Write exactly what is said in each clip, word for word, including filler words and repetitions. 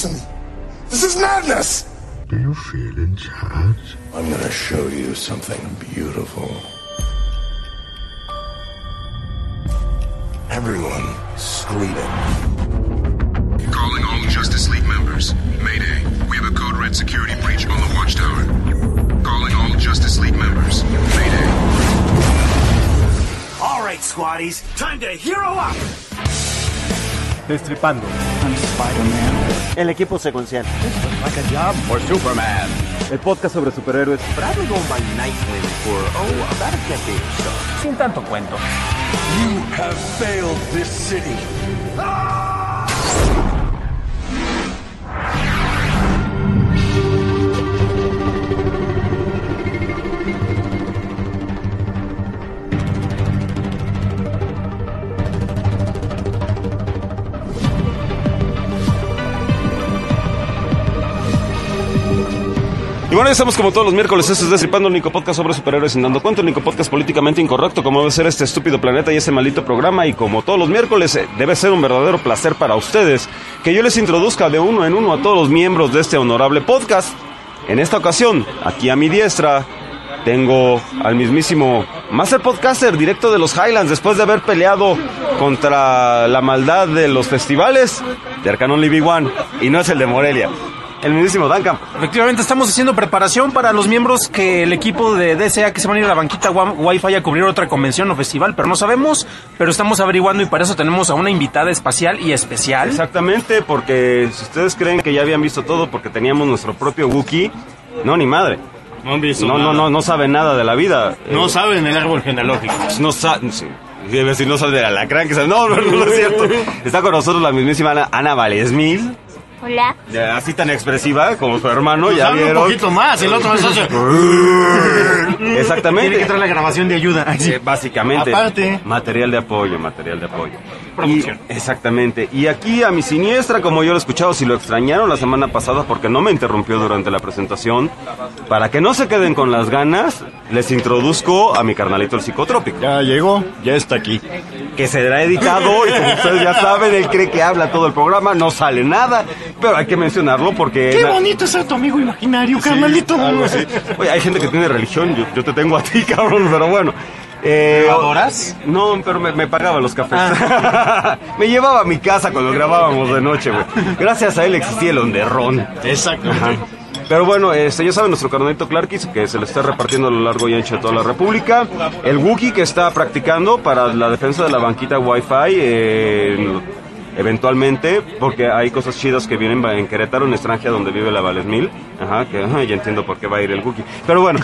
to me. This is madness! Do you feel in charge? I'm gonna show you something beautiful. Everyone, sleeping. Calling all Justice League members. Mayday. We have a code red security breach on the watchtower. Calling all Justice League members. Mayday. All right, squaddies. Time to hero up. Destripando. I'm Spider-Man. El equipo secuencial. Like a job for Superman. El podcast sobre superhéroes. Probably going by Nightwing for, oh, about a decade or so. Sin tanto cuento. You have failed this city. Y bueno, ya estamos como todos los miércoles, esto es Destripando, el único podcast sobre superhéroes sin dando cuenta, el único podcast políticamente incorrecto como debe ser este estúpido planeta y este maldito programa. Y como todos los miércoles, eh, debe ser un verdadero placer para ustedes que yo les introduzca de uno en uno a todos los miembros de este honorable podcast. En esta ocasión, aquí a mi diestra, tengo al mismísimo Master Podcaster, directo de los Highlands, después de haber peleado contra la maldad de los festivales de Arcanon Libby One, y no es el de Morelia. El mismísimo Duncan. Efectivamente, estamos haciendo preparación para los miembros que el equipo de D C A que se van a ir a la banquita Wi-Fi a cubrir otra convención o festival, pero no sabemos, pero estamos averiguando y para eso tenemos a una invitada espacial y especial. Exactamente, porque si ustedes creen que ya habían visto todo porque teníamos nuestro propio Wookiee, no, ni madre. No han visto no, nada. no, no, no saben nada de la vida. No eh, saben el árbol genealógico. No saben... Sí. Debe decir, no sabe del alacrán, que sabe. No, no, no, no es cierto. Está con nosotros la mismísima Ana, Ana Valesmil. Hola. Así tan expresiva como su hermano, Pues ya habla vieron. un poquito más, el otro es hace... Exactamente. Tiene que traer la grabación de ayuda. Eh, básicamente. Aparte. Material de apoyo, material de apoyo. Promoción. Y, exactamente. Y aquí a mi siniestra, como yo lo he escuchado, si lo extrañaron la semana pasada porque no me interrumpió durante la presentación, para que no se queden con las ganas, les introduzco a mi carnalito el psicotrópico. Ya llegó, ya está aquí. Que será editado y como ustedes ya saben, él cree que habla todo el programa, no sale nada, pero hay que mencionarlo porque... Qué bonito ser tu amigo imaginario, Sí, carnalito. algo así. Oye, hay gente que tiene religión, yo, yo te tengo a ti, cabrón, pero bueno. Eh, ¿Lo adoras? No, pero me, me pagaba los cafés. Ah. Me llevaba a mi casa cuando grabábamos de noche, güey. Gracias a él existía el onderrón. Exacto. Ajá. Pero bueno, este, ya saben, nuestro carnalito Clarkis, que se le está repartiendo a lo largo y ancho de toda la República. El Wookiee que está practicando para la defensa de la banquita Wi-Fi, eh, eventualmente, porque hay cosas chidas que vienen en Querétaro, en Estrangia, donde vive la Valesmil. Ajá, que ajá, ya entiendo por qué va a ir el Wookiee. Pero bueno,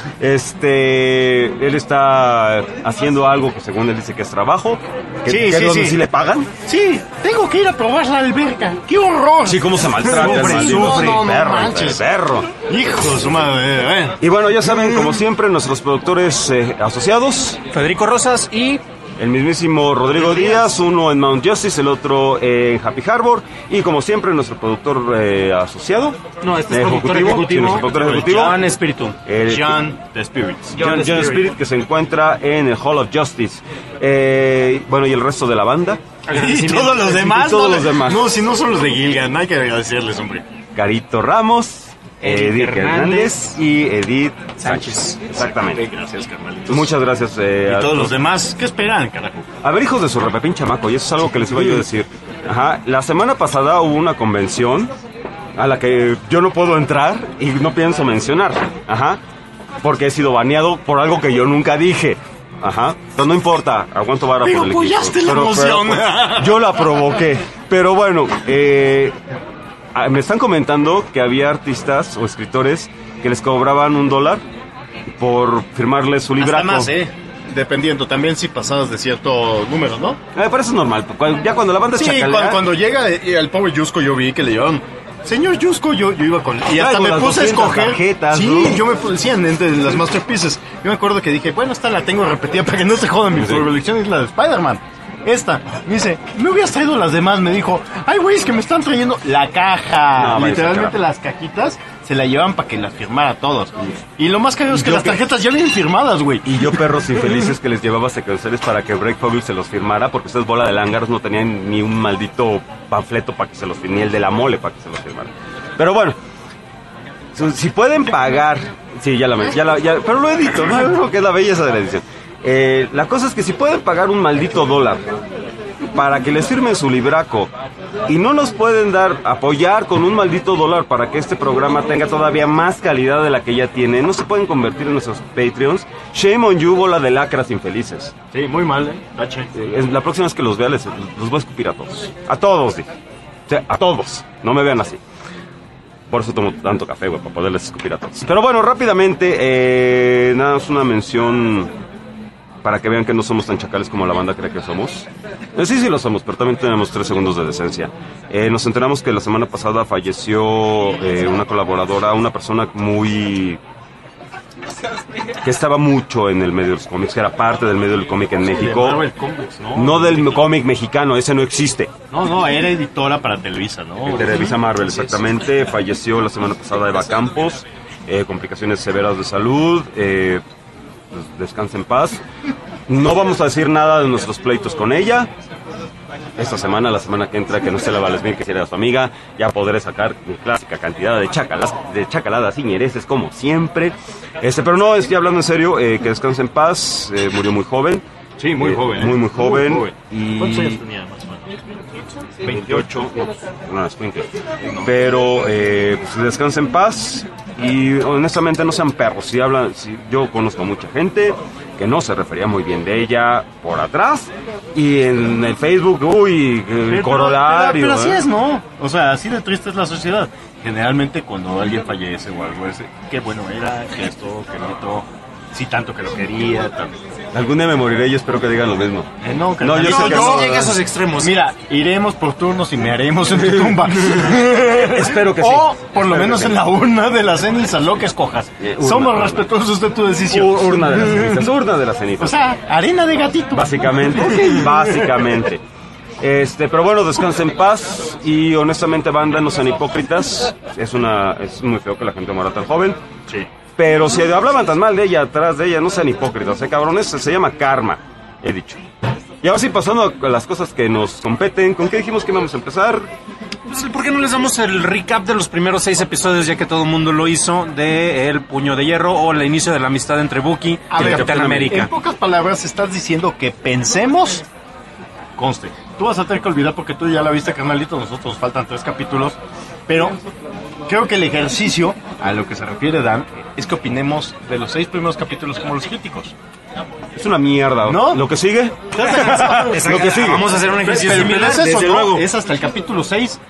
este, él está haciendo algo que según él dice que es trabajo. Que, Sí, que sí, es donde sí. sí le pagan. Sí, tengo que ir a probar la alberca. ¡Qué horror! Sí, cómo se maltrata el Sufre, maldito sufre, no, no perro, manches. perro. Hijo de su madre, eh. Y bueno, ya saben, como siempre, nuestros productores eh, asociados, Federico Rosas y... el mismísimo Rodrigo Díaz, uno en Mount Justice, el otro en Happy Harbor, y como siempre, nuestro productor eh, asociado. No, este es eh, productor sí, ejecutivo. nuestro productor ejecutivo. John Espíritu. el- John the Spirits. John, John John Spirit. Spirit, que se encuentra en el Hall of Justice. Eh, bueno, y el resto de la banda. Y todos los demás. Y todos no, los demás. No, si no son los de Gilgan, hay que agradecerles, hombre. Carito Ramos, Edith Edith Hernández Hernández y Edith Sánchez. Sánchez. Exactamente. Gracias, carnalitos. Muchas gracias. eh, Y a todos los demás, ¿qué esperan, carajo? A ver, hijos de su repepín chamaco, y eso es algo que les iba yo a decir. Ajá, la semana pasada hubo una convención a la que yo no puedo entrar y no pienso mencionar. Ajá, porque he sido baneado por algo que yo nunca dije. Ajá, pero no importa, aguanto vara Pero por el equipo. apoyaste la Pero- emoción. pero- yo la provoqué. Pero bueno, eh, ah, me están comentando que había artistas o escritores que les cobraban un dólar por firmarles su librato. Hasta más, ¿eh? Dependiendo, también si pasadas de cierto número, ¿no? Me parece normal, cu- ya cuando la banda es Sí, chacalea... cuando, cuando llega eh, el pobre Yusco, yo vi que le llevaron. Señor Yusco, yo, yo iba con... Y hasta Traigo me las puse a doscientas escoger... tarjetas, sí, ¿no? yo me puse en entre las Masterpieces. Yo me acuerdo que dije, bueno, esta la tengo repetida para que no se jodan. Mi Sí. colección es la de Spider-Man. Esta. Me dice, ¿me hubieras traído las demás? Me dijo, ay, güey, es que me están trayendo la caja. No, Literalmente vaya, las cajitas se la llevan para que las firmara todos. Y lo más caro es que Yo las que- tarjetas ya vienen firmadas, güey. Y yo, perros infelices, que les llevaba secuenciales para que Breakfast se los firmara, porque ustedes, bola de lángaros, no tenían ni un maldito panfleto para que se los firmara, ni el de la mole para que se los firmara. Pero bueno, si pueden pagar, sí, ya la, ya la ya, pero lo edito, ¿no? Lo que es la belleza de la edición. Eh, la cosa es que si pueden pagar un maldito dólar para que les firmen su libraco y no nos pueden dar, apoyar con un maldito dólar para que este programa tenga todavía más calidad de la que ya tiene, no se pueden convertir en nuestros Patreons. Shame on you, bola de lacras infelices. Sí, muy mal, ¿eh? Tache. Eh, la próxima vez que los vea les, los voy a escupir a todos. A todos, sí. O sea, a todos. No me vean así. Por eso tomo tanto café, güey, para poderles escupir a todos. Pero bueno, rápidamente, eh, nada más una mención para que vean que no somos tan chacales como la banda cree que somos. Eh, sí, sí lo somos, pero también tenemos tres segundos de decencia. Eh, nos enteramos que la semana pasada falleció eh, una colaboradora, una persona muy... que estaba mucho en el medio de los cómics, que era parte del medio del cómic en México. De Marvel Comics, ¿no? No del cómic mexicano, ese no existe. No, no, era editora para Televisa, ¿no? En Televisa Marvel, exactamente. Falleció la semana pasada Eva Campos, eh, complicaciones severas de salud, eh, pues, descansa en paz. No vamos a decir nada de nuestros pleitos con ella. Esta semana, la semana que entra, que no se la Valesmir, que será su amiga, ya podré sacar mi clásica cantidad de chacaladas, de chacaladas y ñereces, como siempre. Este, pero no, estoy hablando en serio, eh, que descanse en paz, eh, murió muy joven. Sí, muy eh, joven. Muy, muy joven. Muy joven. Y... ¿Cuántos años tenía más o menos? veintiocho. No, es veinte. Pero, eh, pues descanse en paz. Y honestamente no sean perros. Si hablan, si, yo conozco mucha gente que no se refería muy bien de ella por atrás. Y en el Facebook, uy, el Pero, corolario. Pero, pero así ¿eh? es, ¿no? O sea, así de triste es la sociedad. Generalmente cuando alguien fallece o algo, es qué bueno era, que esto, que lo otro, sí tanto que lo quería, tanto. Algún día me moriré y espero que digan lo mismo. Eh, no, No, yo No, sé que no, no. llega a esos extremos. Mira, iremos por turnos y me haremos en tu tumba. Espero que sí. O por lo Espero menos que en sí. la urna de la ceniza, lo que escojas. Eh, urna, Somos urna. respetuosos de tu decisión. Ur- Urna de las cenizas, urna de las cenizas. O sea, arena de gatito. Básicamente, básicamente. Este, pero bueno, descansa en paz y honestamente, banda, no sean hipócritas. Es una, es muy feo que la gente muera tan joven. Sí. Pero si hablaban tan mal de ella, atrás de ella, no sean hipócritas, ¿eh, cabrones? Se llama karma, he dicho. Y ahora sí, pasando a las cosas que nos competen, ¿con qué dijimos que íbamos a empezar? Pues, ¿por qué no les damos el recap de los primeros seis episodios, ya que todo el mundo lo hizo, de El Puño de Hierro o el inicio de la amistad entre Bucky A y ver, el Capitán En América? pocas palabras, estás diciendo que pensemos. Conste, tú vas a tener que olvidar porque tú ya la viste, carnalito. Nosotros nos faltan tres capítulos. Pero creo que el ejercicio a lo que se refiere Dan es que opinemos de los seis primeros capítulos como los críticos. Es una mierda, ¿No? ¿Lo que sigue? Lo que sigue. Vamos a hacer un ejercicio Pero mira, similar, es eso, desde ¿no? luego. Es hasta el capítulo seis.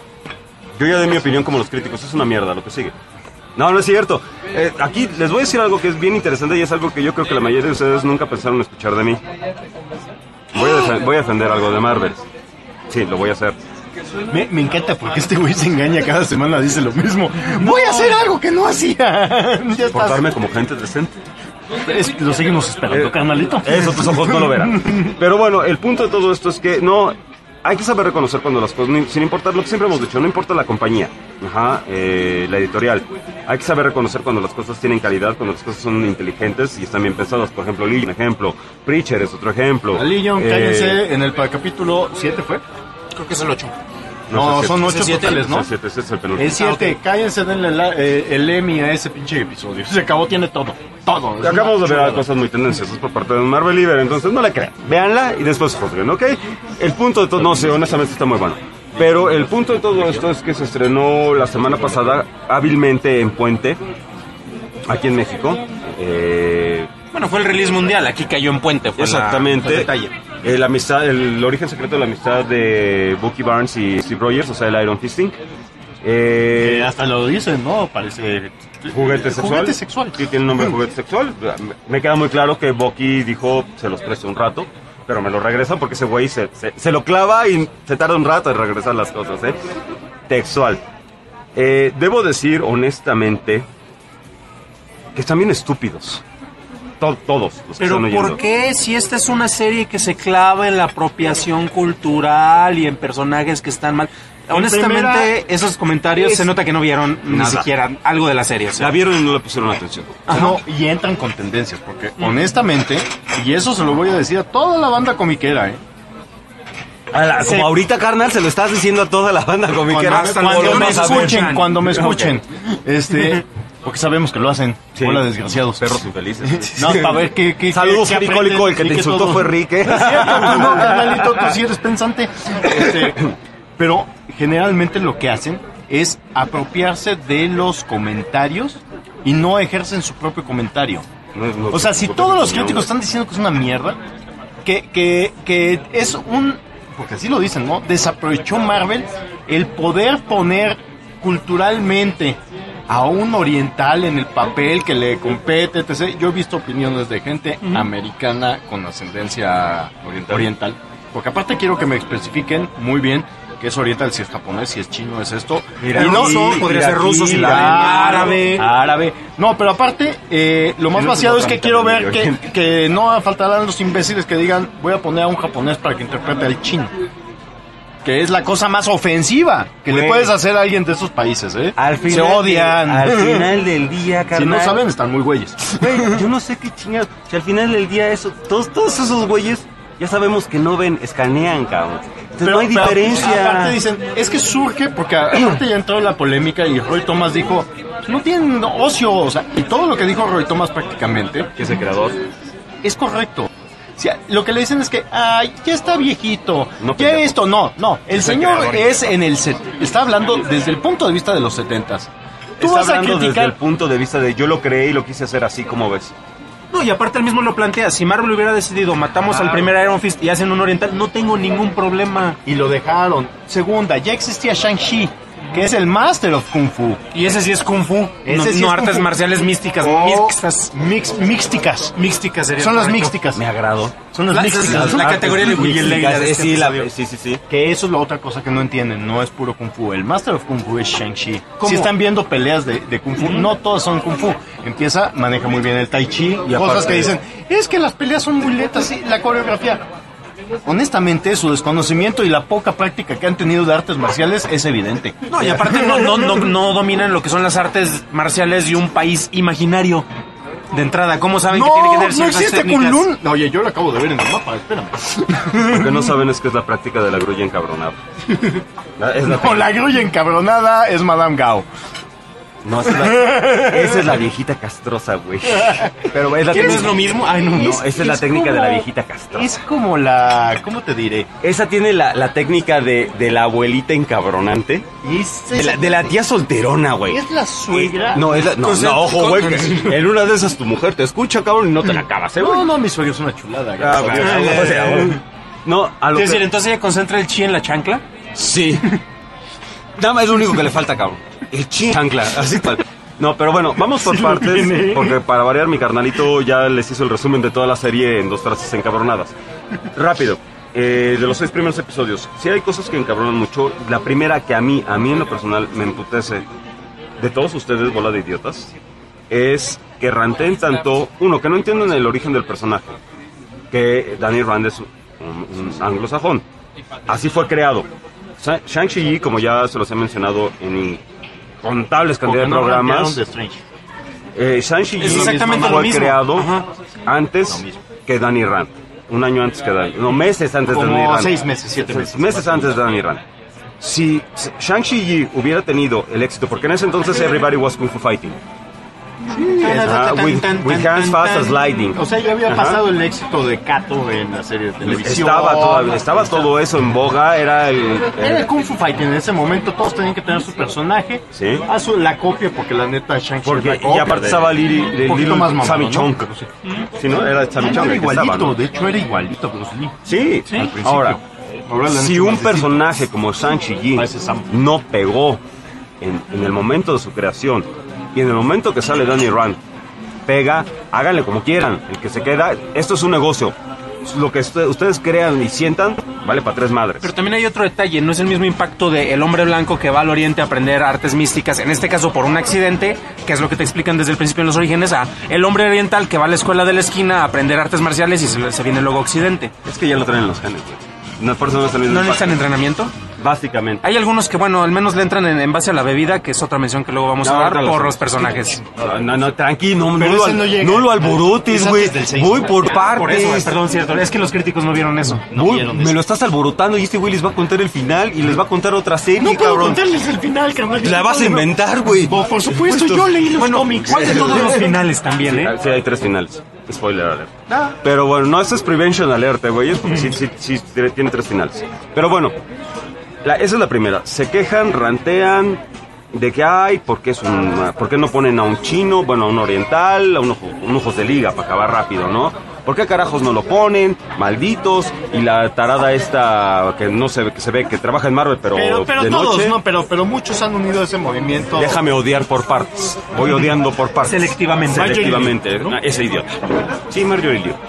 Yo ya di mi opinión como los críticos, es una mierda lo que sigue. No, no es cierto. Eh, aquí les voy a decir algo que es bien interesante y es algo que yo creo que la mayoría de ustedes nunca pensaron escuchar de mí. Voy a, defen- voy a defender algo de Marvel. Sí, lo voy a hacer. Me, me encanta porque este güey se engaña cada semana, dice lo mismo. Voy a hacer algo que no hacía. Ya estás. Portarme como gente decente. Es- lo seguimos esperando, Eh, carnalito. Eso tus ojos no lo verán. Pero bueno, el punto de todo esto es que no... Hay que saber reconocer cuando las cosas, sin importar lo que siempre hemos dicho, no importa la compañía, ajá, eh, la editorial. Hay que saber reconocer cuando las cosas tienen calidad, cuando las cosas son inteligentes y están bien pensadas. Por ejemplo, Legion, ejemplo. Preacher es otro ejemplo. A Legion, Eh, cállense, en el pa- capítulo siete fue. Creo que es el ocho. No, sé, son siete. ocho siete, totales, ¿no? Es el siete, ese es el penúltimo. Es siete, cállense, denle la- eh, el Emmy a ese pinche episodio. Se acabó, tiene todo, todo. Es Acabamos de una ver chulada. cosas muy tendenciosas por parte de Marvel Liber, entonces no la crean. Véanla y después juzguen, ¿ok? El punto de todo, no sé, honestamente está muy bueno. Pero el punto de todo esto es que se estrenó la semana pasada hábilmente en Puente, aquí en México. Eh, Bueno, fue el release mundial, aquí cayó en Puente. Fue la- exactamente. fue el detalle. El, amistad, el origen secreto de la amistad de Bucky Barnes y Steve Rogers, o sea, el Iron Fisting. Eh, Que hasta lo dicen, ¿no? Parece... Juguete sexual. Juguete sexual. Sí, tiene un nombre de juguete sexual. Me queda muy claro que Bucky dijo, se los presto un rato, pero me lo regresa porque ese güey se, se, se lo clava y se tarda un rato en regresar las cosas, ¿eh? Textual. Eh, debo decir honestamente que están bien estúpidos. To- todos los que Pero están oyendo. ¿por qué si esta es una serie que se clava en la apropiación cultural y en personajes que están mal? Honestamente, primera, esos comentarios es- se nota que no vieron ni Nada. siquiera algo de la serie. o sea. La vieron y no le pusieron atención. No, y entran con tendencias, porque honestamente, y eso se lo voy a decir a toda la banda comiquera, ¿eh? A la- Sí. Como ahorita, carnal, se lo estás diciendo a toda la banda comiquera. Cuando, cuando lo me vas a ver, escuchen, Chan. cuando me escuchen. Ok. Este, porque sabemos que lo hacen. Sí. Hola, desgraciados. Perros infelices. No, para ver qué... qué Saludos, qué- qué Jericólico, el que te aprenden y insultó todo. fue Rick, ¿eh? Es cierto, tú no, carnalito, tú sí eres pensante. Este, pero generalmente lo que hacen es apropiarse de los comentarios y no ejercen su propio comentario. O sea, si todos los críticos están diciendo que es una mierda, que, que, que es un... Porque así lo dicen, ¿no? Desaprovechó Marvel el poder poner culturalmente a un oriental en el papel que le compete, etcétera. Yo he visto opiniones de gente americana con ascendencia oriental. oriental. Porque aparte quiero que me especifiquen muy bien que es oriental, si es japonés, si es chino, es esto. Mira, y no aquí, son, podría mira ser ruso, aquí, si la ven, árabe, árabe. No, pero aparte, eh, lo más El vaciado último es que quiero ver cantante que, de Oriente. que no faltarán los imbéciles que digan, voy a poner a un japonés para que interprete al chino. Que es la cosa más ofensiva que le Güey. puedes hacer a alguien de esos países, ¿eh? Al final Se odian. de- al final del día, Si carnal. no saben, están muy güeyes. Güey, yo no sé qué chingados. Si al final del día eso, todos, todos esos güeyes ya sabemos que no ven, escanean, cabrón. Entonces no hay pero, diferencia. Aparte dicen, es que surge porque aparte ya entró la polémica y Roy Thomas dijo, no tienen ocio, o sea, y todo lo que dijo Roy Thomas prácticamente que es el creador. es correcto. O sea, lo que le dicen es que, ay, ya está viejito, No, ya pendejo. esto, no, no, el Es el señor creador. es en el, set, está hablando desde el punto de vista de los setentas. Tú Está vas a hablando desde criticar, el punto de vista de yo lo creé y lo quise hacer así como ves. No, y aparte él mismo lo plantea. Si Marvel hubiera decidido matamos al primer Iron Fist y hacen un oriental, no tengo ningún problema. y lo dejaron. Segunda, ya existía Shang-Chi, que es el Master of Kung Fu. Y ese sí es Kung Fu, Ese no, sí no es artes Kung Fu. marciales místicas. Oh, mixtas. mix, mixticas. Místicas sería Son las correcto. mixticas. Me agradó. Son las La- mixticas. la categoría de Wikileaks de Eh, este sí, la- episodio. sí, sí, sí. Que eso es la otra cosa que no entienden, no es puro Kung Fu. El Master of Kung Fu es Shang-Chi. ¿Cómo? Si están viendo peleas de, de Kung Fu, no todas son Kung Fu. Empieza, maneja muy bien el Tai Chi, Y cosas aparte- que dicen, es que las peleas son muy lentas, sí, la coreografía. Honestamente, su desconocimiento y la poca práctica que han tenido de artes marciales es evidente. No, y aparte no, no, no, no dominan lo que son las artes marciales de un país imaginario. De entrada, ¿cómo saben que tiene que tener no ciertas existe técnicas? Kunlun. Oye, yo lo acabo de ver en el mapa, espérame. Lo que no saben es que es la práctica de la grulla encabronada. La- Es la No, la grulla encabronada es Madame Gao. No, esa es la, esa es la viejita castrosa, güey. Pero es la ¿Qué no técnica- es lo mismo? Ay, no. No, esa es la técnica de la como- viejita castrosa. Es como la... ¿Cómo te diré? Esa tiene la, la técnica de, de la abuelita encabronante. Es, De la, de la tía solterona, güey. es la suegra. No, es la, no, Con- no, ojo, con- güey. que En una de esas tu mujer te escucha, cabrón, y no te la acabas, ¿eh, güey? No, no, mi suegra es una chulada. Ah, gracias a güey, Dios. o sea, güey. No, a lo Es decir, que... entonces ella concentra el chi en la chancla. Sí. Nada más es lo único que le falta, cabrón. El chi chancla, así tal. No, pero bueno, vamos por partes, porque para variar mi carnalito ya les hizo el resumen de toda la serie en dos frases encabronadas. Rápido, eh, de los seis primeros episodios, sí hay cosas que encabronan mucho. La primera que a mí, a mí en lo personal me emputece, de todos ustedes, bola de idiotas, es que ranteen tanto, uno, que no entienden el origen del personaje, que Danny Rand es un, un anglosajón. Así fue creado. Sa- Shang-Chi, como ya se los he mencionado en incontables cantidad de Porque no programas, rankearon de Strange. eh, Shang-Chi Es exactamente lo fue mismo. creado Ajá. antes que Danny Rand. Un año antes que Danny, no, meses antes de Como Danny Rand. seis meses, siete meses. Meses antes de Danny Rand. Si Shang-Chi hubiera tenido el éxito, porque en ese entonces everybody was Kung Fu Fighting. Ajá, with, with hands fast as lightning. O sea, ya había Ajá. pasado el éxito de Kato en la serie de televisión. Estaba, todavía, estaba todo eso en boga, era el... Era el el- Kung Fu Fighting. En ese momento todos tenían que tener su personaje. Sí. A su, la copia, porque la neta Shang-Chi porque es la copia y aparte de- estaba Lili, un de poquito Little más mamado, Sammy ¿no? Chong. Sí, ¿no? Era Sammy Ah, Chong era el que estaba, igualito, ¿no? de hecho era igualito Bruce Lee. Sí, al principio. ahora, Ahora le han si hecho un más distinto. personaje como Shang-Chi Parece Sam. no pegó en, en el momento de su creación y en el momento que sale Danny Rand, pega, háganle como quieran, el que se queda, esto es un negocio. Lo que usted- ustedes crean y sientan, vale para tres madres. Pero también hay otro detalle, no es el mismo impacto de el hombre blanco que va al oriente a aprender artes místicas, en este caso por un accidente, que es lo que te explican desde el principio en los orígenes, a el hombre oriental que va a la escuela de la esquina a aprender artes marciales y se, se viene luego a occidente. Es que ya lo traen en los genes, güey. No, por eso no está el mismo ¿No impacto. necesitan entrenamiento? Básicamente. Hay algunos que, bueno, al menos le entran en, en base a la bebida, que es otra mención que luego vamos No, a dar ahorita por lo los sé. personajes. No, no, no, tranquilo, no, Pero no, lo, ese al- no llega. no lo alborotes, Es güey. antes del seis. Voy por partes. Por eso, perdón, cierto. Es que los críticos no vieron eso. No Voy- vieron me eso. lo estás alborotando y este güey les va a contar el final y les va a contar otra serie, No puedo cabrón. contarles el final, carnal. La vas a inventar, güey. Por, por supuesto, yo leí los Bueno, cómics. ¿cuál de todos los finales también, eh? Sí, hay tres finales. Spoiler alert. Pero bueno, no, esto es Prevention Alert, güey. Es porque sí, sí, sí, tiene tres finales. Pero bueno, la- esa es la primera. Se quejan, rantean de que hay, ¿por qué, es un, ¿por qué no ponen a un chino, bueno, a un oriental, a un, ojo- un ojos de liga para acabar rápido, ¿no? ¿Por qué carajos no lo ponen? Malditos. Y la tarada esta que no se ve, que se ve que trabaja en Marvel, pero, Pero, pero de todos, noche. no, pero, pero muchos han unido ese movimiento. Déjame odiar por partes. Voy odiando por partes. Selectivamente. Selectivamente. Marjorie Liu, ¿no? Ah, ese idiota. Sí, Marjorie Liu.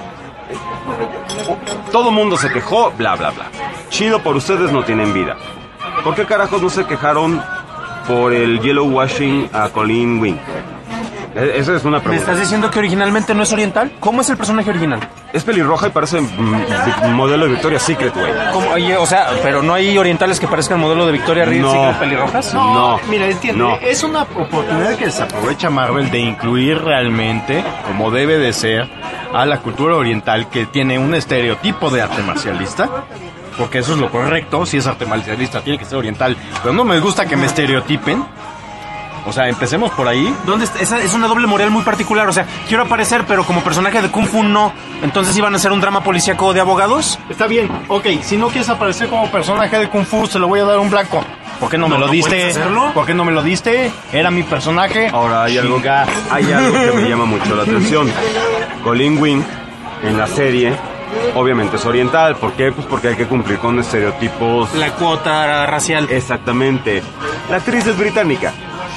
Todo mundo se quejó, bla, bla, bla. Chido, por ustedes no tienen vida. ¿Por qué carajos no se quejaron por el yellow washing a Colleen Wing? E- Esa es una ¿Me pregunta. estás diciendo que originalmente no es oriental? ¿Cómo es el personaje original? Es pelirroja y parece mm, modelo de Victoria's Secret, güey. ¿Cómo? Oye, o sea, pero no hay orientales que parezcan modelo de Victoria Secret No. pelirrojas. No. Mira, entiende, No. es una oportunidad que se aprovecha Marvel de incluir realmente, como debe de ser, a la cultura oriental que tiene un estereotipo de arte marcialista. Porque eso es lo correcto, si es arte marcialista tiene que ser oriental. Pero no me gusta que me estereotipen. O sea, empecemos por ahí. ¿Dónde está? Esa es una doble moral muy particular. O sea, quiero aparecer, pero como personaje de Kung Fu no. Entonces iban a hacer un drama policíaco de abogados. Está bien, ok, si no quieres aparecer como personaje de Kung Fu, se lo voy a dar un blanco. ¿Por qué no, me No, lo no diste? puedes hacerlo. ¿Por qué no me lo diste? Era mi personaje. Ahora hay algo, Chinga. hay algo que me llama mucho la atención. Colleen Wing en la serie obviamente es oriental. ¿Por qué? Pues porque hay que cumplir con estereotipos. La cuota racial. Exactamente. La actriz es británica.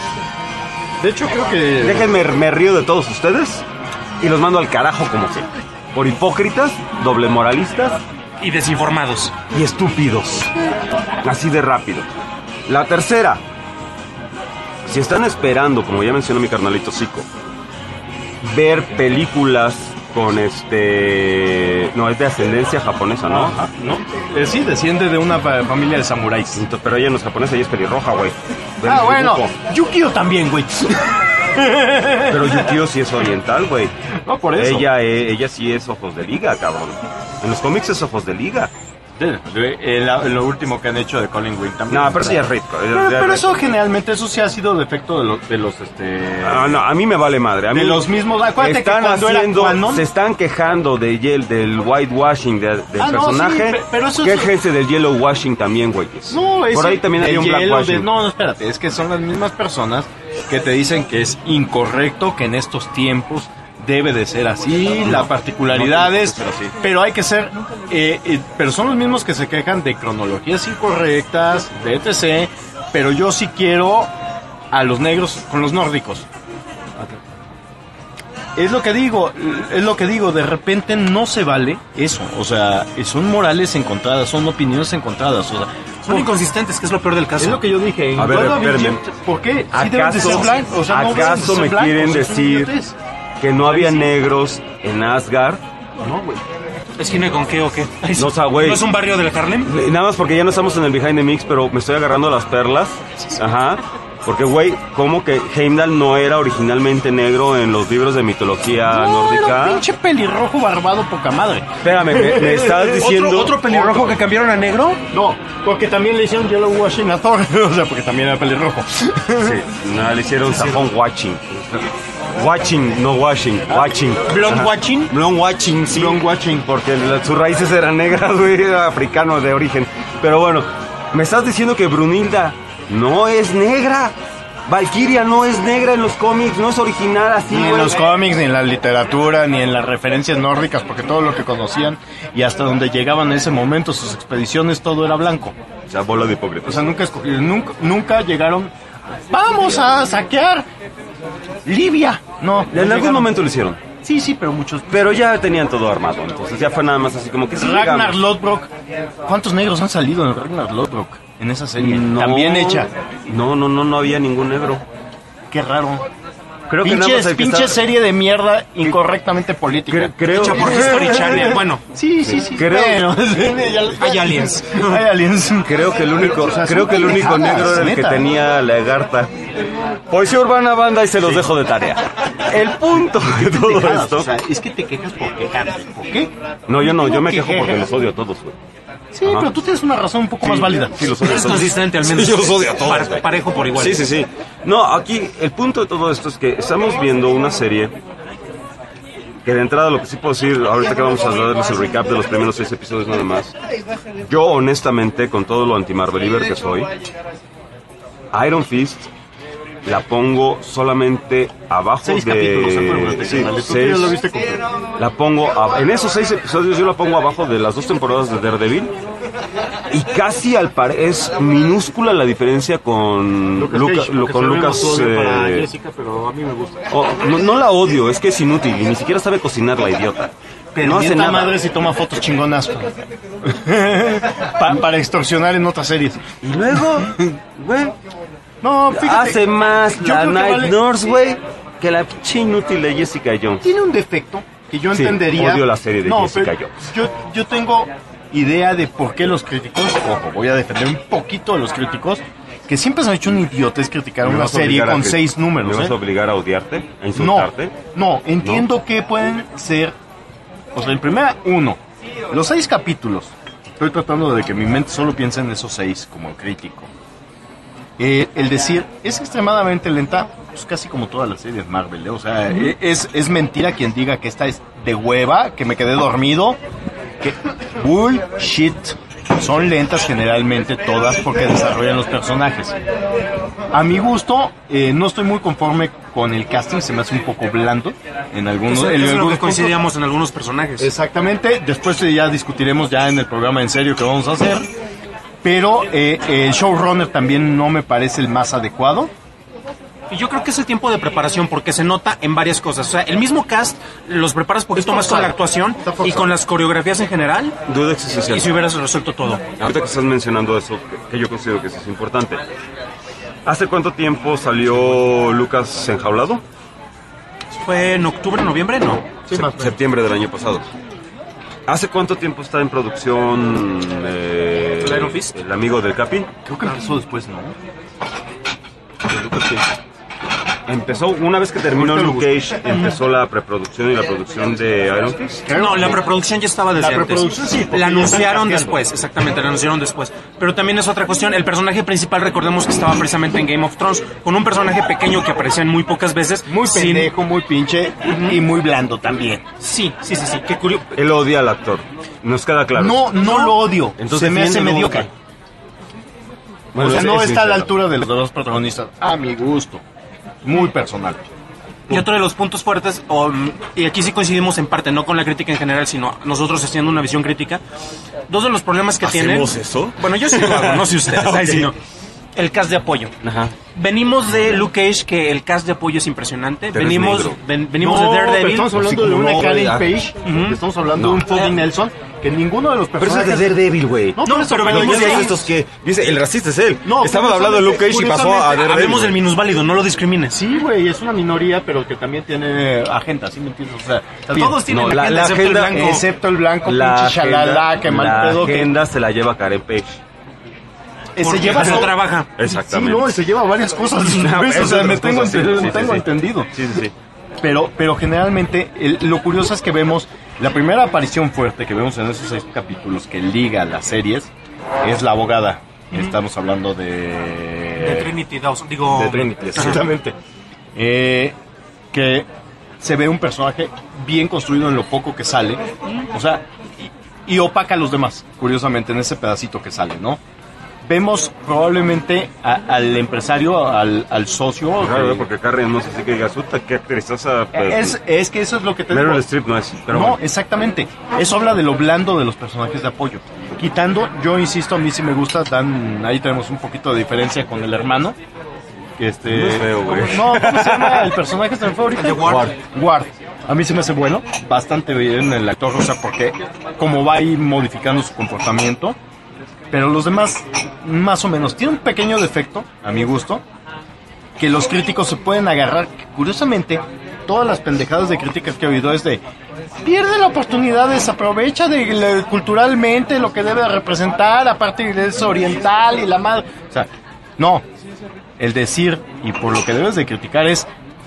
De hecho, creo que... Déjenme, me río de todos ustedes y los mando al carajo como siempre. Por hipócritas, doble moralistas Y desinformados. y estúpidos. Así de rápido. La tercera. Si están esperando, como ya mencionó mi carnalito Zico, ver películas con este... No, es de ascendencia japonesa, ¿no? Ajá, ¿no? Eh, sí, desciende de una fa- familia de samuráis. Entonces, pero ella no es japonesa, ella es pelirroja, güey. Ve Ah, el bueno, dibujo. Yukio también, güey. Pero Yukio sí es oriental, güey. No, por eso. Ella, eh, ella sí es ojos de liga, cabrón. En los cómics es ojos de liga. Sí, eh, la- lo último que han hecho de Colin Wing también. No, pero eso ya es rico. Pero, pero eso generalmente, eso sí ha sido defecto de los, de los este... Ah, no, a mí me vale madre. A mí de los mismos... Acuérdate están que cuando haciendo, era canon... se están quejando de Yel, del whitewashing de, del Ah, no, personaje. sí, pe- pero eso es- Quéjense del yellow washing también, güeyes. No, es Por ahí también hay el un hielo blackwashing. de- no, no, espérate, es que son las mismas personas que te dicen que es incorrecto, que en estos tiempos debe de ser así, la particularidad es, no tiene que ser así. pero hay que ser, eh, eh, pero son los mismos que se quejan de cronologías incorrectas, de etcétera, pero yo sí quiero a los negros con los nórdicos. Es lo que digo, es lo que digo, de repente no se vale eso, o sea, son morales encontradas, son opiniones encontradas, o sea, Son inconsistentes, que es lo peor del caso. es lo que yo dije. En A ver, WandaVision, espérame. ¿por qué? Sí deben de ser ¿Acaso, blancos, o sea, no deben de ¿acaso ser me blancos, quieren es una decir idiotez. que no había negros en Asgard? No, güey. ¿Esquina con qué o qué? Ay, No, o sea, güey. ¿No es un barrio del Harlem? Eh, Nada más porque ya no estamos en el Behind the Mix, pero me estoy agarrando las perlas. Ajá. Porque, güey, ¿cómo que Heimdall no era originalmente negro en los libros de mitología No, era nórdica? un pinche pelirrojo barbado poca madre. Espérame, me, me estás diciendo... ¿Otro, otro pelirrojo que cambiaron a negro? No, porque también le hicieron yellow washing a Thor, o sea, porque también era pelirrojo. Sí, no, le hicieron sajón watching. Watching, no washing, watching. ¿Blonde Ajá. watching? Blonde watching, sí. Blonde watching. Porque la- sus raíces eran negras, güey, era africano de origen. Pero bueno, me estás diciendo que Brunilda no es negra. Valkyria no es negra en los cómics, no es original así, Ni en güey. los cómics, ni en la literatura, ni en las referencias nórdicas, porque todo lo que conocían y hasta donde llegaban en ese momento sus expediciones, todo era blanco. O sea, bola de O hipócritas. sea, nunca escogieron, nunca, nunca llegaron. Vamos a saquear Libia. No, no En algún llegaron. momento lo hicieron. Sí, sí, pero muchos. Pero ya tenían todo armado, entonces ya fue nada más así como que sí Ragnar llegamos. Lodbrok. ¿Cuántos negros han salido en Ragnar Lodbrok? En esa serie. No, También hecha. No, no, no, no había ningún negro. Qué raro. Creo que nada pinche más hay que pinche estar- serie de mierda incorrectamente política. Cre- creo Hecha por History Channel. Bueno, Sí, sí, sí. Creo- Bueno, ya- hay aliens. Hay aliens. Creo que el único, O sea, creo son que el único pendejadas, negro era el que neta. tenía la lagarta. Poesía urbana, banda, y se los dejo de tarea. El punto de todo Pendejadas, esto. O sea, es que te quejas por quejarte. ¿Por qué? No, yo no, yo me ¿Qué quejo porque quejas? los odio a todos, güey. Sí, Ajá. pero tú tienes una razón un poco más válida. Sí, los odio a Es todos. consistente al menos. Sí, yo los odio a todos, Par- güey. parejo por igual. Sí, sí, sí. No, aquí el punto de todo esto es que estamos viendo una serie que de entrada lo que sí puedo decir, ahorita que vamos a darles el recap de los primeros seis episodios nada más, yo honestamente, con todo lo anti-Marveliver que soy, Iron Fist la pongo solamente abajo Seis de... capítulos, acuérdate, sí, carnal, tú seis. ya lo viste completo. La pongo, a- en esos seis episodios yo la pongo abajo de las dos temporadas de Daredevil. Y casi al par es minúscula la diferencia con Lucas Luca- Cage, lo- porque con sabemos Lucas. odio para eh, Jessica, pero a mí me gusta. oh, no, no la odio, es que es inútil y ni siquiera sabe cocinar la idiota. Pero no hace mienta nada. madre si toma fotos chingonas Pa- para extorsionar en otras series. Y luego, güey, No, fíjate. hace más yo la creo que Night vale- Nurse, güey, que la pinche inútil de Jessica Jones. Tiene un defecto que yo Sí, entendería. odio la serie de no, Jessica pero Jones. Yo, yo tengo idea de por qué los críticos, ojo, voy a defender un poquito a los críticos, que siempre se han hecho un idiota es criticar ¿Me una vas a serie obligar a con que- seis números. ¿Me vas ¿eh? a obligar a odiarte? ¿A No, insultarte? no, entiendo que pueden ser, o sea, en primera, uno, los seis capítulos. Estoy tratando de que mi mente solo piense en esos seis como crítico. Eh, el decir, es extremadamente lenta, pues casi como todas las series Marvel, ¿eh? O sea, eh, es, es mentira quien diga que esta es de hueva, que me quedé dormido, que bullshit. Son lentas generalmente todas porque desarrollan los personajes. A mi gusto, eh, no estoy muy conforme con el casting, se me hace un poco blando en algunos, Eso, en eso es lo algunos que puntos. coincidíamos en algunos personajes. Exactamente, después eh, ya discutiremos ya en el programa en serio que vamos a hacer. Pero eh, el showrunner también no me parece el más adecuado. Y yo creo que es el tiempo de preparación porque se nota en varias cosas. O sea, el mismo cast los preparas poquito más con la actuación y con las coreografías en general Duda existencial. y si hubieras resuelto todo. Ahorita que estás mencionando eso, que, que yo considero que eso es importante. ¿Hace cuánto tiempo salió Lucas enjaulado? ¿Fue en octubre, noviembre? No. Sí, Se- más o menos. septiembre del año pasado. ¿Hace cuánto tiempo está en producción eh, ¿El Iron Fist? el amigo del Capi? Creo que empezó después, ¿no? Empezó, una vez que terminó Ahorita lo Luke Cage, empezó la preproducción y la producción de Iron Fist. No, la preproducción ya estaba desde La antes. preproducción sí, porque La ya anunciaron están casteando. después, exactamente, la anunciaron después. Pero también es otra cuestión, el personaje principal, recordemos que estaba precisamente en Game of Thrones, con un personaje pequeño que aparecía en muy pocas veces. Muy sin- pendejo, muy pinche y muy blando también. Sí, sí, sí, sí, qué curioso. Él odia al actor, nos queda claro. No, no lo odio. Entonces, se me hace defiéndelo, mediocre. güey. Bueno, o sea, es- no es está a la sincero. altura de los dos protagonistas. A mi gusto. Muy personal. Y otro de los puntos fuertes, o, mm, y aquí sí coincidimos en parte, no con la crítica en general, sino nosotros haciendo una visión crítica, dos de los problemas que tienen... ¿Hacemos eso? Bueno, yo sí lo hago, no sé ustedes. Ay, sí, no. El cast de apoyo. Ajá. Venimos de Luke Cage, que el cast de apoyo es impresionante. Pero es venimos negro. ven- venimos No, de pero Daredevil. estamos hablando Así de como una no, Karen güey, Page. Ujú. Estamos hablando No. de un Foggy Nelson. Que ninguno de los Pero eso es personajes. de Daredevil, güey. No, No, por eso, pero pero venimos ya de ahí. estos que dice el racista es él. No, Estamos hablando de Luke Cage y pasó a curiosamente, Daredevil. Hablemos del güey. minusválido, no lo discrimines. Sí, güey, es una minoría, pero que también tiene agenda, ¿sí me entiendes? O sea, Todos tienen No, la- agenda, la excepto agenda- el blanco. excepto el blanco, La pinche chalala, agenda- que mal la pedo. que- agenda se la lleva Karen Page. eh, se Porque lleva no todo- trabaja. Sí, Exactamente. no, se lleva varias cosas. Ah, ¿ves? eso O sea, es me otras tengo, cosas, sí, ente- sí, sí, tengo sí. entendido. Sí, sí, sí. Pero, pero generalmente, el- lo curioso es que vemos, la primera aparición fuerte que vemos en esos seis capítulos que liga las series es la abogada. Estamos hablando de... De Trinity Dawson, digo... De Trinity, exactamente. Eh, que se ve un personaje bien construido en lo poco que sale. O sea, y, y opaca a los demás, curiosamente, en ese pedacito que sale, ¿no? Vemos probablemente a- al empresario, al, al socio. Claro, que- ¿eh? porque Karen no sé si que digas, puta, qué actrizaza. es, es que eso es lo que te Meryl digo. Streep no es, pero no, bueno. exactamente. Eso habla de lo blando de los personajes de apoyo. Quitando, yo insisto, a mí sí me gusta, dan, ahí tenemos un poquito de diferencia con el hermano. Que este, Muy feo, güey. ¿cómo- No, ¿cómo se llama el personaje que se me fue ahorita? De Ward. Ward. A mí se me hace bueno, bastante bien el actor, o sea, porque como va ahí modificando su comportamiento. Pero los demás, más o menos, tiene un pequeño defecto, a mi gusto, que los críticos se pueden agarrar. Curiosamente, todas las pendejadas de críticas que he oído es de pierde la oportunidad, desaprovecha de, de, culturalmente lo que debe representar, aparte de eso oriental y la madre. O sea, no. El decir, y por lo que debes de criticar es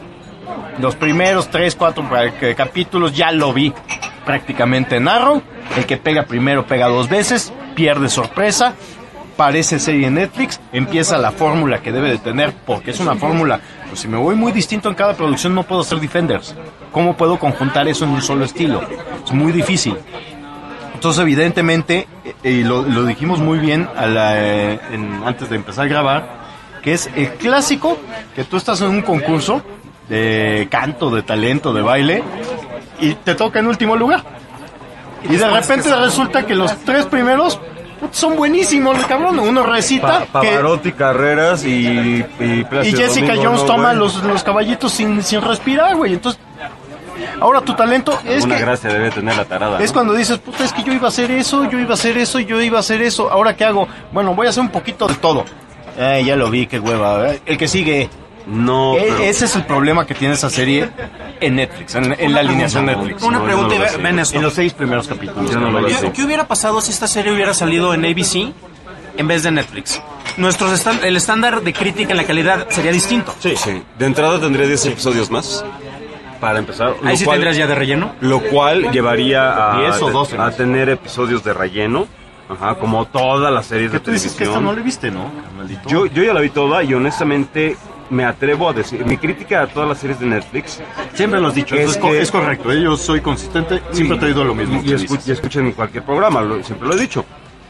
los primeros tres, cuatro capítulos ya lo vi prácticamente en Arrow. El que pega primero pega dos veces, pierde sorpresa. Parece serie en Netflix, empieza la fórmula que debe de tener, porque es una fórmula. Pues si me voy muy distinto en cada producción, no puedo hacer Defenders. ¿Cómo puedo conjuntar eso en un solo estilo? Es muy difícil. Entonces, evidentemente, y lo, lo dijimos muy bien a la, eh, en, antes de empezar a grabar, que es el clásico que tú estás en un concurso de canto, de talento, de baile, y te toca en último lugar. Y de repente resulta que los tres primeros son buenísimos, cabrón. Uno recita. Pa Pavarotti, que... Carreras y. Y, y Jessica Domingo, Jones no, toma los, los caballitos sin, sin respirar, güey. Entonces, ahora tu talento es. Una que, gracia debe tener la tarada. Es ¿no? cuando dices, puta, es que yo iba a hacer eso, yo iba a hacer eso, yo iba a hacer eso. Ahora, ¿qué hago? Bueno, voy a hacer un poquito de todo. Eh, ya lo vi, qué hueva. ¿eh? El que sigue. No. E pero... Ese es el problema que tiene esa serie en Netflix, en, en la alineación Netflix. Una no, pregunta, no ven esto. En los seis primeros capítulos. Yo no lo ¿Qué, ¿Qué hubiera pasado si esta serie hubiera salido en A B C en vez de Netflix? Nuestros esta- el estándar de crítica en la calidad sería distinto. Sí, sí. De entrada tendría diez episodios más. Para empezar. Ahí sí cual, tendrías ya de relleno. Lo cual llevaría a, diez o doce, a tener episodios de relleno. Ajá, como todas las series Que de tú dices televisión. que esta no la viste, ¿no, carnalito? Yo, yo ya la vi toda y honestamente me atrevo a decir, mi crítica a todas las series de Netflix, Siempre lo has dicho, Es es, co- que- es correcto, ¿eh? Yo soy consistente, siempre te he oído lo mismo. y, que escu- dices. y escuchen cualquier programa, lo- siempre lo he dicho.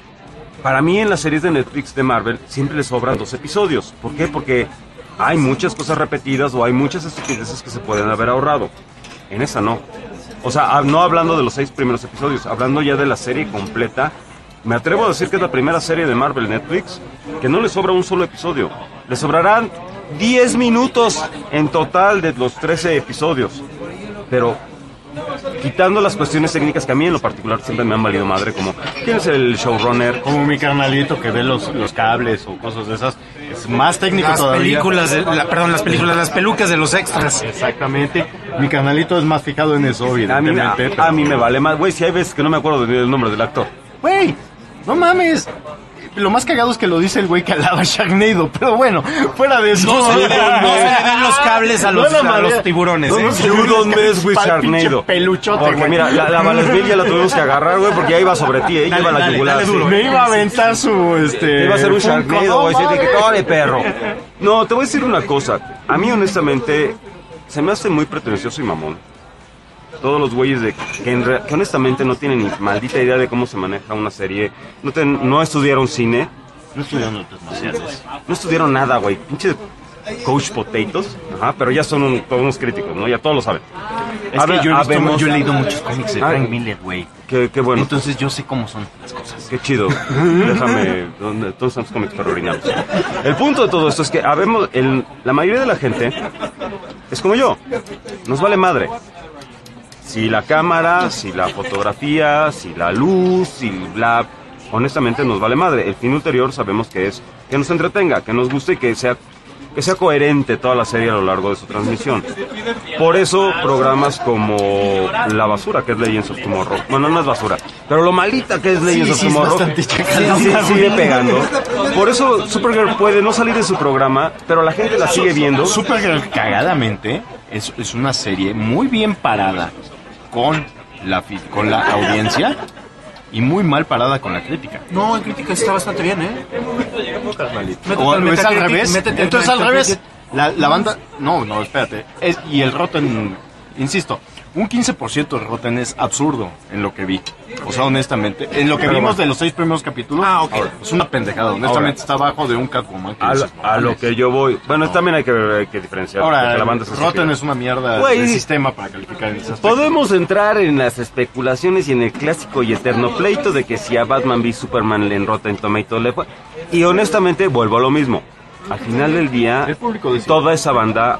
Para mí en las series de Netflix de Marvel siempre les sobran dos episodios. ¿Por qué? Porque hay muchas cosas repetidas o hay muchas estupideces que se pueden haber ahorrado. En esa no. O sea, no hablando de los seis primeros episodios, hablando ya de la serie completa. Me atrevo a decir que es la primera serie de Marvel Netflix que no le sobra un solo episodio. Le sobrarán diez minutos en total de los trece episodios. Pero quitando las cuestiones técnicas que a mí en lo particular siempre me han valido madre, como quién es el showrunner, Como mi carnalito que ve los, los cables o cosas de esas, es más técnico Las todavía. películas, de, la, perdón, las películas, las pelucas de los extras. Exactamente. Mi carnalito es más fijado en eso, a mí, a, evidentemente. pero- a mí me vale más. Güey, si hay veces que no me acuerdo del nombre del actor. Güey, no mames. Lo más cagado es que lo dice el güey que alaba a Sharknado, pero bueno, fuera de eso. No se le ven- no se le ven los cables a los, No, no, a los madre. tiburones. No, ¿eh? no, You don't mess with Pal- Sharknado. pinche peluchote, Porque güey. mira, la, la Valesville ya la tuvimos que agarrar, güey, porque ya iba sobre ti, ¿eh? Dale, Lleva la dale, yugular. dale duro, sí. Me iba a aventar su, este... Iba a ser un Funko, Sharknado, güey, no, sí, dije, madre. ¡tore, perro! No, te voy a decir una cosa. A mí, honestamente, se me hace muy pretencioso y mamón. Todos los güeyes de que, en re- que honestamente no tienen ni maldita idea de cómo se maneja una serie. No, ten- no estudiaron cine. No estudiando artes marciales. No estudiaron nada, güey. Pinche coach potatoes. Ajá, pero ya son un- todos unos críticos, ¿no? Ya todos lo saben. Es Habe- que yo he, visto, habemos- yo he leído muchos cómics de Ah, Frank Miller, güey. Qué, qué bueno. Entonces yo sé cómo son las cosas. Qué chido. Déjame. ¿Dónde? Todos estamos cómics para orinar. El punto de todo esto es que habemos. El, la mayoría de la gente es como yo. Nos vale madre. Si la cámara, si la fotografía, si la luz, si bla. Honestamente nos vale madre. El fin ulterior sabemos que es que nos entretenga, que nos guste y que sea que sea coherente toda la serie a lo largo de su transmisión. Por eso programas como La Basura, que es Legends of Tomorrow. Bueno, no es basura, pero lo malita que es Legends Sí, of sí, es Tomorrow. bastante sí, chacalona, sí, güey. sigue pegando. Por eso Supergirl puede no salir de su programa, pero la gente la sigue viendo. Supergirl, cagadamente, es, es una serie muy bien parada con la, fi- con la audiencia y muy mal parada con la crítica. No, en crítica está bastante bien, ¿eh? Métete O al es al Metacritic, revés. métete al Entonces al Metacritic. revés. La, la banda... No, no, espérate. Es, y el Rotten... Insisto, un quince por ciento de Rotten es absurdo en lo que vi. O sea, honestamente. En lo que Pero vimos bueno. de los seis primeros capítulos. Ah, ok. ahora, es una pendejada. Honestamente está abajo de un Catwoman. que A lo, dices, a lo "Mames". que yo voy. Bueno, también hay que, hay que diferenciar. Ahora, porque la banda se Rotten estúpida. es una mierda Güey. de sistema para calificar en ese aspecto. Podemos entrar en las especulaciones y en el clásico y eterno pleito de que si a Batman v Superman le en Rotten Tomatoes le fue. Y honestamente vuelvo a lo mismo. Al final del día, El público decide. toda esa banda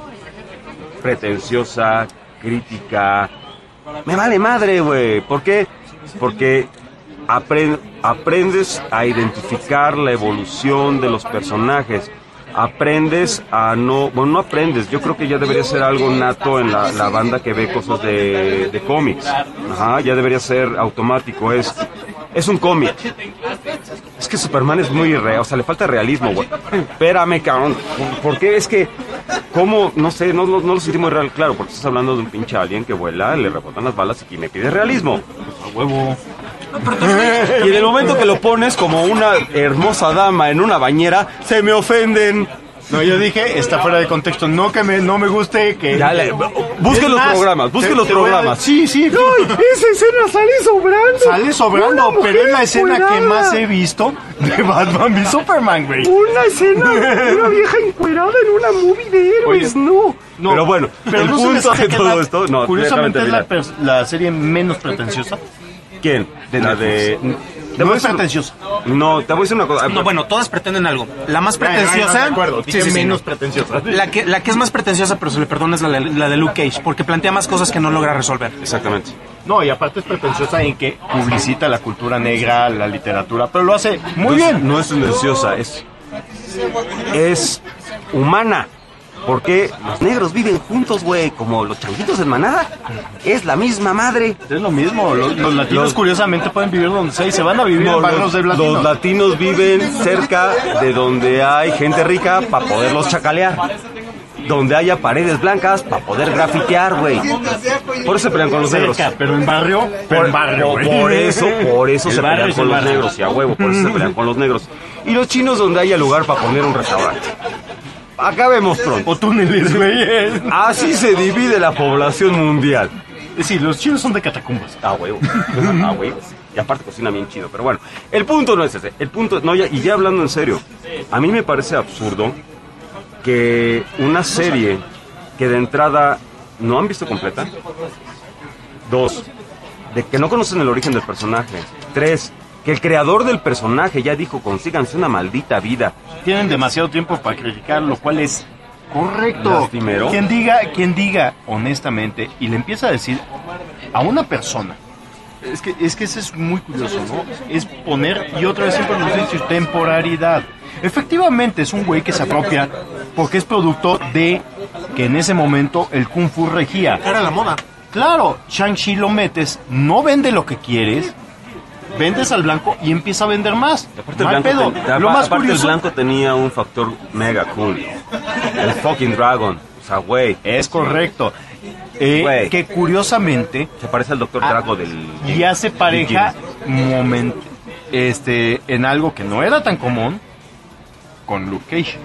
pretenciosa, crítica, me vale madre, güey. ¿Por qué? Porque apren- aprendes a identificar la evolución de los personajes. aprendes a no, bueno, no aprendes, yo creo que ya debería ser algo nato en la, la banda que ve cosas de, de cómics. Ajá, ya debería ser automático, es, es un cómic. Es que Superman es muy real, o sea, le falta realismo, güey. Espérame, cabrón, ¿por qué? Es que, ¿cómo? No sé, no, no, no lo sentí muy real, claro, porque estás hablando de un pinche alien que vuela, le rebotan las balas y me pide realismo. A huevo. Y en el momento que lo pones como una hermosa dama en una bañera, se me ofenden. No, yo dije, está fuera de contexto. No que me, no me guste que... Dale, busque Es los más, programas, busque te- los te voy a- programas. Sí, sí. ¡Esa escena sale sobrando! Sale sobrando, Una pero es la mujer escena encuerada. que más he visto de Batman y Superman, güey. Una escena de una vieja encuerada en una movie de héroes, Oye, no. No, Pero bueno, pero el no se les punto hace de que todo la- esto... No, curiosamente es déjame la, terminar. pers- la serie menos pretenciosa. ¿Quién? De la de... Te No voy a es decir- pretenciosa. No, te voy a decir una cosa. No, bueno, todas pretenden algo. La más Ay, ay, ay, pretenciosa... de acuerdo, Sí, dije sí, sí, menos no. pretenciosa. La que, la que es más pretenciosa, pero se le perdona, es la, la de Luke Cage, porque plantea más cosas que no logra resolver. Exactamente. No, y aparte es pretenciosa en que publicita la cultura negra, la literatura, pero lo hace muy No es- bien. No es tendenciosa, es... Es humana. Porque los negros viven juntos, güey, como los changuitos en manada. Es la misma madre. Es lo mismo, los, los latinos Los- curiosamente pueden vivir donde sea y se van a vivir No, en barrios los, de latinos. los latinos viven cerca de donde hay gente rica para poderlos chacalear. Donde haya paredes blancas para poder grafitear, güey. Por eso se pelean con los negros. Cerca, pero en barrio, pero Por, en barrio, por- güey. por eso, por eso El se barrio pelean es con el los barrio. negros, y a huevo, por eso se pelean con los negros. Y los chinos donde haya lugar para poner un restaurante. Acabemos pronto. O túneles, güey. Así se divide la población mundial. Sí, los chinos son de catacumbas. A huevo. A huevo. Y aparte cocina bien chido. Pero bueno, el punto no es ese. El punto, no, ya, y ya hablando en serio, a mí me parece absurdo que una serie que de entrada no han visto completa. Dos, de que no conocen el origen del personaje. Tres, que el creador del personaje ya dijo, consíganse una maldita vida. Tienen demasiado tiempo para criticar, lo cual es correcto. Lastimero. Quien diga, quien diga honestamente y le empieza a decir a una persona, es que es que eso es muy curioso, ¿no? Es poner, y otra vez siempre nos dice, temporalidad. Efectivamente es un güey que se apropia porque es producto de que en ese momento el Kung Fu regía. Era la moda. Claro, Shang-Chi lo metes, no vende lo que quieres, vendes al blanco y empieza a vender más. Aparte, No el hay blanco, pedo. ten- Lo más aparte curioso el blanco tenía un factor mega cool. El fucking dragon. O sea, güey. es correcto. Eh, Güey. que curiosamente Se parece al doctor Drago del... y hace pareja moment, este, en algo que no era tan común con Luke Cage.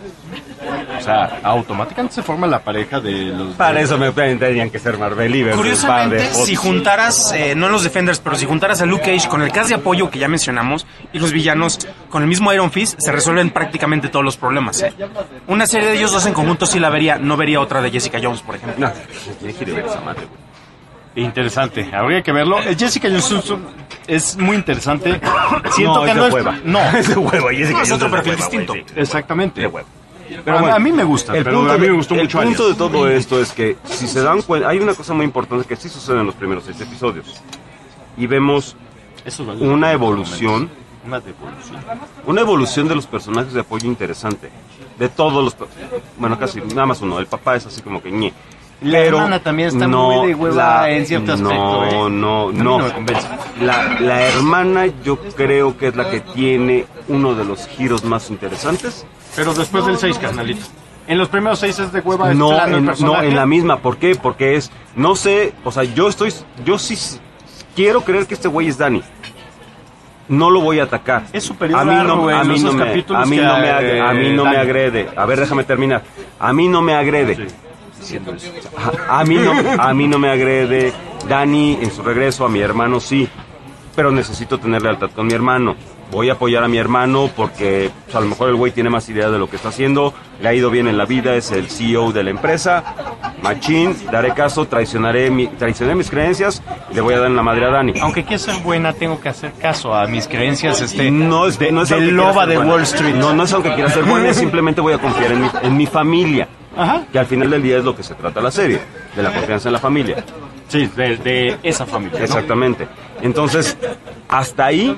O sea, automáticamente se forma la pareja de los... Para eso me tenían que ser Marvel Livers. Curiosamente, si juntaras, eh, no los Defenders, pero si juntaras a Luke Cage con el cast de apoyo que ya mencionamos y los villanos con el mismo Iron Fist, se resuelven prácticamente todos los problemas. ¿eh? Una serie de ellos dos en conjunto sí la vería, no vería otra de Jessica Jones, por ejemplo. No, tiene que ir a ver esa madre, güey. Interesante, habría que verlo. Eh, Jessica Jones es muy interesante. Siento No, que es de no es... hueva. No, Es de hueva, Jessica Es Jones otro es de perfil hueva, distinto. güey, sí. exactamente. De hueva. Pero a, a mí me gusta, El pero punto, a mí de, me gustó el mucho punto Alias. de todo esto es que si se dan cuenta, hay una cosa muy importante que sí sucede en los primeros seis episodios. Y vemos Eso vale. una evolución, Una devolución. una evolución de los personajes de apoyo interesante. De todos los... per- Bueno, casi, nada más uno. El papá es así como que ñe. La Pero hermana también está no, muy de hueva la- en cierto aspecto, No, ¿eh? no, A mí no. no me convence. La, la hermana yo creo que es la que tiene uno de los giros más interesantes. Pero después del seis, carnalito. En los primeros seis es de hueva, es No plano el en, no, personaje. en la misma. ¿Por qué? Porque es... No sé, o sea, yo estoy... Yo sí s- quiero creer que este güey es Danny. No lo voy a atacar. Es superior a mí a no, Arrow en a mí no esos me, capítulos a mí que no me, a, agre- a mí no eh, me Danny. agrede. A ver, déjame terminar. A mí no me agrede. Diciendo eso. A, a mí no, a mí no me agrede. Dani en su regreso, a mi hermano sí. Pero necesito tener lealtad con mi hermano. Voy a apoyar a mi hermano porque pues, a lo mejor el güey tiene más idea de lo que está haciendo. Le ha ido bien en la vida, es el C E O de la empresa. Machín, daré caso, traicionaré, mi, traicionaré mis creencias y le voy a dar en la madre a Dani. Aunque quiero ser buena, tengo que hacer caso a mis creencias este, no es, de, no es de aunque quiera loba ser de buena. Wall Street. No, no es aunque quiera ser buena, simplemente voy a confiar en mi, en mi familia. Ajá. Que al final del día es lo que se trata la serie, de la confianza en la familia. Sí, de, de esa familia. ¿no? Exactamente. Entonces, hasta ahí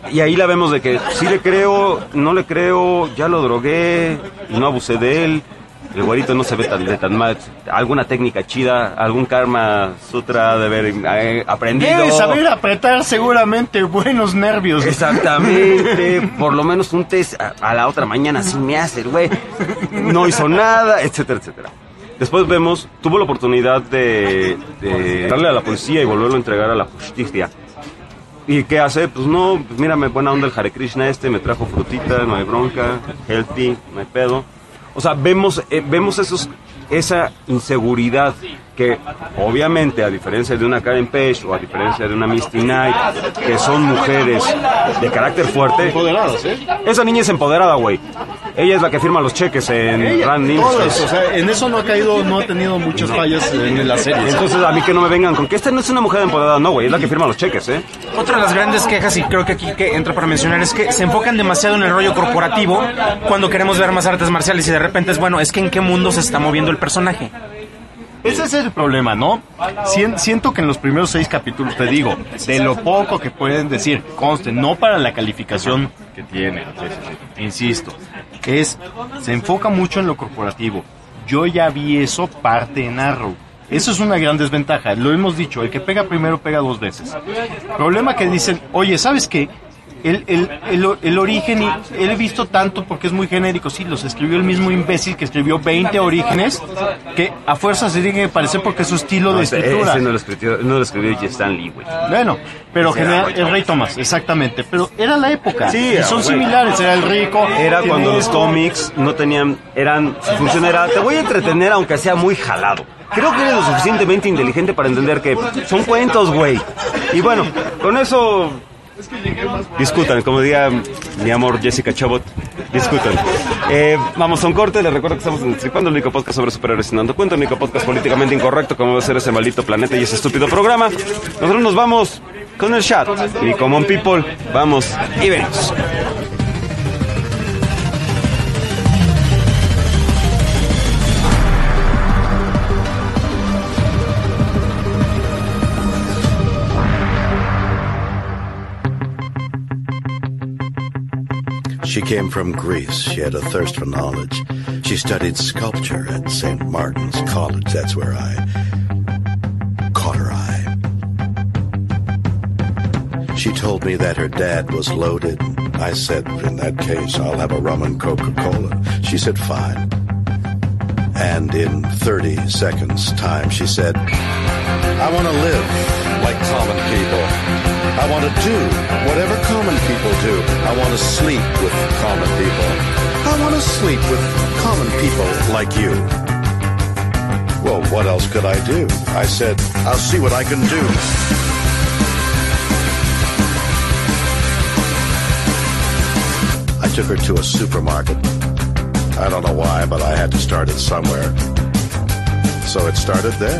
y ahí la vemos de que sí le creo, no le creo, ya lo drogué, y no abusé de él. El güerito no se ve tan, de tan mal. Alguna técnica chida, algún karma sutra de haber eh, aprendido. Debe saber apretar seguramente buenos nervios. Exactamente. Por lo menos un test a, a la otra mañana sí me hace el güey. No hizo nada, etcétera, etcétera. Después vemos, tuvo la oportunidad de, de darle a la policía y volverlo a entregar a la justicia. ¿Y qué hace? Pues no, pues mírame, buena onda el Hare Krishna este, me trajo frutita, no hay bronca, healthy, no hay pedo. O sea, vemos, eh, vemos esos, esa inseguridad que, obviamente, a diferencia de una Karen Page o a diferencia de una Misty Knight, que son mujeres de carácter fuerte, empoderadas, ¿eh? Esa niña es empoderada, güey. Ella es la que firma los cheques en Rand News. O sea, en eso no ha caído, no ha tenido muchas fallas en la serie. Entonces, a mí que no me vengan con que esta no es una mujer empoderada, no, güey, es la que firma los cheques, ¿eh? Otra de las grandes quejas, y creo que aquí que entra para mencionar, es que se enfocan demasiado en el rollo corporativo cuando queremos ver más artes marciales y de repente es, bueno, es que en qué mundo se está moviendo el personaje. Ese es el problema, ¿no? Sien- siento que en los primeros seis capítulos, te digo, de lo poco que pueden decir, conste, no para la calificación que tiene, insisto, es, se enfoca mucho en lo corporativo. Yo ya vi eso parte en Arrow. Eso es una gran desventaja, lo hemos dicho, el que pega primero pega dos veces. Problema que dicen, oye, ¿sabes qué? El, el, el, el origen, y he visto tanto porque es muy genérico, sí, los escribió el mismo imbécil que escribió veinte orígenes, que a fuerza se tiene que parecer porque es su estilo No, de ese, escritura. ese no lo escribió, no lo escribió J. Stan Lee, güey. Bueno, pero Ese genera, era Ray el Rey Thomas, exactamente, pero era la época, Sí, y son güey. similares, era el rico. Era tiene cuando los esto. cómics no tenían, eran, su función era, te voy a entretener aunque sea muy jalado. Creo que eres lo suficientemente inteligente para entender que son cuentos, güey. Y bueno, con eso discutan, como diga mi amor Jessica Chabot, discutan. Eh, vamos a un corte, les recuerdo que estamos en Destripando, el único podcast sobre superhéroes sin dando cuenta, el único podcast políticamente incorrecto como va a ser ese maldito planeta y ese estúpido programa. Nosotros nos vamos con el chat y Common People, vamos y venimos. She came from Greece. She had a thirst for knowledge. She studied sculpture at Saint Martin's College. That's where I caught her eye. She told me that her dad was loaded. I said, in that case, I'll have a rum and Coca-Cola. She said, fine. And in thirty seconds time, she said, I want to live like common people. I want to do whatever common people do. I want to sleep with common people. I want to sleep with common people like you. Well, what else could I do? I said, I'll see what I can do. I took her to a supermarket. I don't know why, but I had to start it somewhere. So it started there.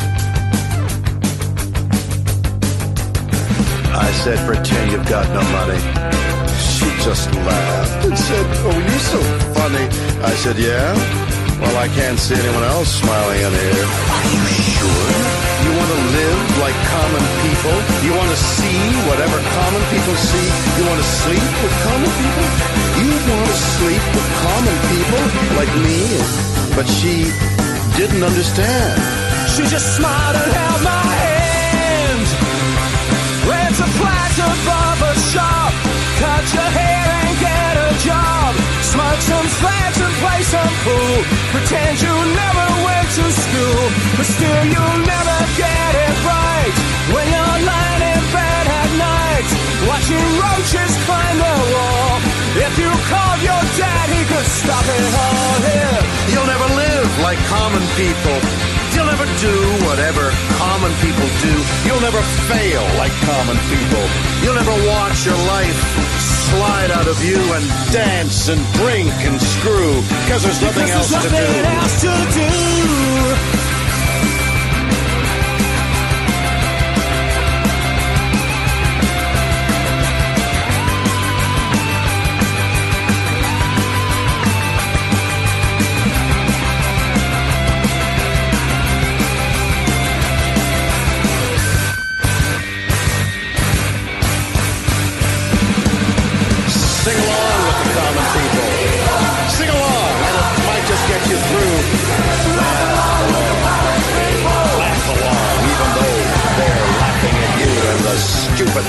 I said, pretend you've got no money. She just laughed and said, oh, you're so funny. I said, yeah? Well, I can't see anyone else smiling in here. Are you sure? You want to live like common people? You want to see whatever common people see? You want to sleep with common people? You want to sleep with common people like me? But she didn't understand. She just smiled and held my hand. It's a platinum barber shop. Cut your hair and get a job. Smoke some fags and play some pool. Pretend you never went to school, but still you'll never get it right. When you're lying in bed at night, watching roaches climb the wall. If you called your dad, he could stop it all here. You'll never live like common people. You'll never do whatever common people do. You'll never fail like common people. You'll never watch your life slide out of you and dance and drink and screw, because there's nothing else to do. Nothing else to do.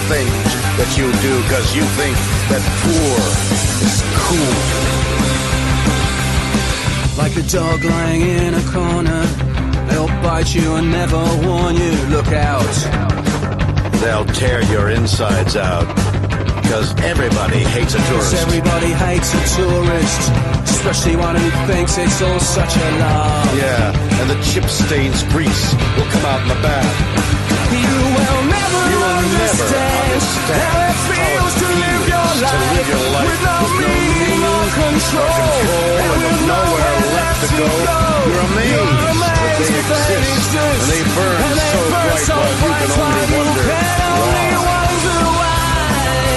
things that you do because you think that poor is cool. Like a dog lying in a corner, they'll bite you and never warn you. Look out. They'll tear your insides out because everybody hates a tourist. Everybody hates a tourist, especially one who thinks it's all such a lie. Yeah, and the chip stains grease will come out in the bath. You will never, You will never understand, understand how it feels how to, it live feels your to life, live your life with no with no meaning or control, control and with nowhere left to go. You're amazed that they exist, and they burn and they so burn bright so while you bright can while only you wonder can only why. wonder why.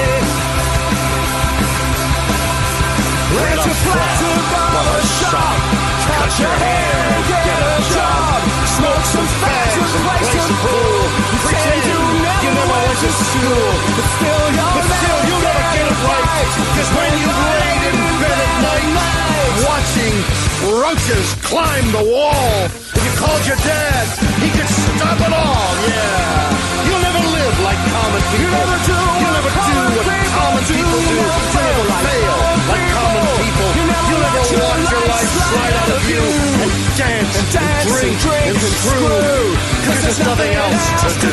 Rent a flat to barber shop, cut your hair, get a job, smoke some fags and play some pool. Pretend you never went to school, but still you'll never get it right. Because when you laid in bed at night, watching roaches climb the wall, if you called your dad, he could stop it all, yeah. You'll never live like common people. You never do You'll never do what common people do. You'll never fail like common people. You'll never watch your life slide out of you and dance and drink and screw. Because there's nothing else to do.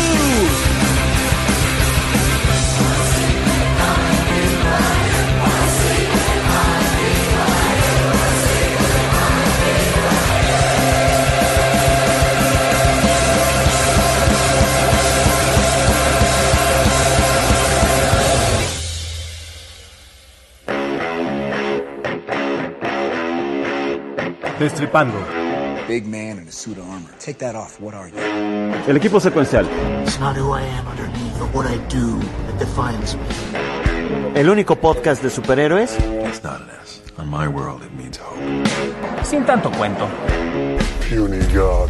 Destripando. Big man in a suit of armor. Take that off. What are you? El equipo secuencial. It's not who I am underneath, but what I do that defines me. El único podcast de superhéroes. It's not an S. On my world, it means hope. Sin tanto cuento. Puny God.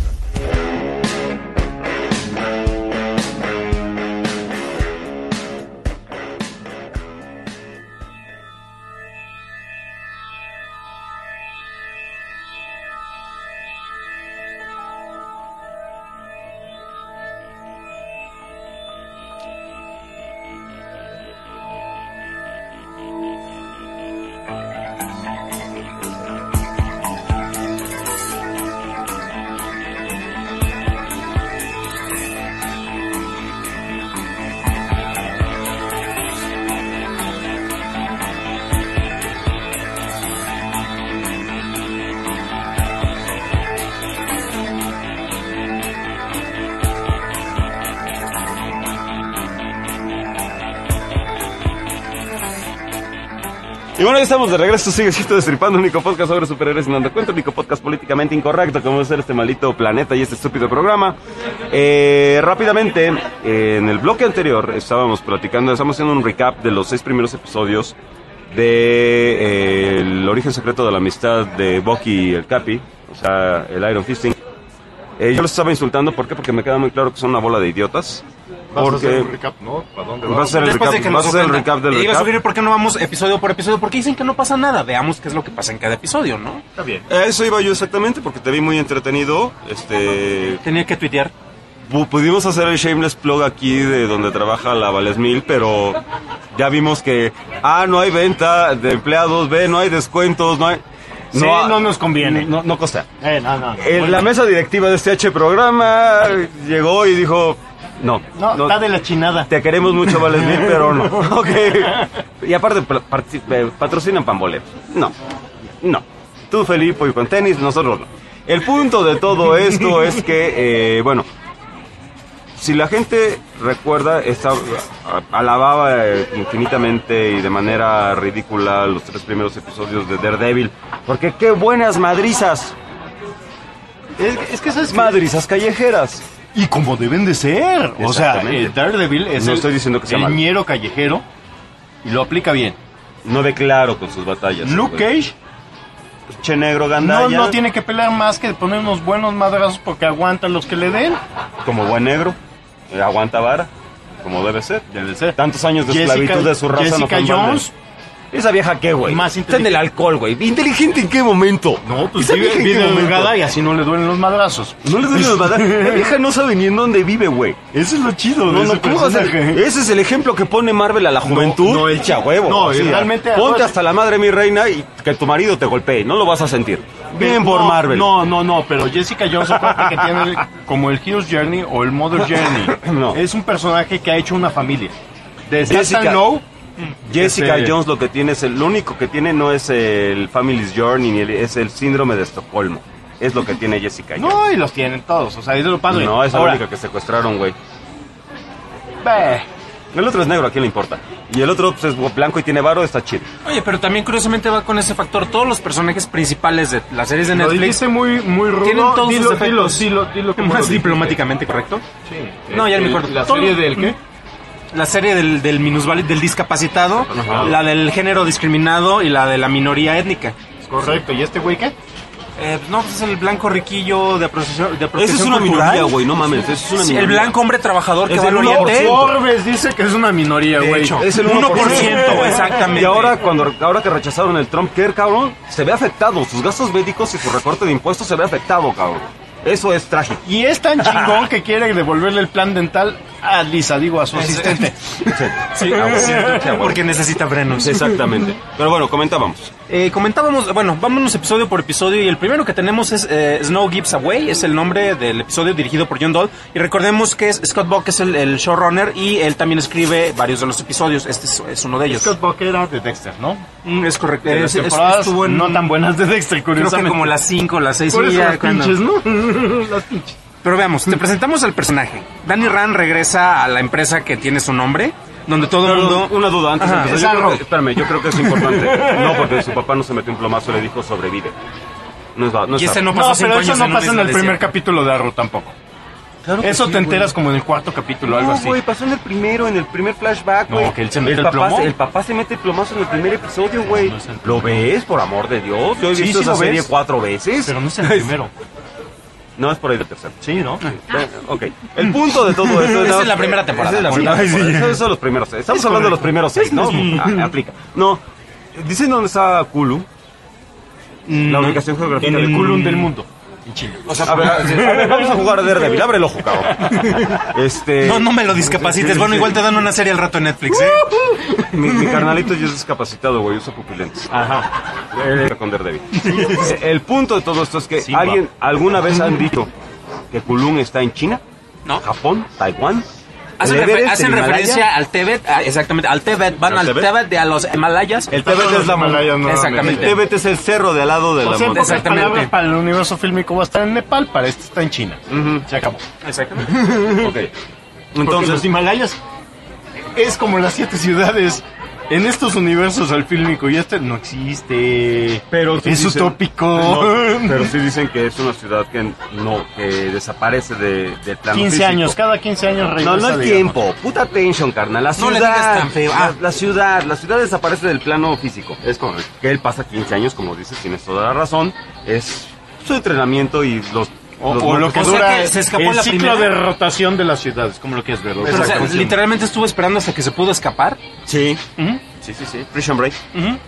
Y bueno, ya estamos de regreso, sigue siendo Destripando, único podcast sobre superhéroes sin dando cuenta, único podcast políticamente incorrecto, como debe ser este maldito planeta y este estúpido programa. Eh, rápidamente, eh, en el bloque anterior estábamos platicando, estamos haciendo un recap de los seis primeros episodios de eh, el origen secreto de la amistad de Bucky y el Capi, o sea, el Iron Fisting. Eh, yo los estaba insultando, ¿por qué? Porque me queda muy claro que son una bola de idiotas. ¿Vas a Porque hacer un recap, no? ¿Para dónde vas a vas? hacer el Después recap, de que vas a nos hacer el ofendan. recap del Y iba a recap. sugerir por qué no vamos episodio por episodio, porque dicen que no pasa nada. Veamos qué es lo que pasa en cada episodio, ¿no? Está bien. A eso iba yo exactamente, porque te vi muy entretenido. Este, Tenía que tuitear. pu- pudimos hacer el shameless plug aquí de donde trabaja la Vales Mil, pero ya vimos que A, no hay venta de empleados, B, no hay descuentos, no hay... Sí, no nos conviene. No, no costa. Eh, no, no. no. Eh, Bueno, la mesa directiva de este H programa llegó y dijo, no, No, está de la chinada. te queremos mucho, Vales Mil, pero no. Ok. Y aparte, pa- partic- eh, patrocinan Pambolero. No, no. Tú, Felipe, y con tenis, nosotros no. El punto de todo esto es que, eh, bueno, si la gente recuerda, esta, a- alababa eh, infinitamente y de manera ridícula los tres primeros episodios de Daredevil, porque qué buenas madrizas, Es, es que esas madrizas callejeras. Y como deben de ser. O sea, Exactamente. eh, Daredevil es No el, estoy diciendo que sea el malo. ñero callejero y lo aplica bien. No declaro con sus batallas. Luke Cage Che negro no, gandalla, no tiene que pelear más que poner unos buenos madrazos porque aguanta los que le den. como buen negro, eh, aguanta vara, como debe ser. Debe ser. Tantos años de Jessica- esclavitud de su raza no Jessica fue en balde. Jones ¿Esa vieja qué, güey? Más Está en el alcohol, güey. ¿Inteligente en qué momento? No, pues ¿Esa vive, vieja en vive qué momento? drogada y así no le duelen los madrazos. No le duele los madrazos. La vieja no sabe ni en dónde vive, güey. Eso es lo chido No, de no, ese ¿cómo va a ser? personaje. Ese es el ejemplo que pone Marvel a la juventud. No, no, el Echa huevo. no, así, realmente- Ponte hasta la madre, mi reina, y que tu marido te golpee. No lo vas a sentir. Bien No, por Marvel. No, no, no, pero Jessica Jones aparte que tiene el- como el Hero's Journey o el Mother Journey. No. Es un personaje que ha hecho una familia. De Jessica- Jessica No, Jessica Este- Jones lo que tiene es el lo único que tiene no es el Family's Journey ni el- es el síndrome de Estocolmo. Es lo que tiene Jessica Jones. no, y los tienen todos, o sea, es de lo padre. No, es la Ahora, única que secuestraron, güey. ve, El otro es negro, ¿a quién le importa? Y el otro pues, es blanco y tiene varo, está chido. Oye, pero también curiosamente va con ese factor. Todos los personajes principales de las series de lo Netflix dijiste muy, muy rudo. tienen todos dilo, sus efectos. dilo, dilo, dilo como lo más dijiste. diplomáticamente, ¿correcto? Sí. No, ya El- me acuerdo. ¿La Todo- serie del qué? La serie del, del minusválido, del discapacitado, Ajá. la del género discriminado y la de la minoría étnica. Correcto, ¿y este güey qué? Eh, no, pues es el blanco riquillo de apropiación, de Esa apropiación es una cultural. minoría, güey, no mames. Esa es una Sí, minoría. el blanco hombre trabajador que Es va el al uno por oriente. ciento. Forbes dice que es una minoría, De güey. hecho, Es el uno por ciento, ciento, güey. exactamente. Y ahora, cuando, ahora que rechazaron el Trump Care, cabrón, se ve afectado. Sus gastos médicos y su recorte de impuestos se ve afectado, cabrón. Eso es trágico. Y es tan chingón que quiere devolverle el plan dental a Lisa, digo, a su asistente. Sí, porque necesita frenos. Exactamente. Pero bueno, comentábamos. Eh, comentábamos, bueno, vámonos episodio por episodio y el primero que tenemos es eh, Snow Gives Away, es el nombre del episodio dirigido por John Dahl y recordemos que es Scott Buck es el, el showrunner y él también escribe varios de los episodios, este es, es uno de ellos. Scott Buck era de Dexter, ¿no? Mm, es correcto. De Es- las es- temporadas estuvo en- no tan buenas de Dexter, creo curiosamente. que como las cinco, las seis. Por sí, eso ya las cuando- pinches, ¿no? Las pinches. Pero veamos, te presentamos al personaje. Danny Rand regresa a la empresa que tiene su nombre, donde todo el mundo... Una duda antes Ajá, de es empezar. Yo creo algo. que- espérame, yo creo que es importante. No, porque su papá no se metió un plomazo y le dijo sobrevive. No es va- no es Y este va- no pasó No, cinco pero eso años no en pasa en una el isla primer desierta. capítulo de Arrow tampoco. Claro que Eso sí, te güey. enteras como en el cuarto capítulo, algo No, así. güey, pasó en el primero, en el primer flashback, No, güey. que él se mete el papá, plomo. se- El papá se mete el plomazo en el primer episodio, güey. No es el ¿Lo ves, por amor de Dios? Yo he Sí, visto sí esa lo serie ves. cuatro veces. Pero no es el primero. No, es por ahí del tercero. Sí, ¿no? Bueno, ok. El punto de todo esto Esa nada- es la primera temporada. Esa es la Sí. primera Ay, sí. temporada. Esos son los primeros seis. Estamos Es hablando de los correcto. primeros seis, ¿no? Ah, aplica. No, dicen dónde está Kulu. La ubicación geográfica En de el Kulu. culum del mundo. En China. O sea, a ver, a ver, vamos a jugar a Daredevil. Abre el ojo, cabrón. Este... No, no me lo discapacites. Bueno, igual te dan una serie al rato en Netflix, ¿eh? Mi, mi carnalito ya es discapacitado, güey. Usa pupilentes. Ajá. Eh, con Daredevil. El punto de todo esto es que Sí, alguien, alguna vez han dicho que Kulun está en China, ¿No? Japón, Taiwán. Hacen, el refer- Everest, hacen el Himalaya. referencia al Tibet, a- exactamente, al Tibet, van ¿Al al Tibet? Tibet de a los Himalayas. El Tibet es la Himalayas, no, El Exactamente. Tibet es el cerro de al lado de O la sea, en montaña. pocas Exactamente. palabras, para el universo fílmico va a estar en Nepal, para este está en China. Ujú. Se acabó. Exactamente. Ok. Entonces, Entonces, los Himalayas es como las siete ciudades. En estos universos al fílmico y este no existe. pero sí es dicen- utópico. No, pero sí dicen que es una ciudad que no, que desaparece de, del plano quince físico. años, cada quince años regresa. No, no el digamos. tiempo. Puta attention, carnal. La No ciudad. le digas tan feo. La, Ah. la ciudad. La ciudad desaparece del plano físico. Es correcto. Que él pasa quince años, como dices, tienes toda la razón. Es su entrenamiento y los... O, los o lo que O sea dura que se escapó el la ciclo primera. de rotación de las ciudades, como lo quieres verlo. Pero, o sea, literalmente estuvo esperando hasta que se pudo escapar. Sí. Ujú. Sí, sí, sí. Prison Break.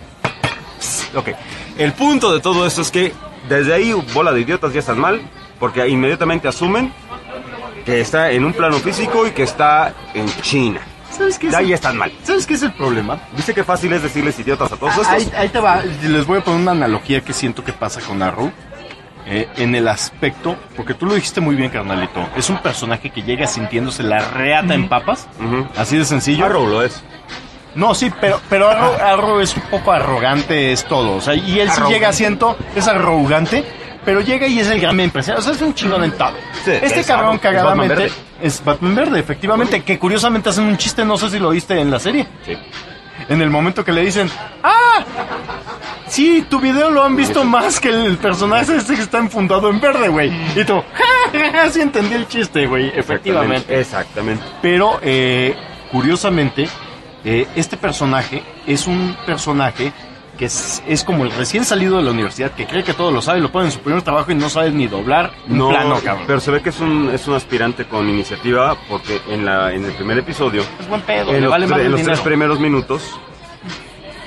Ujú. Ok. El punto de todo esto es que desde ahí, bola de idiotas ya están mal, porque inmediatamente asumen que está en un plano físico y que está en China. ¿Sabes qué es De ahí el- están mal. ¿Sabes qué es el problema? ¿Viste qué fácil es decirles idiotas a todos estos? Ahí, ahí te va, les voy a poner una analogía que siento que pasa con Arrow. Eh, en el aspecto, porque tú lo dijiste muy bien, carnalito, es un personaje que llega sintiéndose la reata en papas, Ujú. así de sencillo. Arrow lo es. No, sí, pero, pero Arrow, Arrow es un poco arrogante, es todo. O sea, y él sí Arrogante. llega siento, es arrogante, pero llega y es el gran empresario. O sea, es un chingón en todo. Sí, este es cabrón Arrow, cagadamente es Batman es Batman Verde, efectivamente, que curiosamente hacen un chiste, no sé si lo viste en la serie. Sí. En el momento que le dicen, ¡ah! Sí, tu video lo han visto más que el personaje este que está enfundado en verde, güey. Y tú, ¡ja, ja, ja! Sí entendí el chiste, güey, efectivamente. Exactamente. Pero, eh, curiosamente, eh, este personaje es un personaje que es, es como el recién salido de la universidad, que cree que todo lo sabe, lo pone en su primer trabajo y no sabe ni doblar un No, plano, cabrón. pero se ve que es un, es un aspirante con iniciativa porque en, la, en el primer episodio, Es buen pedo, en le los, vale tre- más en el los tres dinero. primeros minutos,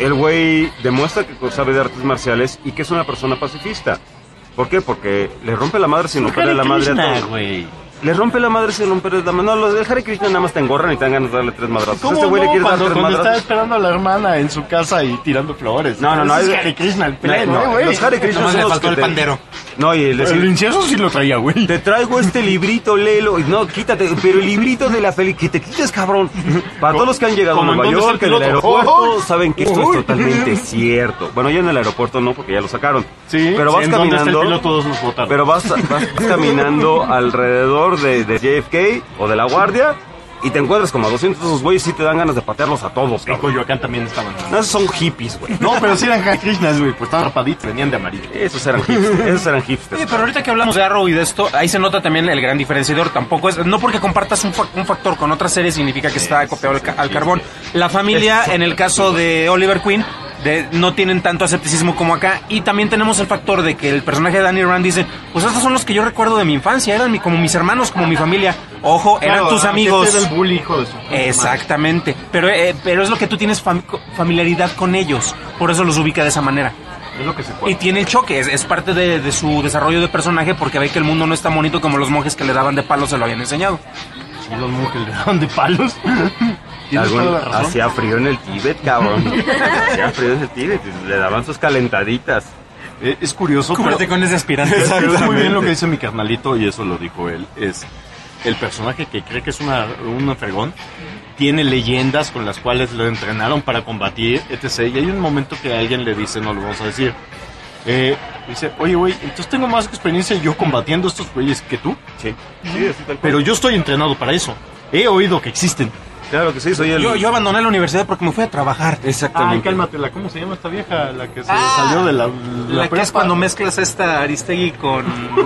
el güey demuestra que sabe de artes marciales y que es una persona pacifista. ¿Por qué? Porque le rompe la madre sin romperle la madre a todos. Le rompe la madre sin romperle la madre. No, los del Hare Krishna nada más te engorran y te dan ganas de darle tres madrazos. ¿Cómo Este güey no? le quiere dar Cuando, tres cuando madrazos. está esperando a la hermana en su casa y tirando flores. No, no, no. Es es- Hare Krishna, el No, pleno, no, güey. Los Hare Krishna Nomás son le los faltó que el te- pandero. No, y el El incienso sí lo traía, güey. Te traigo este librito, léelo. Y no, quítate, pero el librito de la felicidad, que te quites, cabrón. Para todos los que han llegado a ¿Cómo en Nueva dónde está York, el en el piloto? aeropuerto, ¡Oh! saben que esto ¡Oh! es totalmente cierto. Bueno, ya en el aeropuerto no, porque ya lo sacaron. Sí, pero sí, vas ¿en dónde está el caminando. piloto? Todos nos votaron. Pero vas, vas caminando alrededor de, de J F K o de La Guardia y te encuentras como a doscientos de esos güeyes y te dan ganas de patearlos a todos, En cabrón. Coyoacán también estaban. No, esos son hippies, güey. No, pero sí eran Hare Krishnas, güey. Pues estaban rapaditos, venían de amarillo. Esos eran hipsters. Esos eran hipsters. Sí, pero ahorita que hablamos de Arrow y de esto, ahí se nota también el gran diferenciador. Tampoco es, no porque compartas un, fa- un factor con otra serie significa que está copiado al, ca- al carbón. La familia, en el caso de Oliver Queen, de, no tienen tanto escepticismo como acá. Y también tenemos el factor de que el personaje de Danny Rand dice, pues estos son los que yo recuerdo de mi infancia, eran mi, como mis hermanos, como mi familia. Ojo, eran Claro, tus aquel amigos. Era el bully, hijo de su puta madre. Exactamente. Pero, eh, pero es lo que tú tienes fam- familiaridad con ellos. Por eso los ubica de esa manera. Es lo que se puede. Y tiene el choque, es, es parte de, de su desarrollo de personaje porque ve que el mundo no es tan bonito como los monjes que le daban de palos se lo habían enseñado. Y los monjes le daban de palos. Tienes Algún- toda la razón. hacía frío en el Tíbet, cabrón. Hacía frío en el Tíbet. y Le daban sus calentaditas. Eh, es curioso, pero, Cúbrete con ese aspirante. pero es muy bien lo que dice mi carnalito, y eso lo dijo él. Es el personaje que cree que es una, un fregón. Tiene leyendas con las cuales lo entrenaron para combatir, etcétera. Y hay un momento que alguien le dice, no lo vamos a decir. Eh, dice, oye, güey, entonces tengo más experiencia yo combatiendo a estos güeyes que tú. Sí. Sí, así tal cual. Pero yo estoy entrenado para eso. He oído que existen. Claro que sí, soy el... Yo, yo abandoné la universidad porque me fui a trabajar. Exactamente. Ay, cálmatela. ¿Cómo se llama esta vieja? La que se Ah, salió de la... La, que es prepa. cuando mezclas esta Aristegui con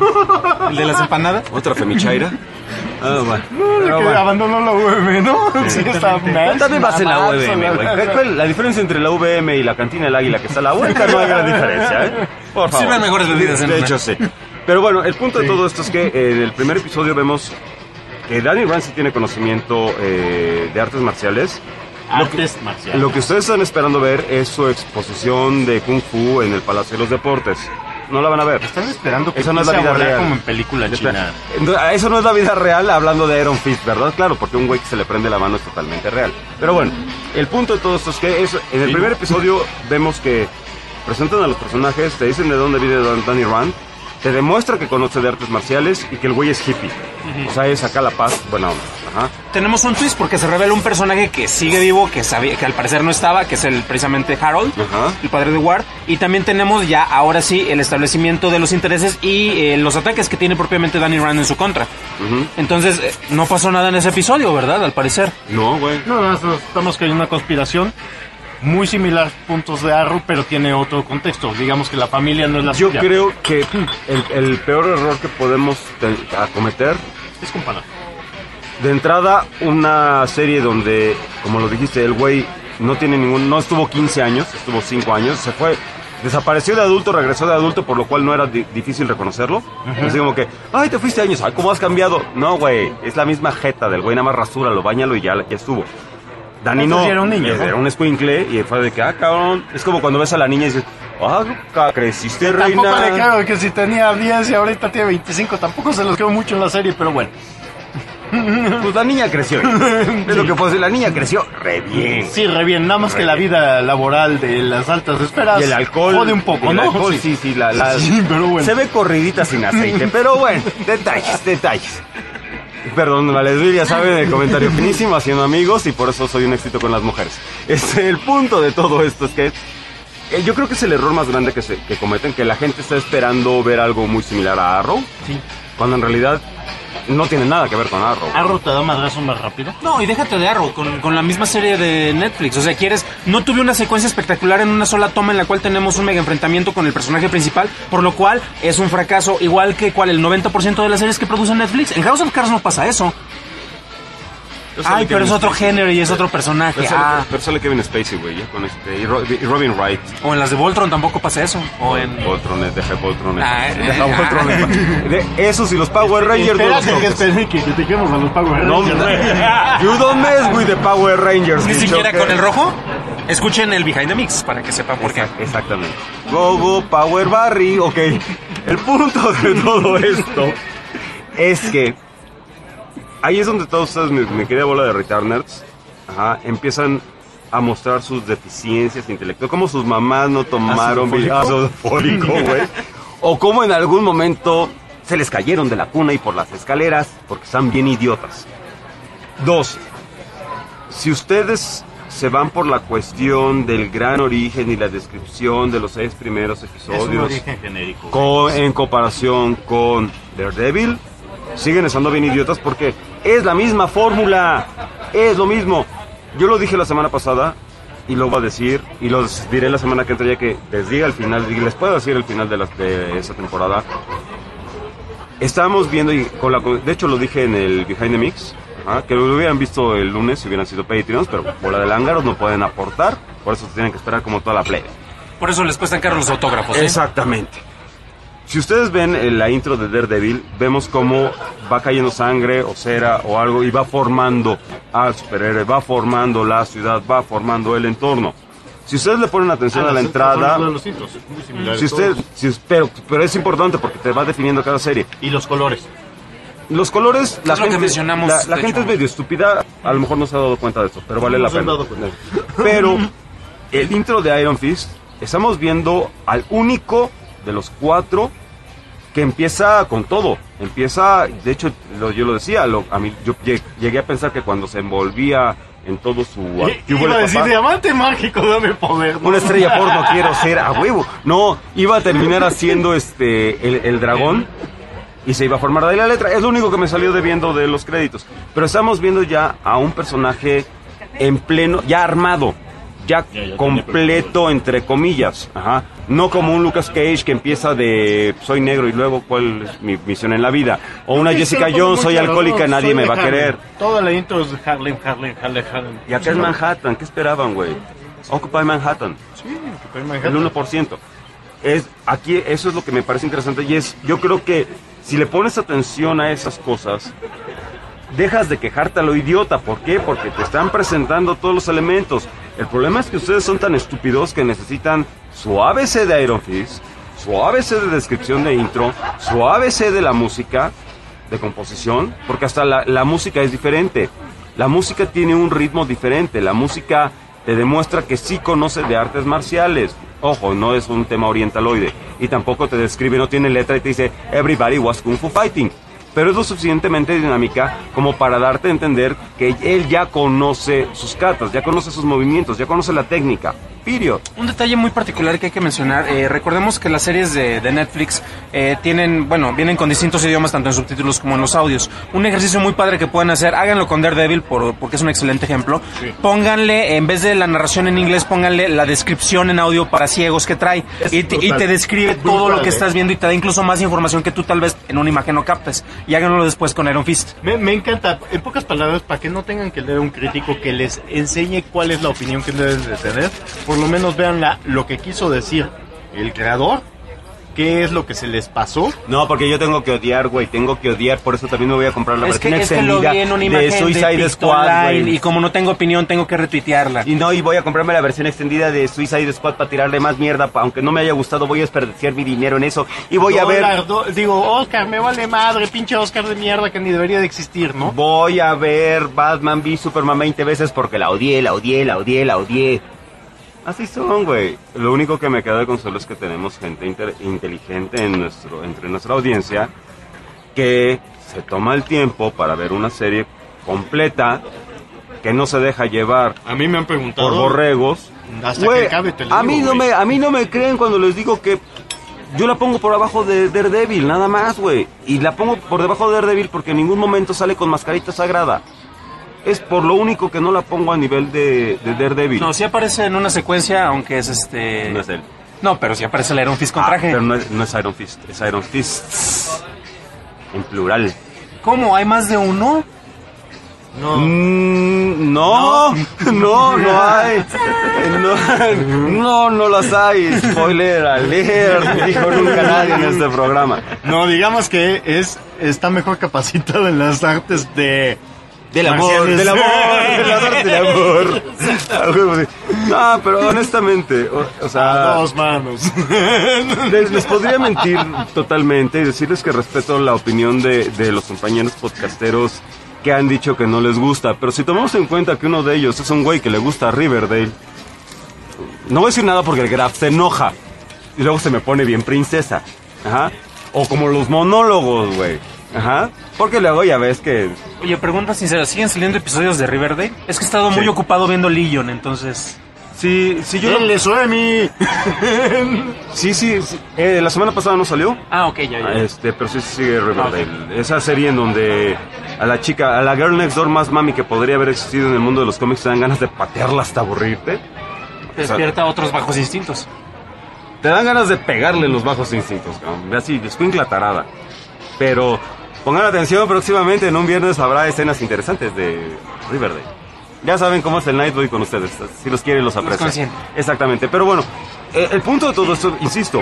el de las empanadas. Otra femichaira. Ah, bueno. No, la Pero que bueno. abandonó la U V M, ¿no? Sí, está mal. También vas en la U V M, güey. ¿Cuál- cuál- La diferencia entre la U V M y la cantina del Águila que está a la vuelta no hay gran diferencia, ¿eh? Por favor. Sirven mejores bebidas en De una. hecho, sí. Pero bueno, el punto de todo esto es que eh, en el primer episodio vemos que Danny Rand sí tiene conocimiento eh, de artes marciales. Lo que, Artes marciales. lo que ustedes están esperando ver es su exposición de Kung Fu en el Palacio de los Deportes. No la van a ver. Están esperando que Eso no es la empiece a vida volar real. como en película china. No, Eso no es la vida real hablando de Iron Fist, ¿verdad? Claro, porque un güey que se le prende la mano es totalmente real. Pero bueno, el punto de todo esto es que es, en el Sí. primer episodio vemos que presentan a los personajes, te dicen de dónde viene Dan- Danny Rand, te demuestra que conoce de artes marciales y que el güey es hippie. O sea, es acá la paz, buena onda. Ajá. Tenemos un twist porque se revela un personaje que sigue vivo, que sabía, que al parecer no estaba, que es el precisamente Harold, Ajá. el padre de Ward. Y también tenemos ya, ahora sí, el establecimiento de los intereses y eh, los ataques que tiene propiamente Danny Rand en su contra. Ujú. Entonces, eh, no pasó nada en ese episodio, ¿verdad? Al parecer. No, güey. No, no, no, estamos que hay una conspiración muy similar puntos de Arrow, pero tiene otro contexto. Digamos que la familia no es la Yo suya. creo que el, el peor error que podemos te- acometer Es comparar. de entrada, una serie donde, como lo dijiste, el güey no tiene ningún, no estuvo quince años, estuvo cinco años, se fue, desapareció de adulto, regresó de adulto, por lo cual no era di- difícil reconocerlo. Así como que, ay, te fuiste años, ay, ¿cómo has cambiado? No, güey, es la misma jeta del güey, nada más rasúralo, báñalo y ya, ya estuvo. Dani no, Entonces ya era un niño, era ¿no? un escuincle y fue de que, ah, cabrón, es como cuando ves a la niña y dices, ah, ca- creciste, Tampoco le reina. creo que si tenía diez y ahorita tiene veinticinco, tampoco se los creo mucho en la serie, pero bueno. Pues la niña creció. Es lo que puedo decir, la niña creció re bien. Sí, re bien, nada más Re que la bien. vida laboral de las altas esferas. Y el alcohol. Jode un poco, y el ¿no? alcohol, sí, sí, la, la- Sí, pero bueno. Se ve corridita sin aceite, pero bueno, detalles, detalles. Perdón, Valeria, ya saben, el comentario finísimo, haciendo amigos, y por eso soy un éxito con las mujeres. Este, el punto de todo esto es que eh, yo creo que es el error más grande que, se, que cometen, que la gente está esperando ver algo muy similar a Arrow, Sí. cuando en realidad no tiene nada que ver con Arrow. Arrow te da madrazo más rápido. No, y déjate de Arrow, con, con la misma serie de Netflix. O sea, quieres. No tuve una secuencia espectacular en una sola toma en la cual tenemos un mega enfrentamiento con el personaje principal, por lo cual es un fracaso. Igual que cual el noventa por ciento de las series que produce Netflix. En House of Cards no pasa eso. Ay, pero es otro género y es otro personaje. Pero sale, Ah. pero sale Kevin Spacey, güey, ya con este, y, Ro- y Robin Wright. O en las de Voltron tampoco pasa eso. O en. Voltron, deja Voltron. Ah, Deja eh, Voltron. ah. De esos y los Power Rangers no los Espérate que, toques. espere que critiquemos a los Power No, Rangers. you don't mess with the Power Rangers. Ni bitch, siquiera okay? con el rojo. Escuchen el Behind the Mix para que sepan por qué. Exactamente. Go, go, Power Barry. Ok. El punto de todo esto es que ahí es donde todos ustedes, mi, mi querida bola de returners, ajá, empiezan a mostrar sus deficiencias intelectuales. Como sus mamás no tomaron ácido fólico, güey. O como en algún momento se les cayeron de la cuna y por las escaleras porque están bien idiotas. Dos, si ustedes se van por la cuestión del gran origen y la descripción de los seis primeros episodios, es un origen genérico, con, en comparación con Daredevil, siguen estando bien idiotas porque es la misma fórmula, es lo mismo. Yo lo dije la semana pasada y lo voy a decir y lo diré la semana que entra, ya que les diga el final, y les puedo decir el final de, la, de esta temporada. Estábamos viendo, y con la, de hecho lo dije en el Behind the Mix, ¿ah? Que lo hubieran visto el lunes si hubieran sido Patreons, pero por la de lángaros no pueden aportar, por eso tienen que esperar como toda la play. Por eso les cuestan caros los autógrafos, ¿eh? Exactamente. Si ustedes ven en la intro de Daredevil, vemos cómo va cayendo sangre o cera o algo y va formando al superhéroe, va formando la ciudad, va formando el entorno. Si ustedes le ponen atención ah, a la entrada, los intros, muy similar, si usted, si, pero, pero es importante porque te va definiendo cada serie. Y los colores. Los colores, la es gente, lo que mencionamos, la, la gente es medio estúpida, a lo mejor no se ha dado cuenta de esto, pero vale no la pena. Pero el intro de Iron Fist, estamos viendo al único de los cuatro que empieza con todo. Empieza, de hecho, lo, yo lo decía, lo, a mí yo llegué a pensar que cuando se envolvía en todo su... Iba a decir, diamante mágico, dame poder. ¿No? Una estrella porno quiero ser, a huevo. No, iba a terminar haciendo este el, el dragón y se iba a formar de ahí la letra. Es lo único que me salió debiendo de los créditos. Pero estamos viendo ya a un personaje en pleno, ya armado. Ya, ya, ya completo, entre comillas, ajá. No como un Lucas Cage que empieza de soy negro y luego cuál es mi misión en la vida, o una sí, Jessica Jones, soy alcohólica, nadie soy me va a querer. Toda la intro es de Harlem, Harlem, Harlem, Harlem. Y acá es Manhattan, ¿qué esperaban, güey? Occupy Manhattan. Sí, Occupy Manhattan. El uno por ciento. Es, aquí, eso es lo que me parece interesante y es, yo creo que si le pones atención a esas cosas, dejas de quejarte a lo idiota. ¿Por qué? Porque te están presentando todos los elementos. El problema es que ustedes son tan estúpidos que necesitan su A B C de Iron Fist, su A B C de descripción de intro, su A B C de la música, de composición, porque hasta la, la música es diferente. La música tiene un ritmo diferente. La música te demuestra que sí conoce de artes marciales. Ojo, no es un tema orientaloide. Y tampoco te describe, no tiene letra y te dice everybody was kung fu fighting. Pero es lo suficientemente dinámica como para darte a entender que él ya conoce sus katas, ya conoce sus movimientos, ya conoce la técnica. Period. Un detalle muy particular que hay que mencionar, eh, recordemos que las series de, de Netflix eh, tienen, bueno, vienen con distintos idiomas, tanto en subtítulos como en los audios. Un ejercicio muy padre que pueden hacer, háganlo con Daredevil por, porque es un excelente ejemplo. Sí. Pónganle, en vez de la narración en inglés, pónganle la descripción en audio para ciegos que trae. Y te, y te describe todo lo que estás viendo y te da incluso más información que tú tal vez en una imagen no captes. Y háganlo después con Iron Fist. Me, me encanta, en pocas palabras, para que no tengan que leer un crítico que les enseñe cuál es la opinión que deben de tener, por lo menos vean la, lo que quiso decir el creador, qué es lo que se les pasó. No, porque yo tengo que odiar, güey, tengo que odiar, por eso también me voy a comprar la es versión que, extendida es que lo vi en una de Suicide de Squad, güey. Y como no tengo opinión, tengo que retuitearla. Y no, y voy a comprarme la versión extendida de Suicide Squad para tirarle más mierda, aunque no me haya gustado, voy a desperdiciar mi dinero en eso. Y voy Dólar, a ver... Do, digo, Oscar, me vale madre, pinche Oscar de mierda que ni debería de existir, ¿no? Voy a ver Batman v Superman veinte veces porque la odié, la odié, la odié, la odié. Así son, güey. Lo único que me queda de consuelo es que tenemos gente inter- inteligente en nuestro, entre nuestra audiencia que se toma el tiempo para ver una serie completa, que no se deja llevar a mí me han preguntado por borregos. Hasta Güey, que acabe, te lo a digo, mí no güey. me, a mí no me creen cuando les digo que yo la pongo por abajo de Daredevil, nada más, güey. Y la pongo por debajo de Daredevil porque en ningún momento sale con mascarita sagrada. Es por lo único que no la pongo a nivel de, de Daredevil. No, sí aparece en una secuencia, aunque es este... No es él. No, pero sí aparece el Iron Fist con ah, traje. Pero no es, no es Iron Fist, es Iron Fist en plural. ¿Cómo? ¿Hay más de uno? No. Mm, no, no, no, no hay. No, no, no las hay. Spoiler alert, dijo nunca nadie en este programa. No, digamos que es está mejor capacitado en las artes de Del amor, Marcianos. del amor, del amor, del amor. Algo así. No, pero honestamente, o, o sea... A dos manos. Les, les podría mentir totalmente y decirles que respeto la opinión de, de los compañeros podcasteros que han dicho que no les gusta, pero si tomamos en cuenta que uno de ellos es un güey que le gusta Riverdale, no voy a decir nada porque el Graf se enoja y luego se me pone bien princesa, ajá, o como los monólogos, güey, ajá, porque luego ya ves que... Oye, pregunta sincera, ¿siguen saliendo episodios de Riverdale? Es que he estado muy Sí. ocupado viendo Legion, entonces... Sí, sí, yo... ¡Él es Emi! Sí, sí, sí. Eh, la semana pasada no salió. Ah, ok, ya, ya. Este, pero sí sigue Riverdale. Esa serie en donde a la chica, a la girl next door más mami que podría haber existido en el mundo de los cómics, te dan ganas de patearla hasta aburrirte. Te despierta otros bajos instintos. Te dan ganas de pegarle los bajos instintos, cabrón. Así, escuincla tarada. Pero pongan atención, próximamente en un viernes habrá escenas interesantes de Riverdale. Ya saben cómo es el Nightboy con ustedes. Si los quieren, los aprecia. consciente. Exactamente. Pero bueno, eh, el punto de todo esto, insisto,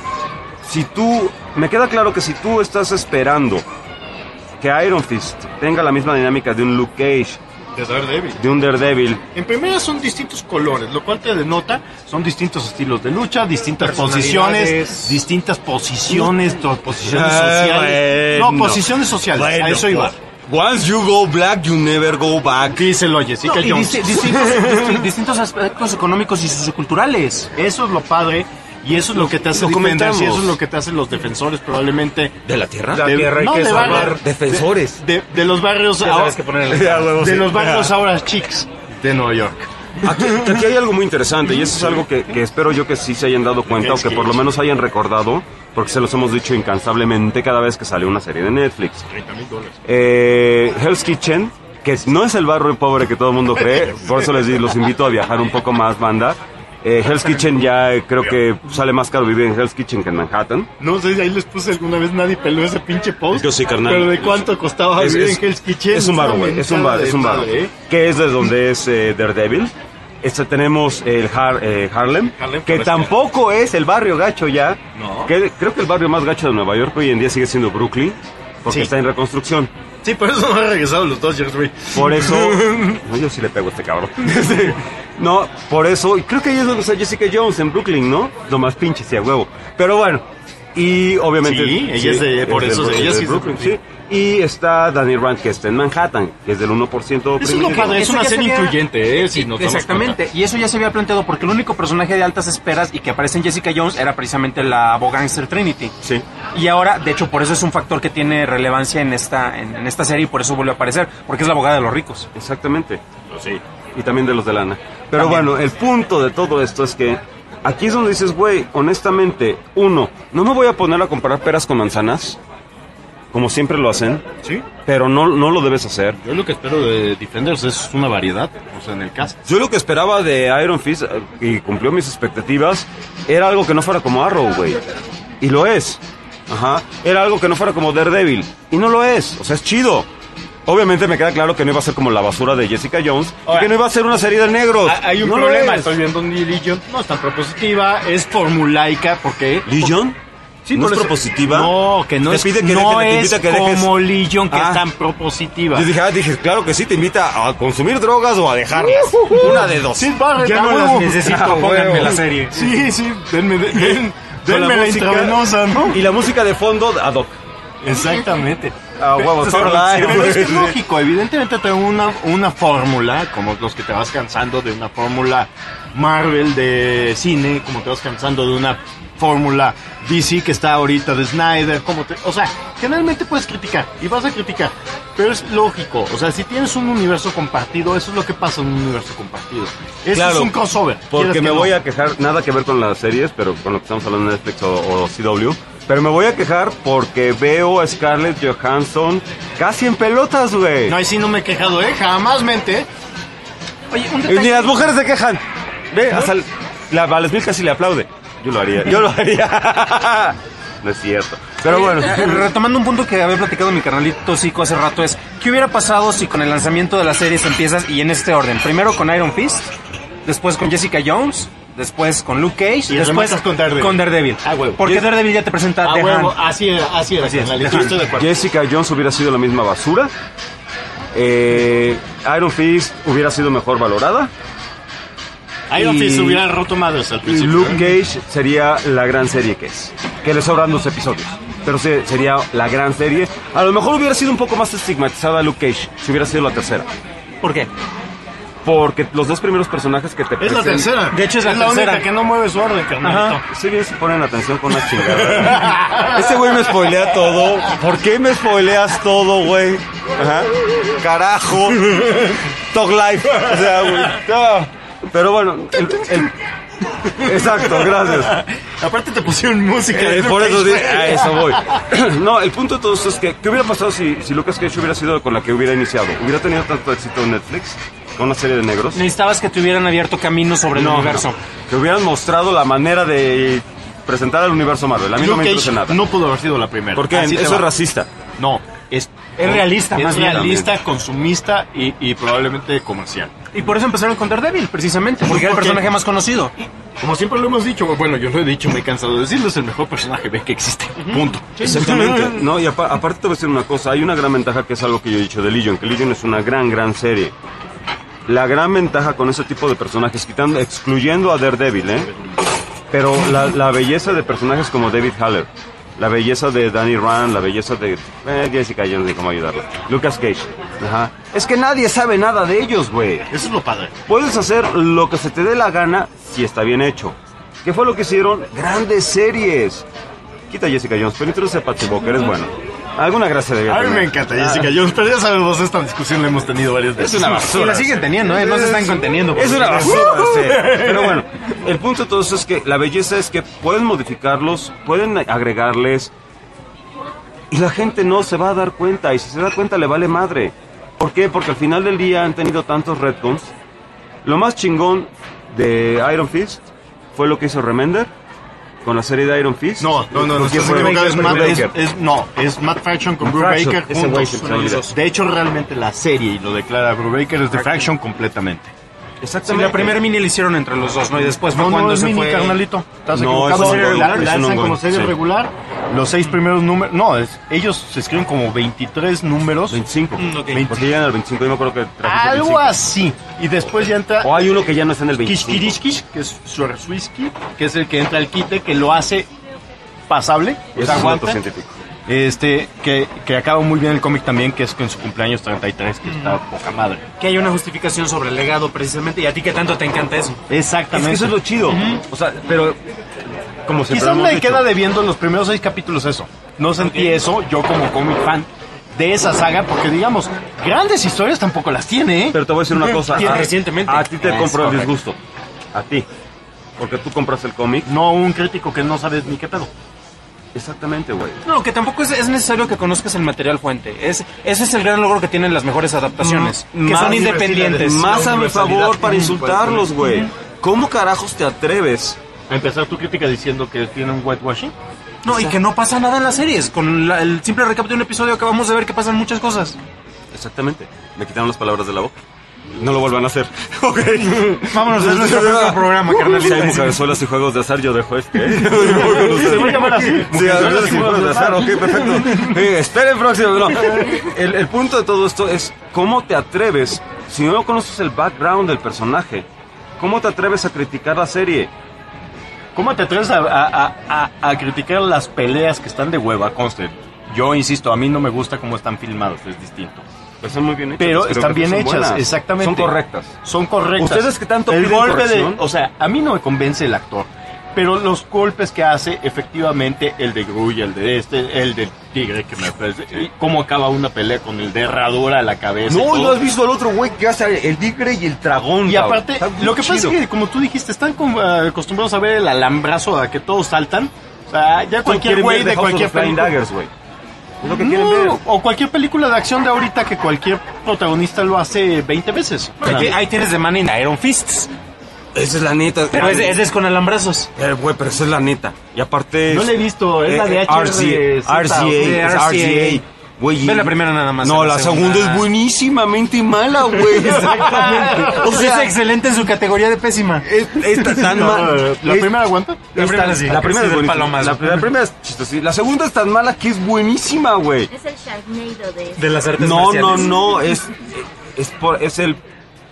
si tú, me queda claro que si tú estás esperando que Iron Fist tenga la misma dinámica de un Luke Cage, De Daredevil. de un Daredevil, En primera son distintos colores, lo cual te denota, son distintos estilos de lucha, distintas posiciones, distintas posiciones, to- posiciones Ah, sociales. bueno. No, posiciones sociales, Bueno, a eso iba. once you go black, you never go back. Díselo, Jessica No, y Jones. disti- distintos, disti- distintos aspectos económicos y socioculturales. Eso es lo padre y eso es lo que te hace Lo defenderse, comentamos. y eso es lo que te hacen los defensores probablemente ¿De la tierra? La de, tierra hay no, que de salvar. barrio- Defensores. de, de los barrios Ya ahora- sabes que ponerle. Ya, huevos, de sí. los barrios ahora chics de Nueva York. Aquí, aquí hay algo muy interesante y eso es algo que, que espero yo que sí se hayan dado cuenta o que por lo menos hayan recordado, porque se los hemos dicho incansablemente cada vez que sale una serie de Netflix. treinta mil dólares. Eh, Hell's Kitchen, que no es el barrio pobre que todo el mundo cree, por eso les di- los invito a viajar un poco más, banda. Eh, Hell's Kitchen ya eh, creo que sale más caro vivir en Hell's Kitchen que en Manhattan. No sé si ahí les puse alguna vez, nadie peló ese pinche post. Yo sí, carnal. Pero de cuánto costaba Es, vivir es- en Hell's Kitchen. es un bar, güey, es un bar, es un bar. Padre, ¿eh? Que es de donde es eh, Daredevil. Este, tenemos el Har- eh, Harlem, Harlem que Forest. tampoco es el barrio gacho ya. No. Que, creo que el barrio más gacho de Nueva York hoy en día sigue siendo Brooklyn, porque Sí. está en reconstrucción. Sí, por eso no han regresado los Dodgers, güey. Por eso... No, yo sí le pego a este cabrón. No, por eso... y creo que ahí es donde está Jessica Jones, en Brooklyn, ¿no? Lo más pinche, sí, a huevo. Pero bueno, y obviamente... Sí, ella es de- por eso, Bro- ella sí es de Brooklyn, Brooklyn. sí. Y está Danny Rand, que está en Manhattan, que es del uno por ciento Eso es lo privilegiado. padre, es Eso una ya serie se había- incluyente, ¿eh? Si nos damos Exactamente, cuenta. y eso ya se había planteado porque el único personaje de altas esperas y que aparece en Jessica Jones era precisamente la abogánster Trinity. Sí. Y ahora, de hecho, por eso es un factor que tiene relevancia en esta, en, en esta serie y por eso vuelve a aparecer, porque es la abogada de los ricos. Exactamente. Pero sí. Y también de los de lana. Pero También. bueno, el punto de todo esto es que aquí es donde dices, güey, honestamente, uno, no me voy a poner a comparar peras con manzanas, como siempre lo hacen, Sí. pero no, no lo debes hacer. Yo lo que espero de Defenders es una variedad, o sea, en el cast. Yo lo que esperaba de Iron Fist, eh, y cumplió mis expectativas, era algo que no fuera como Arrow, güey. Y lo es. Ajá. Era algo que no fuera como Daredevil. Y no lo es. O sea, es chido. Obviamente me queda claro que no iba a ser como la basura de Jessica Jones, Ahora, y que no iba a ser una serie de negros. Ah, Hay un No lo problema, es. estoy viendo New Legion, no es tan propositiva, es formulaica, porque... ¿Legion? Sí, ¿No por es eso- propositiva? No, que no Te es, pide que no dejes- te es invita a que dejes- como Legion, que Ah. es tan propositiva. Yo dije, ah, dije, claro que sí, te invita a consumir drogas o a dejarlas. Una de dos. Sí, Barret, Ya a no huevo. las necesito, Ah, pónganme huevo. la serie. Sí, sí, denme, den, den- Con denme la, intravenosa, ¿no? Y la música de fondo ad hoc. Exactamente. Ah, huevo, Pero- for life, pero es que es güey. lógico, evidentemente tengo una, una fórmula, como los que te vas cansando de una fórmula Marvel de cine, como te vas cansando de una fórmula D C que está ahorita de Snyder, como te, o sea, generalmente puedes criticar y vas a criticar, pero es lógico, o sea, si tienes un universo compartido, eso es lo que pasa en un universo compartido. Eso Claro, es un crossover. Porque quieras me que voy no. a quejar, nada que ver con las series, pero con lo que estamos hablando de Netflix o, o C W. Pero me voy a quejar porque veo a Scarlett Johansson casi en pelotas, güey. No, ahí sí no me he quejado, ¿eh? Jamás mente. Oye, un Y detalle... ni las mujeres se quejan. Ve, hasta el- la Valesmil casi le aplaude. Yo lo haría, yo lo haría. No es cierto. Pero bueno. Eh, retomando un punto que había platicado mi carnalito Zico hace rato es, ¿qué hubiera pasado si con el lanzamiento de las series empiezas y en este orden? Primero con Iron Fist, después con Jessica Jones, después con Luke Cage Y después rematas con Daredevil. con Daredevil. Ah, huevo. Porque Yes- Daredevil ya te presenta Ah, The huevo, Hand. así era, así era, Así es, carnalito, The Hand. estoy de acuerdo. Jessica Jones hubiera sido la misma basura Eh, Iron Fist hubiera sido mejor valorada. Iron Y- Fist hubiera roto madres al Y principio. Luke Cage sería la gran serie que es. Que le sobran dos episodios. Pero se- sería la gran serie. A lo mejor hubiera sido un poco más estigmatizada Luke Cage si hubiera sido la tercera. ¿Por qué? Porque los dos primeros personajes que te Es la presentan- tercera. De hecho, es la única tercera. que no mueve su orden, carnalito. Ajá. Sí, bien se ponen atención con una chingada. Ese güey me spoilea todo. ¿Por qué me spoileas todo, güey? Ajá. Carajo. Talk Life. O sea, güey. Ah. Pero bueno, el, el- exacto, gracias. Aparte te pusieron música. Eh, de por Luke eso Cage. di- a eso voy. No, el punto de todo esto es que, ¿qué hubiera pasado si, si Lucas Cage hubiera sido con la que hubiera iniciado? ¿Hubiera tenido tanto éxito en Netflix? ¿Con una serie de negros? Necesitabas que te hubieran abierto camino sobre el No, universo. no. Que hubieran mostrado la manera de presentar al universo Marvel. A mí no me Luke interesa Cage nada. no pudo haber sido la primera. ¿Por qué? Así te Eso va. es racista. No, es, Es realista, es más bien. realista, consumista y, y probablemente comercial. Y por eso empezaron con Daredevil, precisamente, porque era el ¿Por qué? personaje más conocido. Como siempre lo hemos dicho, bueno, yo lo he dicho, me he cansado de decirlo, es el mejor personaje B que existe. Punto. Exactamente. No, y apa- aparte te voy a decir una cosa. Hay una gran ventaja que es algo que yo he dicho de Legion, que Legion es una gran, gran serie. La gran ventaja con ese tipo de personajes, quitando, excluyendo a Daredevil, ¿eh? Pero la, la belleza de personajes como David Haller, la belleza de Danny Rand, la belleza de eh, Jessica Jones, ni cómo ayudarla. Lucas Cage. Ajá. Es que nadie sabe nada de ellos, güey. Eso es lo padre. Puedes hacer lo que se te dé la gana si está bien hecho. ¿Qué fue lo que hicieron? Grandes series. Quita Jessica Jones, pero introduce a Patsy Walker, es bueno. Alguna gracia debía A mí tener. me encanta Jessica Jones, pero ya sabemos, esta discusión la hemos tenido varias veces. Es una basura. Y la siguen teniendo, ¿eh? No se están conteniendo. Es una basura, sí. Pero bueno, el punto de todo eso es que la belleza es que pueden modificarlos, pueden agregarles, y la gente no se va a dar cuenta, y si se da cuenta le vale madre. ¿Por qué? Porque al final del día han tenido tantos retcons. Lo más chingón de Iron Fist fue lo que hizo Remender con la serie de Iron Fist. No, no, no, no, ¿Quién estás fue? equivocado, es Matt, es, Baker. es- no, es Matt Fraction con Matt Bruce Fraction, Baker ese güey juntos. se me olvidó. De hecho, realmente la serie, y lo declara Bruce Baker, es de Fraction completamente. Sí, Exactamente. la primera mini la hicieron entre los dos, ¿no? Y después fue No, cuando no es se mini, fue... carnalito. Estás No, equivocado. es un La- ongoing, la- es un lanzan ongoing, como serie sí. regular. Los seis primeros números... No, es, ellos se escriben como veintitrés números. veinticinco. Mm, ok. Porque llegan al veinticinco, yo me acuerdo que trajiste el Algo veinticinco. así. Y después ya entra... O hay uno que ya no está en el veinticinco. Kishkirishkish, que es Swarovski, que es el que entra al quite, que lo hace pasable. O Ese sea, es un aguanta. dato científico. Este, que, que acaba muy bien el cómic también, que es en su cumpleaños treinta y tres, que está poca madre. Que hay una justificación sobre el legado, precisamente, y a ti que tanto te encanta eso. Exactamente. Es que eso es lo chido. O sea, pero como siempre Quizás hemos me dicho, queda debiendo en los primeros seis capítulos eso. No sentí eso, yo como cómic fan de esa saga, porque digamos, grandes historias tampoco las tiene, ¿eh? Pero te voy a decir una cosa. Tiene A, recientemente. a ti te Es compro el correcto. disgusto. A ti. Porque tú compras el cómic. No un crítico que no sabes ni qué pedo. Exactamente, güey. No, que tampoco es, es necesario que conozcas el material fuente. Es, ese es el gran logro que tienen las mejores adaptaciones, que Más son diversidad, independientes. Más a mi universalidad. favor para Ujú, insultarlos, güey. ¿Cómo carajos te atreves? A empezar tu crítica diciendo que tiene un whitewashing. No, y que no pasa nada en las series. Con la- el simple recap de un episodio acabamos de ver que pasan muchas cosas. Exactamente. Me quitaron las palabras de la boca. No lo vuelvan a hacer. Ok. Vámonos a nuestro próximo programa, carnal. Si hay mujerzuelas y juegos de azar, yo dejo este. ¿eh? Se va a llamar así. Sí, mujerzuelas y juegos de azar. Ok, perfecto. Eh, espera el próximo. No. El, el punto de todo esto es cómo te atreves, si no conoces el background del personaje, cómo te atreves a criticar la serie. ¿Cómo te atreves a, a- a- a criticar las peleas que están de hueva? Conste, yo insisto, a mí no me gusta cómo están filmados, es distinto. Están muy bien hechas. Pero creo están que bien son hechas, buenas. exactamente. Son correctas. Son correctas. ¿Ustedes qué tanto el piden golpe de, corrección? o sea, a mí no me convence el actor, pero los golpes que hace, efectivamente, el de Gruy, el de este, el del tigre que me parece, y cómo acaba una pelea con el de herradura a la cabeza. y No, todo. ¿no has visto al otro güey que hace el tigre y el dragón? Y cabrón? aparte, Está lo que pasa chido. es que, como tú dijiste, están como, eh, acostumbrados a ver el alambrazo a que todos saltan. O sea, ya cualquier Quieren güey ver de The House of cualquier the Flying película. Daggers, güey. Es lo que quieren No, ver. o cualquier película de acción de ahorita que cualquier protagonista lo hace veinte veces. Ahí, ahí tienes de Man in Iron Fists. Esa es la neta. Pero ese, ese es con alambrazos. Eh, güey, pero esa es la neta. Y aparte... No la he visto, es la de H R Z, R C A, o R C A, sea, es R C A. R C A. Güey, Ve la primera nada más. No, la, la segunda, segunda es buenísimamente mala, güey. Exactamente. O sea, es excelente en su categoría de pésima. Es, está tan mal. ¿La es, primera aguanta? La primera sí. La primera sí, es buenísima. Palomas, la, la primera es chistosita. La segunda es tan mala que es buenísima, güey. Es el Sharknado de... De las artes No, marciales. no, no. Es, es, por, es el...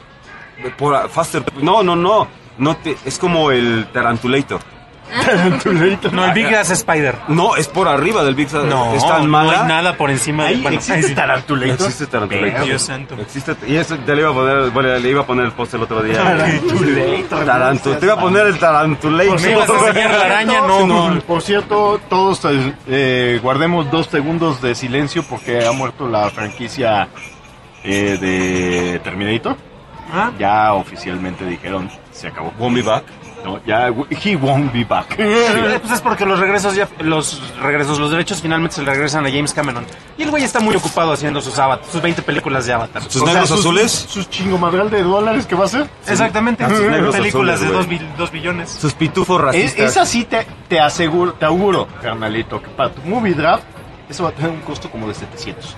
Por Faster... No, no, no. no te, es como el Tarantulator. Tarantulator. No, el Big Ass Spider. No, es por arriba del Big Ass. No, es tan mala. no hay nada por encima de... Ahí Bueno, existe ahí sí. Tarantulator. Existe Tarantulator. Dios santo. Existe, y eso te le iba a poner, bueno, le iba a poner el post el otro día. Tarantulator. Tarantu, te iba a poner el Tarantulator. ¿Me ibas a enseñar la araña? No, no. Por cierto, todos eh, guardemos dos segundos de silencio porque ha muerto la franquicia eh, de Terminator. ¿Ah? Ya oficialmente dijeron, se acabó. Won't be back. No, ya, he won't be back. Eh, Pues es porque los regresos ya, los regresos, los derechos finalmente se le regresan a James Cameron. Y el güey está muy ocupado haciendo sus Avatar, sus veinte películas de Avatar. ¿Sus O sea, negros sus- azules? Sus chingomadral de dólares que va a hacer. Exactamente. Ah, sus negros Películas azules, de dos, güey. bil- dos billones. Sus pitufos Es, racistas. esa sí te, te aseguro, te auguro, carnalito, que para tu movie draft, eso va a tener un costo como de setecientos.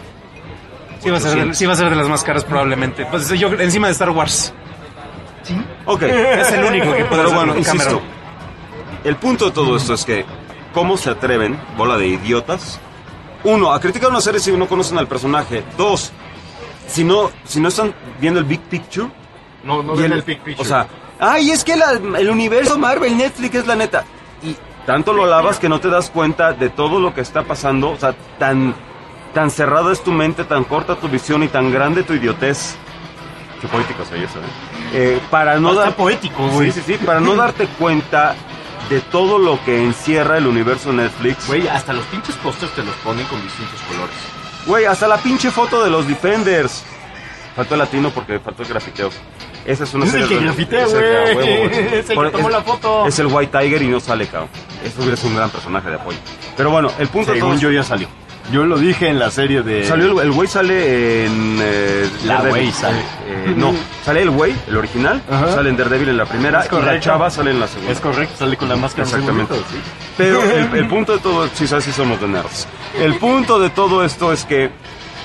Sí va, a ser de, sí va a ser de las más caras probablemente. Pues yo encima de Star Wars. ¿Sí? Ok. Es el único que puede Pero hacer bueno, Cameron. insisto. El punto de todo esto es que, ¿cómo se atreven, bola de idiotas? Uno, a criticar una serie si no conocen al personaje. Dos, si no, si no están viendo el big picture. No, no y ven el big picture. O sea, ay, es que la- el universo Marvel, Netflix es la neta. Y tanto lo lavas que no te das cuenta de todo lo que está pasando. O sea, tan, tan cerrada es tu mente, tan corta tu visión y tan grande tu idiotez. Qué poético soy eso, ¿eh? Eh, para no Está dar poético, güey. Sí, sí, sí, para no darte cuenta de todo lo que encierra el universo Netflix. Güey, hasta los pinches pósters te los ponen con distintos colores. Güey, hasta la pinche foto de los Defenders. Faltó el latino porque faltó el grafiteo. Esa es una Es serie el que de- grafitea, es el que- güey. a huevo, güey. Es el que Por- tomó la foto. Es el White Tiger y no sale, cabrón. Eso hubiera sido un gran personaje de apoyo. Pero bueno, el punto de todo Según es- yo ya salió. Yo lo dije en la serie de... Salió el, el güey sale en eh, La Daredevil. güey sale. Eh, no, sale el güey, el original, Ajá. sale en Daredevil en la primera Es y la correcto. chava sale en la segunda. Es correcto, sale con la máscara. Exactamente. segundito, sí. Pero el, el punto de todo, sí, sabes, sí somos de nerds. El punto de todo esto es que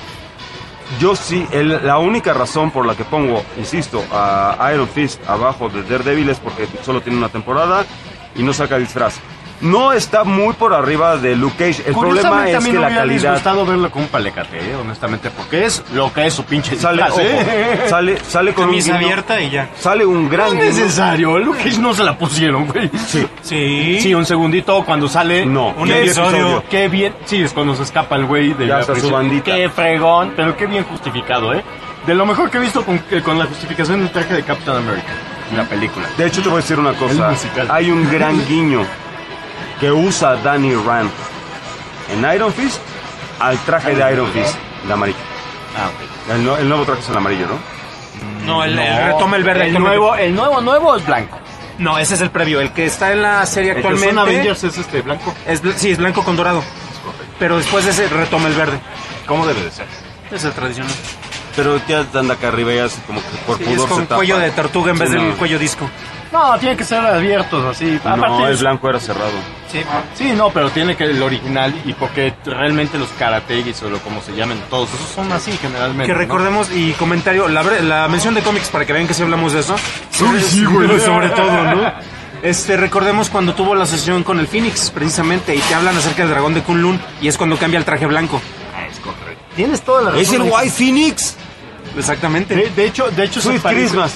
yo sí, el- la única razón por la que pongo, insisto, a Iron Fist abajo de Daredevil es porque solo tiene una temporada y no saca disfraz. No está muy por arriba de Luke Cage. El problema Curiosamente, a es mí que no la me hubiera calidad disgustado verlo con un palecate, eh, honestamente, porque es lo que es su pinche sale, disfraz, ¿eh? ojo, sale, sale con un Camisa guiño- abierta y ya. Sale un gran No es guiño. necesario, Luke Cage no se la pusieron, güey. Sí. Sí. Sí, un segundito cuando sale. No, Un medio episodio. Qué bien. Sí, es cuando se escapa el güey de Ya la está su prisión. bandita. Qué fregón, pero qué bien justificado, ¿eh? De lo mejor que he visto con, eh, con la justificación del traje de Captain America en la película. De hecho, te voy a decir una El cosa. musical. Hay un gran guiño que usa Danny Rand en Iron Fist al traje de Iron Fist, de amarillo. Ah, ok. El, no- el nuevo traje es el amarillo, ¿no? No, el, el No, retoma el verde. El toma nuevo, el nuevo, nuevo es blanco. No, ese es el previo. El que está en la serie El que actualmente. son Avengers es este blanco. es bl- sí, es blanco con dorado. Pero después ese retoma el verde. ¿Cómo debe de ser? Es el tradicional. Pero ya anda acá arriba y así como que por Sí, pudor es con se tapa. cuello de tortuga en vez Sí, del no. cuello disco. No, tiene que ser abiertos así. No, Aparte el es- blanco era cerrado. Sí. Sí, no, pero tiene que el original y porque realmente los karategis o lo como se llamen todos esos son así generalmente. Que ¿no? recordemos y comentario, la, bre- la mención de cómics para que vean que sí hablamos de eso. Uy, sí, güey. Sobre todo, ¿no? Este, recordemos cuando tuvo la sesión con el Phoenix, precisamente, y te hablan acerca del dragón de Kunlun, y es cuando cambia el traje blanco. Ah, es correcto. Tienes toda la razón. ¡Es el White Phoenix! Exactamente. De, de hecho, de hecho se Sweet parece- Christmas.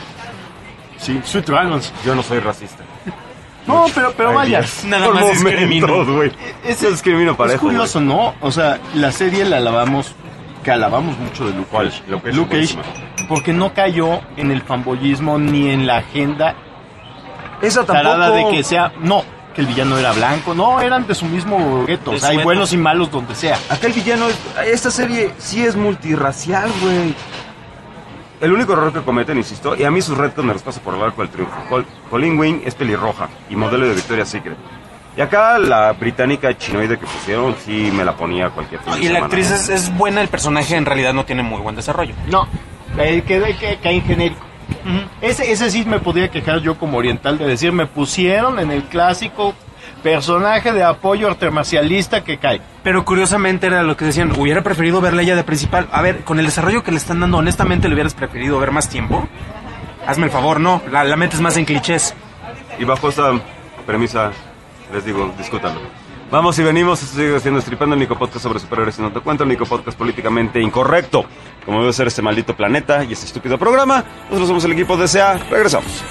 Sí, Sweet Dragons. Yo no soy racista. No, pero, pero Ay, vaya. Dios. Nada Por más discrimino. momentos, güey. Es, Yo discrimino parejo, es curioso, ¿no? O sea, la serie la alabamos, que alabamos mucho de Luke ¿Cuál? Cage. Luke Cage Luke es Cage, buenísima. porque no cayó en el fanboyismo ni en la agenda Esa tarada tampoco. de que sea... No, que el villano era blanco. No, eran de su mismo gueto. De O sea, su hay gueto. buenos y malos donde sea. Acá el villano es... Esta serie sí es multirracial, güey. El único error que cometen, insisto, y a mí sus retos me los paso por el arco del triunfo. Col- Colleen Wing es pelirroja y modelo de Victoria's Secret. Y acá la británica chinoide que pusieron sí me la ponía cualquier fin de Y la semana. actriz es, es buena, el personaje en realidad no tiene muy buen desarrollo. No, eh, que, que, cae en genérico. ese, ese sí me podría quejar yo como oriental de decir, me pusieron en el clásico personaje de apoyo artemarcialista que cae. Pero curiosamente era lo que decían, hubiera preferido verla ella de principal. A ver, con el desarrollo que le están dando, honestamente, ¿le hubieras preferido ver más tiempo? Hazme el favor, no, la, la metes más en clichés. Y bajo esta premisa, les digo, discútanlo. Vamos y venimos, esto sigue siendo Estripando, el único podcast sobre superhéroes y no te cuento, el único podcast políticamente incorrecto, como debe ser este maldito planeta y este estúpido programa. Nosotros somos el equipo D C A, regresamos.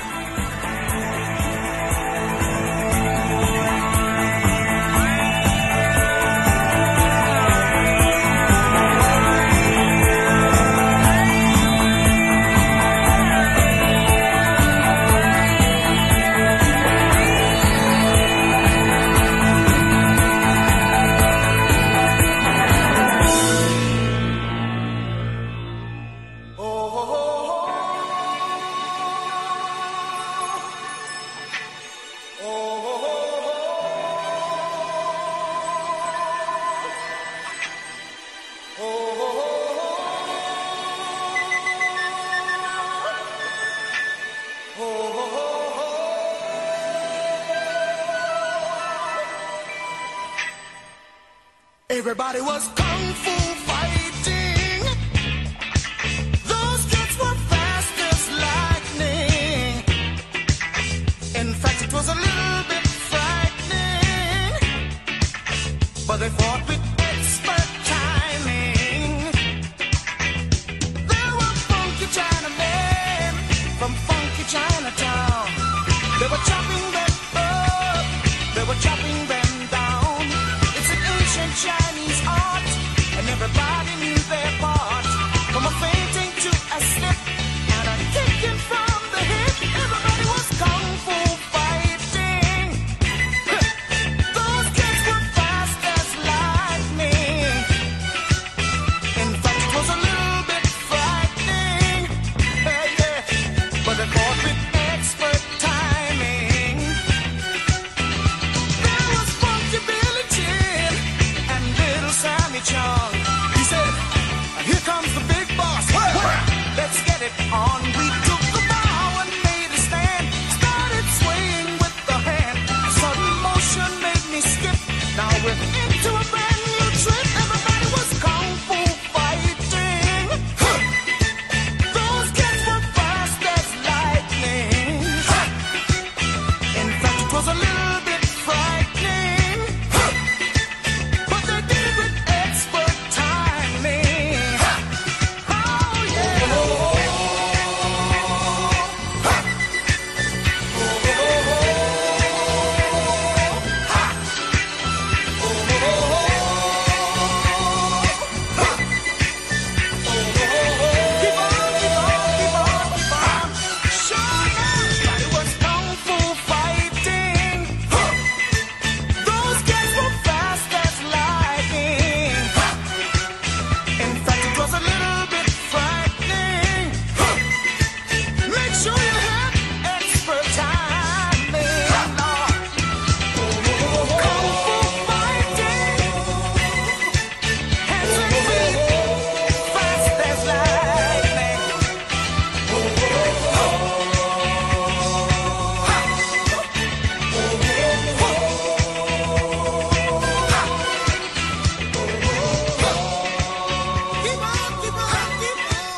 Everybody was kung fu fighting. Those kids were fast as lightning. In fact, it was a little bit frightening. But they fought with expert timing. There were funky Chinamen from funky Chinatown. They were chopping them up. They were chopping them down. It's an ancient Chinese art, and everybody knew their part. From a fainting to a slip, and a kicking from the hip, everybody was kung fu fighting. Those kids were fast as lightning. In fact, it was a little bit frightening, yeah, yeah. But they fought with expert timing. There was Funky Billy Chin and little Sammy Chung. He said, here comes the big boss. Let's get it on. We took the bow and made a stand. Started swaying with the hand. Sudden motion made me skip. Now we're into a brand new trip. Everybody was kung fu fighting. Those kids were fast as lightning. In fact, it was a little bit frightening. But they did it with expert timing. Oh, yeah. Keep on, keep on, keep on, keep on. Sure, everybody was kung fu fighting. Those kids were fast as lightning. In fact, it was a little bit frightening. Make sure you have expert timing. Kung fu fighting. Hands and feet, fast as lightning. Keep on, keep on, keep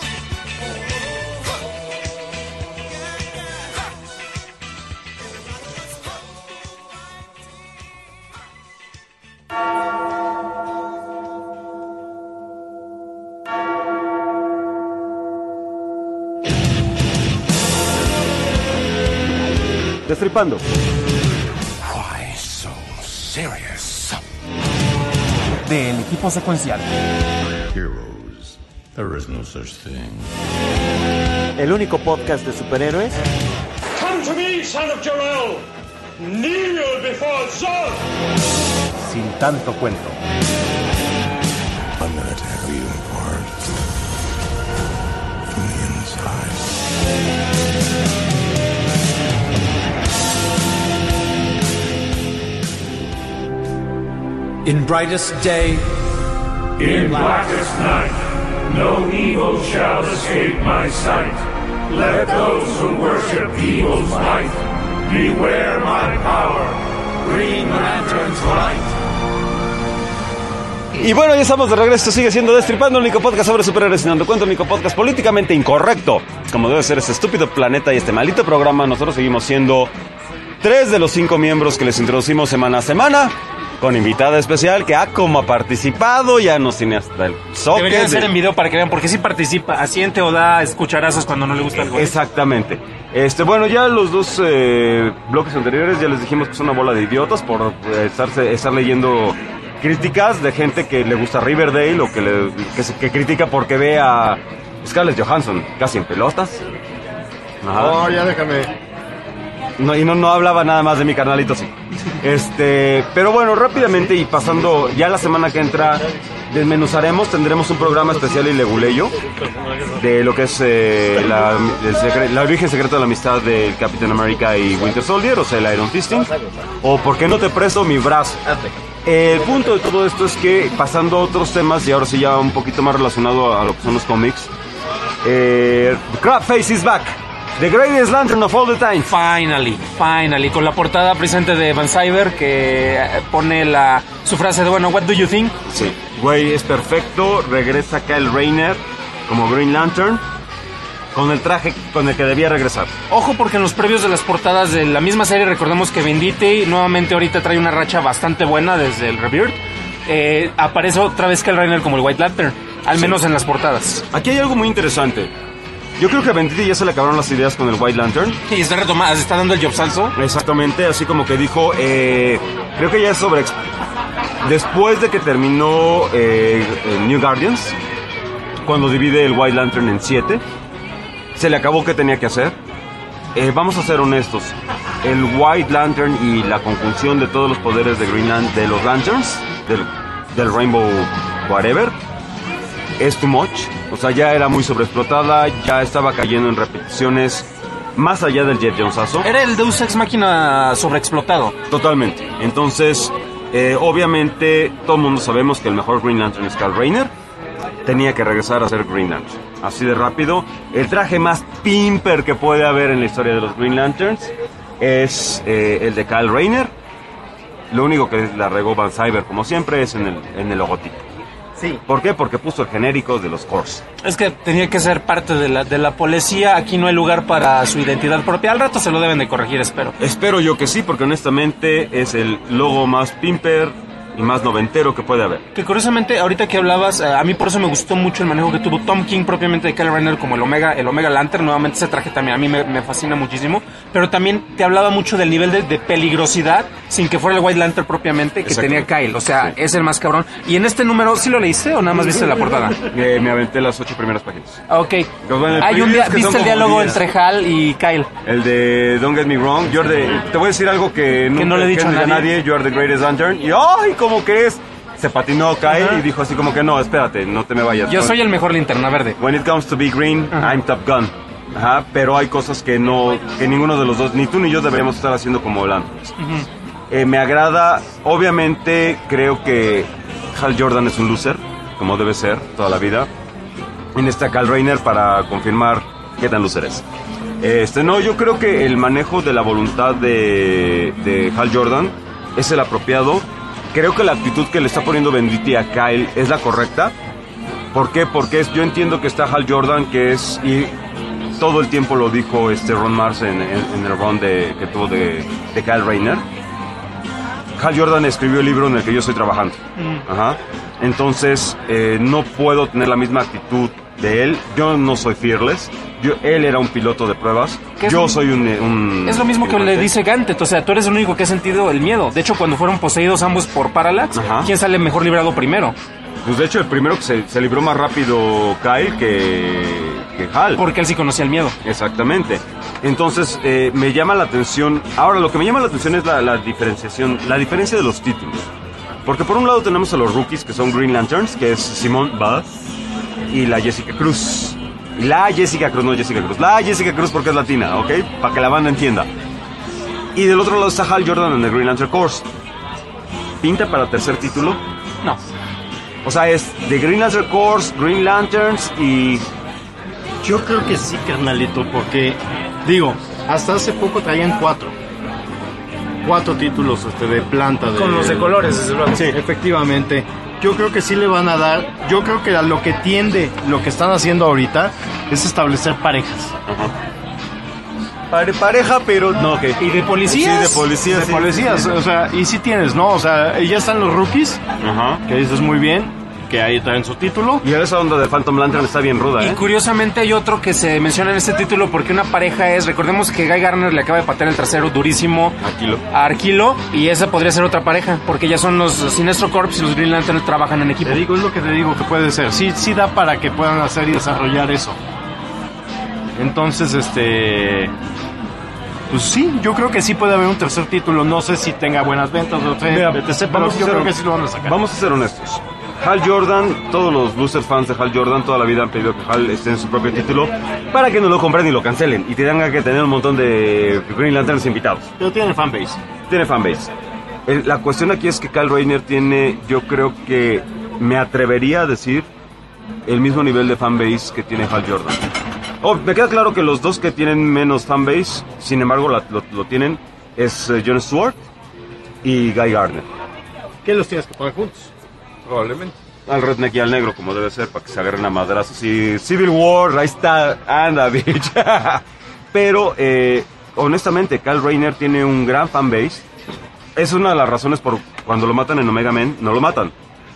Destripando. Why so serious? Del equipo secuencial. Heroes. There is no such thing. El único podcast de superhéroes Come to me, son of Jor-El. Kneel before Zod. sin tanto cuento. I'm gonna tear you apart from the inside. In brightest day, In blackest night, no evil shall escape my sight. Let those who worship evil's might beware my power. Green Lantern's light. Y bueno, ya estamos de regreso, sigue siendo Destripando, el único podcast sobre superhéroes y dando cuenta, el único podcast políticamente incorrecto, como debe ser este estúpido planeta y este maldito programa. Nosotros seguimos siendo tres de los cinco miembros que les introducimos semana a semana, con invitada especial que ha como ha participado, ya nos tiene hasta el soque. Debería de ser de... en video para que vean, porque sí participa, asiente o da escucharazos cuando no le gusta algo. Exactamente. Este, bueno, ya los dos eh, bloques anteriores ya les dijimos que son una bola de idiotas por eh, estarse, estar leyendo críticas de gente que le gusta Riverdale o que, le, que, se, que critica porque ve a Scarlett Johansson casi en pelotas. Ajá. Oh, ya déjame. No, y no, no hablaba nada más de mi carnalito, sí. Este, pero bueno, rápidamente y pasando ya la semana que entra, desmenuzaremos, tendremos un programa especial y leguleyo de lo que es eh, la, el secre, la origen secreta de la amistad del Capitán América y Winter Soldier, o sea, el Iron Fisting, o por qué no te presto mi brazo. El punto de todo esto es que, pasando a otros temas, y ahora sí ya un poquito más relacionado a lo que son los cómics, eh, Crabface is back. The Greatest Lantern of All the Time. Finally, finally, con la portada presente de Van Cyber que pone la su frase de, bueno, what do you think? Sí, güey, es perfecto. Regresa Kyle Rayner como Green Lantern con el traje con el que debía regresar. Ojo, porque en los previos de las portadas de la misma serie recordemos que Venditti nuevamente ahorita trae una racha bastante buena desde el Rebirth. Eh, aparece otra vez Kyle Rayner como el White Lantern, al menos sí. En las portadas. Aquí hay algo muy interesante. Yo creo que a Venditti ya se le acabaron las ideas con el White Lantern. Y está retomando, está dando el job salso. Exactamente, así como que dijo, eh, creo que ya es sobre... Después de que terminó eh, New Guardians, cuando divide el White Lantern en siete, se le acabó que tenía que hacer. Eh, vamos a ser honestos, el White Lantern y la conjunción de todos los poderes de Green Lan- de los Lanterns, del, del Rainbow Whatever, es too much. O sea, ya era muy sobreexplotada, ya estaba cayendo en repeticiones más allá del Jeff Jonesazo. Era el Deus Ex Machina sobreexplotado. Totalmente. Entonces, eh, obviamente, todo el mundo sabemos que el mejor Green Lantern es Kyle Rayner. Tenía que regresar a ser Green Lantern. Así de rápido. El traje más pimper que puede haber en la historia de los Green Lanterns es eh, el de Kyle Rayner. Lo único que la regó Van Cyber, como siempre, es en el, en el logotipo. Sí. ¿Por qué? Porque puso el genérico de los Corps. Es que tenía que ser parte de la, de la policía. Aquí no hay lugar para su identidad propia. Al rato se lo deben de corregir, espero. Espero yo que sí, porque honestamente es el logo más pimper y más noventero que puede haber. Que curiosamente, ahorita que hablabas, a mí por eso me gustó mucho el manejo que tuvo Tom King propiamente de Kyle Rayner como el Omega, el Omega Lantern. Nuevamente ese traje también a mí me, me fascina muchísimo. Pero también te hablaba mucho del nivel de, de peligrosidad sin que fuera el White Lantern propiamente que tenía Kyle. O sea, sí. Es el más cabrón. Y en este número, ¿sí lo leíste o nada más viste la portada? Eh, me aventé las ocho primeras páginas. Ok. Bueno, Hay un día, ¿viste el diálogo diez. Entre Hal y Kyle? El de Don't Get Me Wrong. You're the, te voy a decir algo que, nunca, que no le he dicho que a nadie. nadie. You are the greatest lantern. Y ¡ay! ¿Cómo crees? Se patinó Kyle uh-huh. y dijo así como que no, espérate, no te me vayas. Yo soy el mejor linterna verde. When it comes to be green, uh-huh. I'm Top Gun. Ajá, pero hay cosas que no, que ninguno de los dos, ni tú ni yo deberíamos estar haciendo como Lanterns. Uh-huh. Eh, me agrada, obviamente creo que Hal Jordan es un loser, como debe ser toda la vida. En esta Kyle Rayner para confirmar qué tan loser es. Este, no, yo creo que el manejo de la voluntad de, de Hal Jordan es el apropiado. Creo que la actitud que le está poniendo Venditti a Kyle es la correcta. ¿Por qué? Porque es, yo entiendo que está Hal Jordan, que es, y todo el tiempo lo dijo este Ron Mars en, en, en el run de, que tuvo de, de Kyle Rayner. Hal Jordan escribió el libro en el que yo estoy trabajando. Mm. Ajá. Entonces, eh, no puedo tener la misma actitud de él. Yo no soy fearless. Yo, él era un piloto de pruebas. Yo lo, soy un, un... Es lo mismo que le dice Gantet. O sea, tú eres el único que ha sentido el miedo. De hecho, cuando fueron poseídos ambos por Parallax, ajá, ¿quién sale mejor librado primero? Pues de hecho, el primero que se, se libró más rápido Kyle que, que Hal. Porque él sí conocía el miedo. Exactamente. Entonces, eh, me llama la atención... Ahora, lo que me llama la atención es la, la diferenciación, la diferencia de los títulos. Porque por un lado tenemos a los rookies, que son Green Lanterns, que es Simone Baz y la Jessica Cruz. Y la Jessica Cruz, no Jessica Cruz. La Jessica Cruz porque es latina, ¿ok? Para que la banda entienda. Y del otro lado está Hal Jordan en el Green Lantern Corps. ¿Pinta para tercer título? No. O sea, es de Green Lantern Corps, Green Lanterns y... Yo creo que sí, carnalito, porque, digo, hasta hace poco traían cuatro. cuatro títulos este, de planta. De, Con los de colores, desde luego. Sí, efectivamente. Yo creo que sí le van a dar, yo creo que a lo que tiende, lo que están haciendo ahorita, es establecer parejas. Ajá. Pare, pareja, pero no, ok. ¿Y de policías? Sí, de policías. De sí, policías, sí, sí. o sea, y sí tienes, ¿no? O sea, ya están los rookies, Ajá. que dices muy bien, que ahí traen su título. Y esa onda de Phantom Lantern está bien ruda, Y ¿eh? curiosamente hay otro que se menciona en este título porque una pareja es, recordemos que Guy Gardner le acaba de patear el trasero durísimo Aquilo. a Arquilo y esa podría ser otra pareja porque ya son los Sinestro Corps y los Green Lantern trabajan en equipo. Te digo, es lo que te digo que puede ser. Sí, sí da para que puedan hacer y desarrollar eso. Entonces, este... Pues sí, yo creo que sí puede haber un tercer título. No sé si tenga buenas ventas, no sé, Mira, etcétera, pero vamos a yo ser- creo que sí lo van a sacar. Vamos a ser honestos. Hal Jordan, todos los boosters fans de Hal Jordan toda la vida han pedido que Hal esté en su propio título para que no lo compren y lo cancelen y tengan que tener un montón de Green Lanterns invitados. Pero tiene fanbase. Tiene fanbase. El- La cuestión aquí es que Kyle Rayner tiene, yo creo que me atrevería a decir, el mismo nivel de fanbase que tiene Hal Jordan. Oh, me queda claro que los dos que tienen menos fanbase, sin embargo la- lo, lo tienen, es eh, Jon Stewart y Guy Gardner. ¿Qué los tienes que poner juntos? Probablemente. Al redneck y al negro, como debe ser, para que se agarren a madrazos. Y Civil War, ahí está, anda, bitch. Pero, eh, honestamente, Kyle Rayner tiene un gran fanbase. Es una de las razones por cuando lo matan en Omega Men, no lo matan.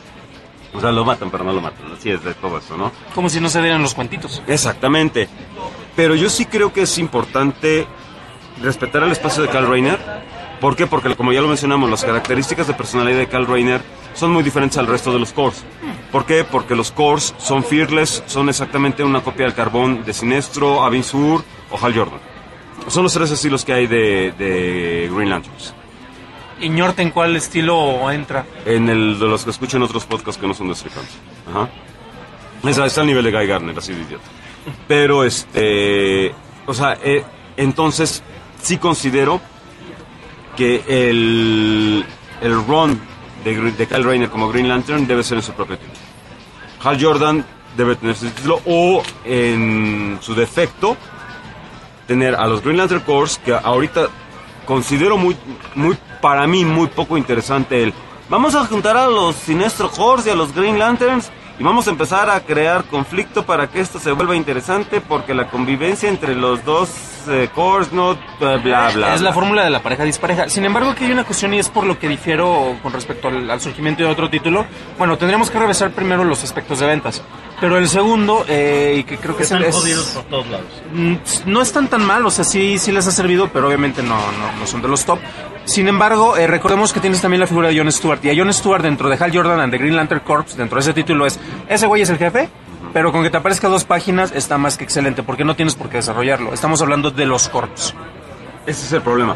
O sea, lo matan, pero no lo matan. Así es de todo eso, ¿no? Como si no se dieran los cuentitos. Exactamente. Pero yo sí creo que es importante respetar el espacio de Kyle Rayner. ¿Por qué? Porque, como ya lo mencionamos, las características de personalidad de Kyle Rayner son muy diferentes al resto de los cores. ¿Por qué? Porque los cores son fearless, son exactamente una copia del carbón de Sinestro, Abin Sur o Hal Jordan. Son los tres estilos que hay de, de Green Lanterns. ¿Y Ñort en cuál estilo entra? En el de los que escuchan otros podcasts que no son de Stricans. Ajá. Esa está al nivel de Guy Gardner, así de idiota. Pero, este... O sea, eh, entonces, sí considero que el, el run de, de Kyle Rayner como Green Lantern debe ser en su propio título. Hal Jordan debe tener su título o, en su defecto, tener a los Green Lantern Corps, que ahorita considero muy, muy para mí, muy poco interesante el... Vamos a juntar a los Sinestro Corps y a los Green Lanterns y vamos a empezar a crear conflicto para que esto se vuelva interesante porque la convivencia entre los dos eh, Corps no... Bla, bla, bla. Es la fórmula de la pareja dispareja. Sin embargo, aquí hay una cuestión y es por lo que difiero con respecto al, al surgimiento de otro título. Bueno, tendríamos que revisar primero los aspectos de ventas. Pero el segundo, eh, y que creo que es, Están es- jodidos por todos lados. Mm, no están tan mal, o sea, sí, sí les ha servido, pero obviamente no, no, no son de los top. Sin embargo, eh, recordemos que tienes también la figura de Jon Stewart. Y a Jon Stewart dentro de Hal Jordan and the Green Lantern Corps, dentro de ese título es, ese güey es el jefe, pero con que te aparezca dos páginas está más que excelente, porque no tienes por qué desarrollarlo. Estamos hablando de los Corps. Ese es el problema.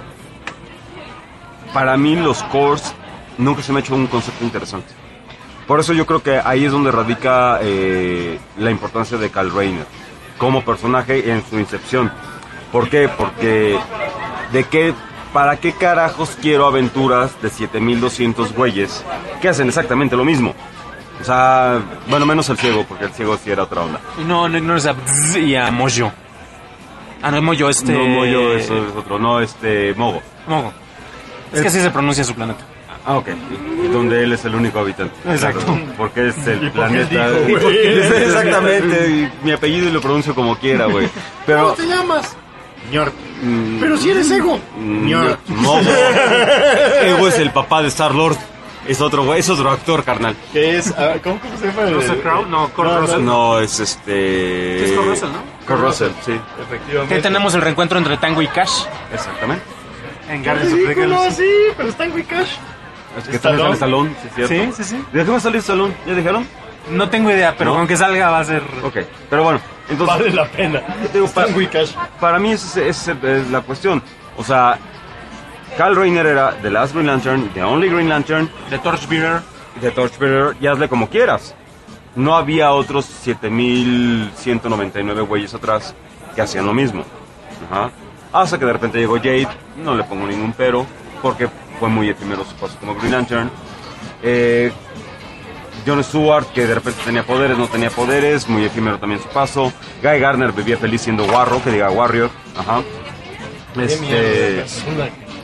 Para mí los cores nunca se me ha hecho un concepto interesante. Por eso yo creo que ahí es donde radica eh, la importancia de Kyle Rayner como personaje en su incepción. ¿Por qué? Porque de qué, ¿para qué carajos quiero aventuras de siete mil doscientos güeyes que hacen exactamente lo mismo? O sea, bueno, menos el ciego, porque el ciego sí era otra onda. Y no, no ignores a Bzz y a Mojo. Ah, no, Mojo, este... No, Moyo, eso es otro. No, este, Mogo. Mogo. Es que así se pronuncia su planeta. Ah, ok. Y donde él es el único habitante. Exacto. Claro, porque es el ¿Y por qué planeta. dijo, Y güey? porque- Exactamente. Y mi apellido y lo pronuncio como quiera, güey. Pero. ¿Cómo te llamas? Ñort. mm, Pero si eres ego. mm, Ñort. Mogo. Ego es el papá de Star Lord. Es otro güey, es otro actor, carnal. Que es, ah, ¿cómo, ¿Cómo se llama? ¿Russell Crowe? No, Kurt No, no, Russell. No, es este. Sí, es Kurt Russell, ¿no? Kurt Russell, sí. Efectivamente. Que tenemos el reencuentro entre Tango y Cash Exactamente. en Guardians of the Ridículo, Galaxy. sí, pero está en Wikash. Es que también sale Stallone, sí, es cierto. Sí, sí, sí. ¿De qué va a salir Stallone? ¿Ya dijeron? No tengo idea, pero ¿No? con que salga va a ser... Ok, pero bueno, entonces. Vale la pena. Digo, Está en pa- Wikash. Para mí esa es, esa es la cuestión. O sea, Kyle Rayner era The Last Green Lantern, The Only Green Lantern, The Torchbearer. The Torchbearer, y hazle como quieras. No había otros siete mil ciento noventa y nueve güeyes atrás que hacían lo mismo. Ajá. Hasta que de repente llegó Jade, no le pongo ningún pero, porque fue muy efímero su paso como Green Lantern. Eh, Jon Stewart, que de repente tenía poderes, no tenía poderes, muy efímero también su paso. Guy Gardner vivía feliz siendo Warro, que diga Warrior. Ajá. Qué Este, mierda de personaje.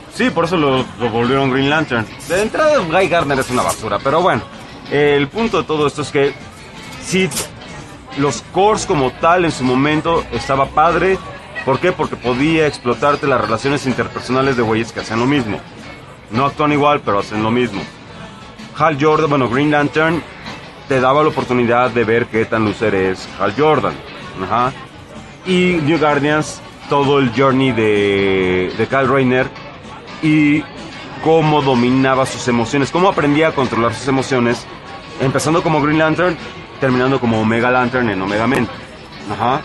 Sí, por eso lo, lo volvieron Green Lantern. De entrada, Guy Gardner es una basura, pero bueno. Eh, el punto de todo esto es que sí, los cores como tal en su momento estaba padre. ¿Por qué? Porque podía explotarte las relaciones interpersonales de güeyes que hacen lo mismo. No actúan igual, pero hacen lo mismo. Hal Jordan, bueno, Green Lantern te daba la oportunidad de ver qué tan loser es Hal Jordan. Ajá. Y New Guardians, todo el journey de, de Kyle Rayner y cómo dominaba sus emociones, cómo aprendía a controlar sus emociones, empezando como Green Lantern, terminando como Omega Lantern en Omega Men. Ajá.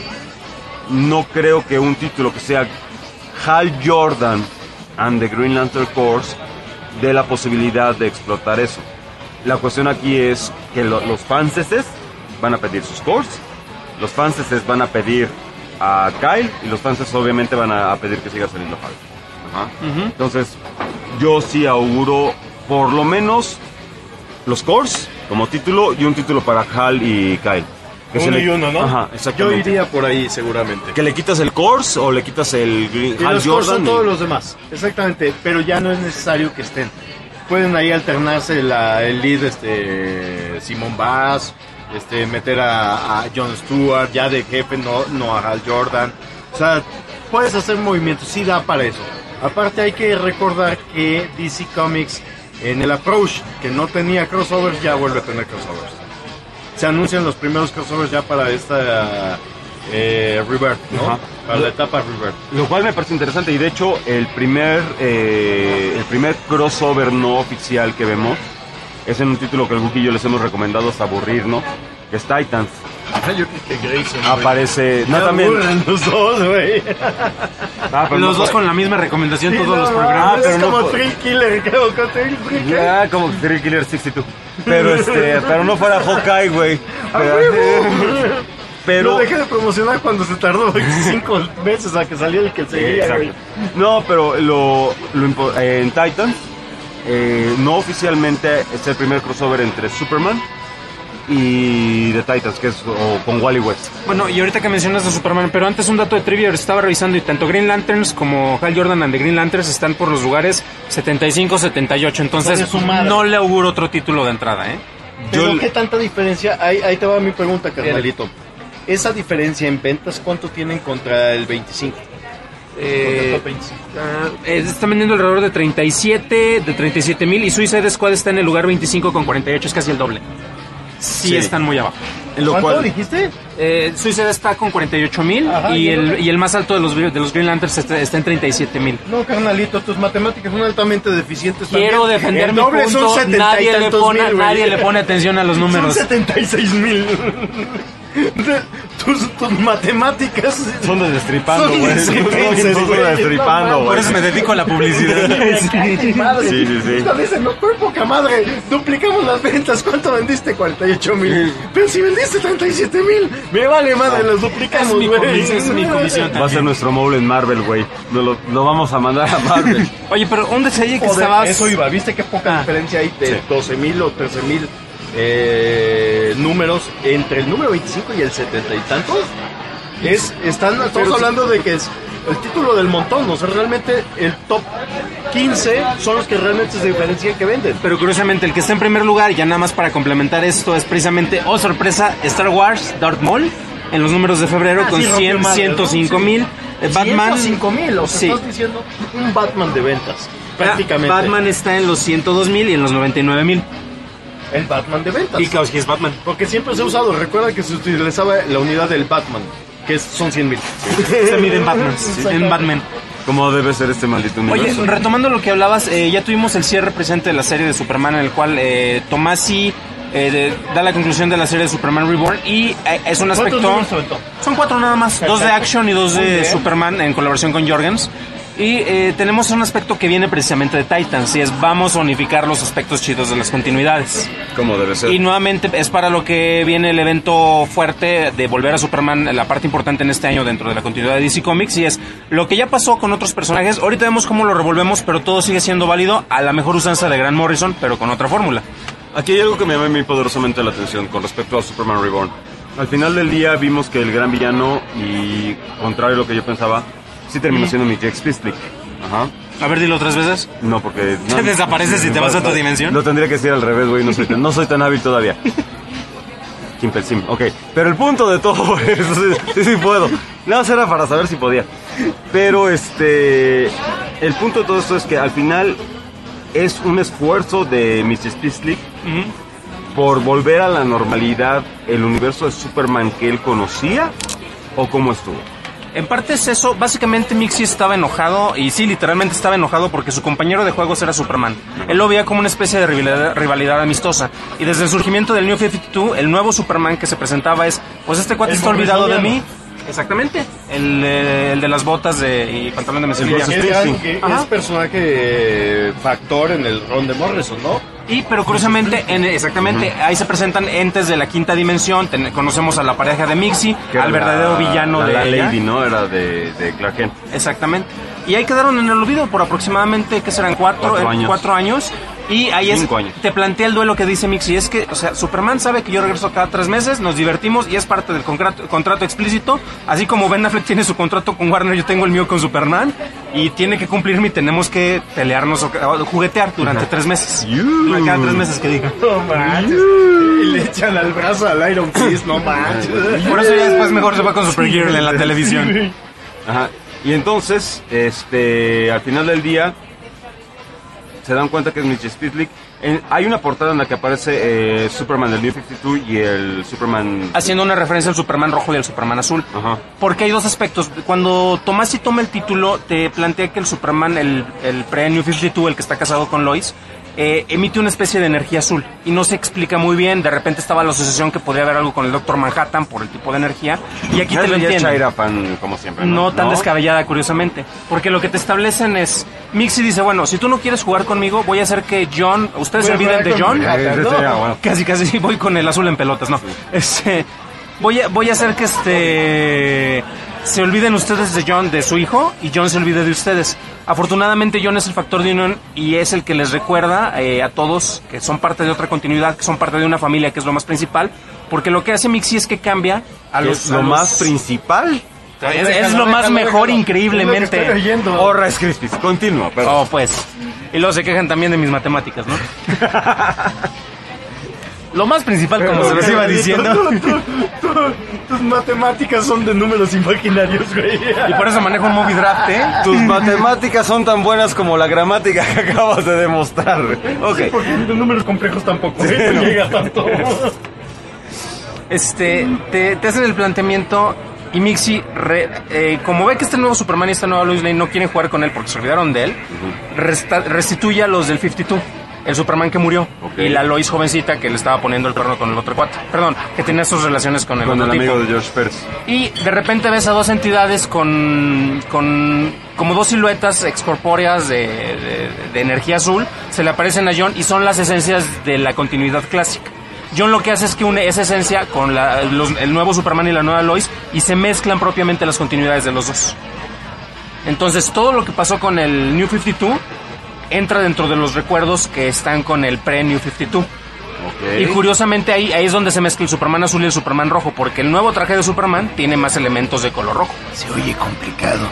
No creo que un título que sea Hal Jordan and the Green Lantern Corps dé la posibilidad de explotar eso. La cuestión aquí es que lo, los fanses van a pedir sus cores, los fanses van a pedir a Kyle y los fanses obviamente van a, a pedir que siga saliendo Hal. Ajá. Uh-huh. Entonces, yo sí auguro por lo menos los cores como título y un título para Hal y Kyle. Que uno le... y uno, ¿no? Ajá, exactamente. Yo iría por ahí seguramente. ¿Que le quitas el Course o le quitas el Green, y Hal los Jordan? Son y... todos los demás, exactamente. Pero ya no es necesario que estén. Pueden ahí alternarse la, el lead, este, Simon Bass, este, meter a, a Jon Stewart, ya de jefe, no, no a Hal Jordan. O sea, puedes hacer movimientos, sí da para eso. Aparte hay que recordar que D C Comics en el approach, que no tenía crossovers, ya vuelve a tener crossovers. Se anuncian los primeros crossovers ya para esta eh, Rebirth, ¿no? Ajá. Para la etapa Rebirth. Lo cual me parece interesante y de hecho el primer eh, el primer crossover no oficial que vemos es en un título que el Wookiee y yo les hemos recomendado hasta aburrirnos, que es Titans. Yo creo que Grayson, aparece, no también los dos, güey. Ah, los no dos con la misma recomendación sí, todos no, los programas. Ah, pero es no como Thrill Killer, creo que Thrill Killer. Ya, como Thrill Killer sesenta y dos. Pero este, pero no fuera Hawkeye, güey. Pero no dejé de promocionar cuando se tardó cinco meses a que saliera el que seguía, güey. No, pero lo, lo eh, en Titans eh, no oficialmente es el primer crossover entre Superman y The Titans, que es o, con Wally West. Bueno, y ahorita que mencionas a Superman, pero antes un dato de trivia, estaba revisando y tanto Green Lanterns como Hal Jordan and the Green Lanterns están por los lugares setenta y cinco, setenta y ocho, entonces no le auguro otro título de entrada, ¿eh? Pero Yo... ¿qué tanta diferencia? Ahí, ahí te va mi pregunta, carnalito. Esa diferencia en ventas, ¿cuánto tienen contra el veinticinco? Eh, eh, están vendiendo alrededor de treinta y siete, de treinta y siete mil, y Suicide Squad está en el lugar veinticinco con cuarenta y ocho, es casi el doble. Sí, sí, están muy abajo. En lo ¿Cuánto cual, dijiste? Eh, Suicide está con cuarenta y ocho mil y el, y el más alto de los, de los Green Lanterns está, está en treinta y siete mil. No, carnalito, tus matemáticas son altamente deficientes. Quiero también. defender mi punto. Nadie, le pone, mil, nadie le pone atención a los números. Son setenta y seis mil. Tus, tus matemáticas son de destripando, güey. Son, son, son de destripando, güey. Por eso me dedico a la publicidad. Sí, sí, sí. Dicen, no, fue poca madre. Duplicamos las ventas. ¿Cuánto vendiste? cuarenta y ocho mil. Pero si vendiste treinta y siete mil, me vale madre, los duplicamos, güey. Es, es mi comisión. Va a ser nuestro móvil en Marvel, güey. Lo, lo, lo vamos a mandar a Marvel. Oye, pero un detalle que Joder, estabas. Eso iba. ¿Viste qué poca ah. diferencia hay de sí. doce mil o trece mil? Eh, números entre el número veinticinco y el setenta y tantos es, están, estamos hablando de que es el título del montón, o sea, realmente el top quince son los que realmente se diferencian que venden. Pero curiosamente el que está en primer lugar, ya nada más para complementar esto, es precisamente, oh sorpresa, Star Wars Darth Maul en los números de febrero ah, con sí, cien, ciento cinco mil. Sí. Batman ciento cinco mil, o sea, sí. Estás diciendo un Batman de ventas prácticamente. Batman está en los ciento dos mil y en los noventa y nueve mil. El Batman de ventas. ¿Y Kowski es Batman? Porque siempre se ha usado. Recuerda que se utilizaba la unidad del Batman, que es, son cien mil. Se mide en Batman. En Batman. ¿Cómo debe ser este maldito universo? Oye, retomando lo que hablabas, eh, ya tuvimos el cierre presente de la serie de Superman, en el cual eh, Tomasi eh, de, da la conclusión de la serie de Superman Reborn y eh, es un aspecto... Son cuatro nada más. Dos de Action y dos de Superman en colaboración con Jorgens. Y eh, tenemos un aspecto que viene precisamente de Titans, y es vamos a unificar los aspectos chidos de las continuidades. Como debe ser. Y nuevamente es para lo que viene el evento fuerte de volver a Superman, la parte importante en este año dentro de la continuidad de D C Comics, y es lo que ya pasó con otros personajes. Ahorita vemos cómo lo revolvemos, pero todo sigue siendo válido a la mejor usanza de Grant Morrison, pero con otra fórmula. Aquí hay algo que me llama muy poderosamente la atención con respecto a Superman Reborn. Al final del día vimos que el gran villano, y contrario a lo que yo pensaba, sí terminó siendo mi Jake Splitzlick. Ajá. A ver, dilo tres veces. No, porque... No, ¿Te desapareces y te vas a tu dimensión? Lo tendría que decir al revés, güey. No soy tan, no soy tan hábil todavía. Kimpel Sim, ok. Pero el punto de todo eso, sí, sí, sí puedo. Nada más era para saber si podía. Pero este... El punto de todo esto es que al final es un esfuerzo de mister Spacely uh-huh. por volver a la normalidad el universo de Superman que él conocía, ¿o cómo estuvo? En parte es eso. Básicamente Mixie estaba enojado, y sí, literalmente estaba enojado porque su compañero de juegos era Superman. Él lo veía como una especie de rivalidad, rivalidad amistosa. Y desde el surgimiento del New cincuenta y dos, el nuevo Superman que se presentaba es, pues este cuate está olvidado de mí. Exactamente, el, el de las botas de, y pantalón de mezclilla. Es, es, es personaje factor en el ron de Morrison, ¿no? Y, pero curiosamente, en, exactamente, uh-huh. ahí se presentan entes de la quinta dimensión. Ten, conocemos a la pareja de Mixie, al verdadero la, villano la, de la ella. Lady, ¿no? Era de, de Clark Kent. Exactamente. Y ahí quedaron en el olvido por aproximadamente, ¿qué serán? Cuatro, cuatro, eh, años. cuatro años. Y ahí es, Cinco años. te plantea el duelo que dice Mixie. Es que, o sea, Superman sabe que yo regreso cada tres meses, nos divertimos y es parte del contrato, contrato explícito. Así como Ben Affleck tiene su contrato con Warner, yo tengo el mío con Superman. Y tiene que cumplirme y tenemos que pelearnos o, o juguetear durante uh-huh. tres meses. You. Cada tres meses que diga. No manches. Y le echan al brazo al Iron Fist, no manches. Por eso ya después mejor se va con Supergirl en la televisión. Ajá. Y entonces, este, al final del día, se dan cuenta que es mister Spacely. En, hay una portada en la que aparece eh, Superman del New cincuenta y dos y el Superman... Haciendo una referencia al Superman rojo y al Superman azul. Ajá. Porque hay dos aspectos. Cuando Tomasi toma el título, te plantea que el Superman, el, el pre-New cincuenta y dos, el que está casado con Lois, eh, emite una especie de energía azul. Y no se explica muy bien. De repente estaba la asociación que podría haber algo con el Doctor Manhattan por el tipo de energía. Y aquí te lo entienden. Chaira fan, como siempre, ¿no? No tan ¿No? descabellada, curiosamente. Porque lo que te establecen es... Mixie dice, bueno, si tú no quieres jugar conmigo, voy a hacer que John... ¿Ustedes se olviden de John? No. Bueno. Casi, casi voy con el azul en pelotas, ¿no? Sí. Este, voy, a, voy a hacer que este... se olviden ustedes de John, de su hijo, y John se olvide de ustedes. Afortunadamente John es el factor de unión y es el que les recuerda eh, a todos que son parte de otra continuidad, que son parte de una familia, que es lo más principal, porque lo que hace Mixie es que cambia a los... ¿Es lo a los... más principal? Es, es lo más mejor, increíblemente. Oh, Rice Krispies, continúa. Oh, pues. Y luego se quejan también de mis matemáticas, ¿no? Lo más principal, como se los iba diciendo. Tu, tu, tu, tus matemáticas son de números imaginarios, güey. Y por eso manejo un movie draft, ¿eh? Tus matemáticas son tan buenas como la gramática que acabas de demostrar. Ok. Sí, porque de números complejos tampoco, ¿eh? No llega tanto. Este, te, te hacen el planteamiento y Mixie, re, eh, como ve que este nuevo Superman y esta nueva Lois Lane no quieren jugar con él porque se olvidaron de él, uh-huh. resta, restituye a los del cincuenta y dos. El Superman que murió, okay. Y la Lois jovencita que le estaba poniendo el perno con el otro cuate. Perdón, que tenía sus relaciones con el con otro el tipo. amigo de George Pérez. Y de repente ves a dos entidades con, con como dos siluetas excorpóreas de, de, de energía azul. Se le aparecen a John y son las esencias de la continuidad clásica. John lo que hace es que une esa esencia con la, los, el nuevo Superman y la nueva Lois y se mezclan propiamente las continuidades de los dos. Entonces todo lo que pasó con el New cincuenta y dos entra dentro de los recuerdos que están con el pre-New cincuenta y dos. Okay. Y curiosamente ahí, ahí es donde se mezcla el Superman azul y el Superman rojo, porque el nuevo traje de Superman tiene más elementos de color rojo. Se oye complicado.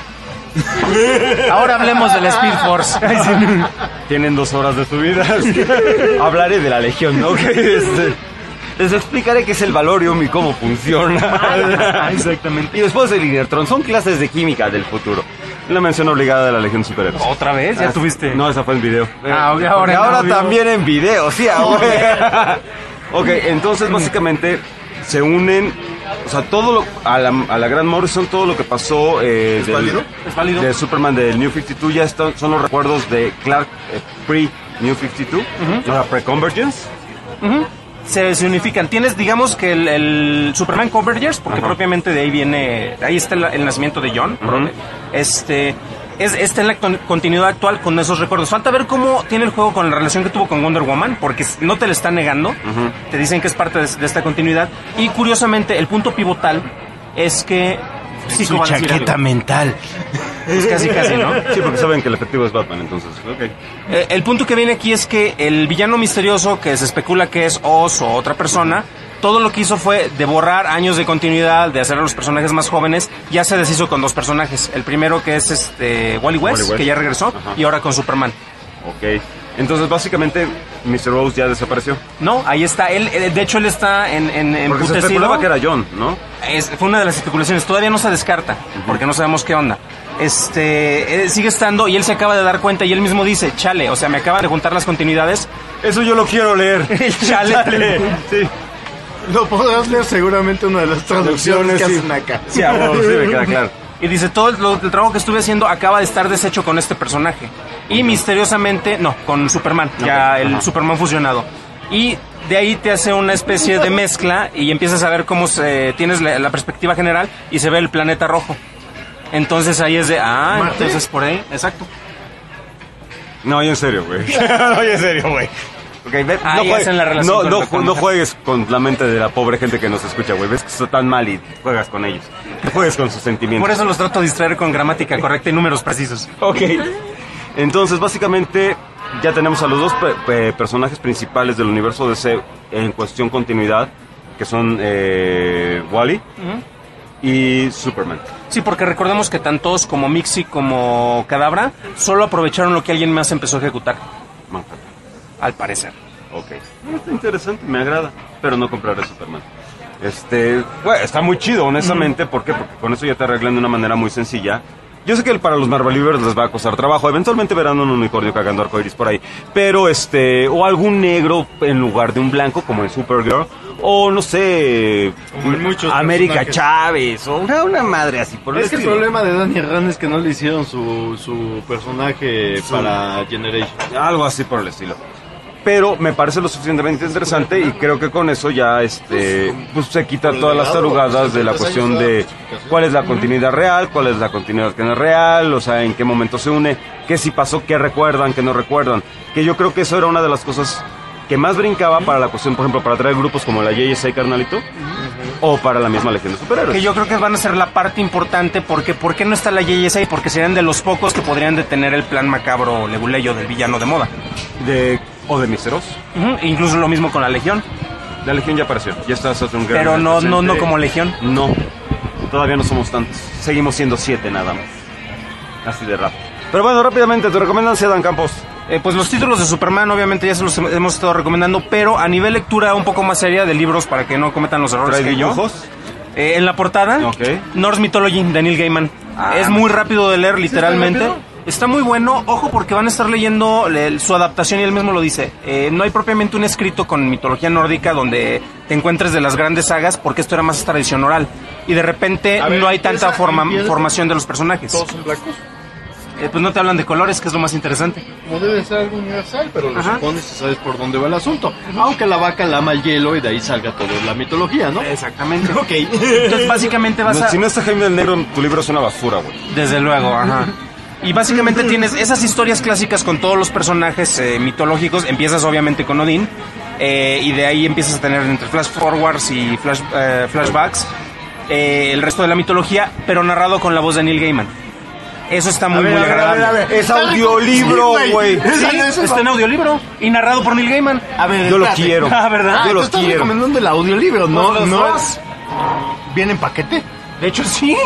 Ahora hablemos de la Speed Force. Tienen dos horas de su vida. Hablaré de la Legión, ¿no? Este, les explicaré qué es el Valorium y cómo funciona. Exactamente. Y después el Inertron. Son clases de química del futuro. La mención obligada de la Legión de Superhéroes. ¿Otra vez? ¿Ya ah, tuviste? No, esa fue en video. Ah, ahora, ahora, ahora no, también en video, sí, ahora. Ok, entonces básicamente se unen, o sea, todo lo, a la, a la Gran Morrison, todo lo que pasó eh, ¿Es del, válido? ¿Es válido? de Superman del New cincuenta y dos, ya están, son los recuerdos de Clark eh, pre-New cincuenta y dos, uh-huh. o sea, pre-Convergence. Uh-huh. Se, se unifican. Tienes, digamos, que el, el Superman Convergence, porque uh-huh. propiamente de ahí viene, ahí está el, el nacimiento de John. Uh-huh. Este... Es, está en la continuidad actual con esos recuerdos. Falta ver cómo tiene el juego con la relación que tuvo con Wonder Woman, porque no te le están negando. Uh-huh. Te dicen que es parte de, de esta continuidad. Y curiosamente, el punto pivotal es que... Sí, su chaqueta mental. Pues casi, casi, ¿no? Sí, porque saben que el efectivo es Batman, entonces, ok. Eh, el punto que viene aquí es que el villano misterioso, que se especula que es Oz o otra persona, todo lo que hizo fue de borrar años de continuidad, de hacer a los personajes más jóvenes. Ya se deshizo con dos personajes. El primero que es este Wally West, Wally West. que ya regresó, Ajá. y ahora con Superman. Ok. Entonces, básicamente, mister Rose ya desapareció. No, ahí está. Él, eh, de hecho, él está en, en, en Porque se especulaba que era John, ¿no? Es, fue una de las especulaciones. Todavía no se descarta, porque no sabemos qué onda. Este, eh, sigue estando y él se acaba de dar cuenta y él mismo dice, chale, o sea, me acaban de juntar las continuidades. Eso yo lo quiero leer. chale. chale. Sí. Lo podrás leer seguramente una de las traducciones que sí. hacen acá. Sí, a huevo, sí, me queda claro. Y dice, todo el, lo- el trabajo que estuve haciendo acaba de estar deshecho con este personaje. Y misteriosamente, no, con Superman, ya el Ajá. Superman fusionado. Y de ahí te hace una especie de mezcla y empiezas a ver cómo se, tienes la, la perspectiva general y se ve el planeta rojo. Entonces ahí es de, ah, ¿Marte? entonces por ahí, exacto. No, yo en serio, güey. no, yo en serio, güey. Okay, ve, Ahí no, juegues, hacen la relación no, con no, el ju- no juegues con la mente de la pobre gente que nos escucha, güey. Ves que está tan mal y juegas con ellos. No juegues con sus sentimientos. Por eso los trato de distraer con gramática correcta y números precisos. Ok. Entonces, básicamente, ya tenemos a los dos pe- pe- personajes principales del universo D C en cuestión continuidad, que son eh, Wally y Superman. Sí, porque recordemos que tantos como Mixi como Cadabra solo aprovecharon lo que alguien más empezó a ejecutar, Manhattan. al parecer. Ok. Está interesante, me agrada, pero no compraré Superman. Este, bueno, está muy chido, honestamente. ¿Por qué? Porque con eso ya te arreglan de una manera muy sencilla. Yo sé que para los Marvelivers les va a costar trabajo. Eventualmente verán un unicornio cagando arcoiris por ahí. Pero este, o algún negro en lugar de un blanco, como en Supergirl. O no sé, Como en muchos América personajes. Chávez. O una, una madre así por el Es que el estilo. problema de Danny Rand es que no le hicieron su, su personaje Su- para Generation. Algo así por el estilo. Pero me parece lo suficientemente interesante y creo que con eso ya este pues se quita todas las tarugadas de la cuestión de cuál es la continuidad real, cuál es la continuidad que no es real, o sea, en qué momento se une, qué sí pasó, qué recuerdan, qué no recuerdan. Que yo creo que eso era una de las cosas que más brincaba para la cuestión, por ejemplo, para traer grupos como la J S A, carnalito, o para la misma Legión de Superhéroes. Que yo creo que van a ser la parte importante porque ¿por qué no está la J S A? Porque serían de los pocos que podrían detener el plan macabro leguleyo del villano de moda. De, o de Misteros. Ujú, e incluso lo mismo con la Legión. La Legión ya apareció, ya está Saturn Girl. Pero no, no, no presente. como Legión. No, todavía no somos tantos. Seguimos siendo siete nada más. Así de rápido. Pero bueno, rápidamente, ¿te recomiendan Dan Campos? Eh, pues los títulos de Superman obviamente ya se los hemos estado recomendando, pero a nivel lectura un poco más seria de libros para que no cometan los errores ¿Trae que yo. dibujos? Eh, en la portada, Ok. Norse Mythology de Neil Gaiman. Ah, es muy rápido de leer, literalmente. rápido? Está muy bueno, ojo porque van a estar leyendo le- su adaptación y él mismo lo dice. Eh, no hay propiamente un escrito con mitología nórdica donde te encuentres de las grandes sagas porque esto era más tradición oral. Y de repente A ver, no hay tanta ¿empieza- forma- empieza? formación de los personajes. Todos son blancos. Eh, pues no te hablan de colores, que es lo más interesante. Como debe ser algo universal, pero lo Ajá. supones y sabes por dónde va el asunto. Aunque la vaca lama el hielo y de ahí salga toda la mitología, ¿no? Exactamente. Ok. Entonces básicamente vas No, a... si no está Jaime el Negro, tu libro es una basura, güey. Desde luego, ajá. Y básicamente tienes esas historias clásicas con todos los personajes eh, mitológicos. Empiezas obviamente con Odín. eh, y de ahí empiezas a tener entre flash forwards y flash, eh, flashbacks eh, el resto de la mitología, pero narrado con la voz de Neil Gaiman. Eso está muy, A ver, muy a ver, agradable. a ver, a ver. Es audiolibro, Sí, güey. Sí, Eso es- está en audiolibro y narrado por Neil Gaiman. A ver, Yo lo espérate. quiero. Ah, ¿verdad? Ah, Yo tú los estás quiero. recomendando el audiolibro, no, Pues los no dos. es... ¿Viene en paquete? De hecho, sí.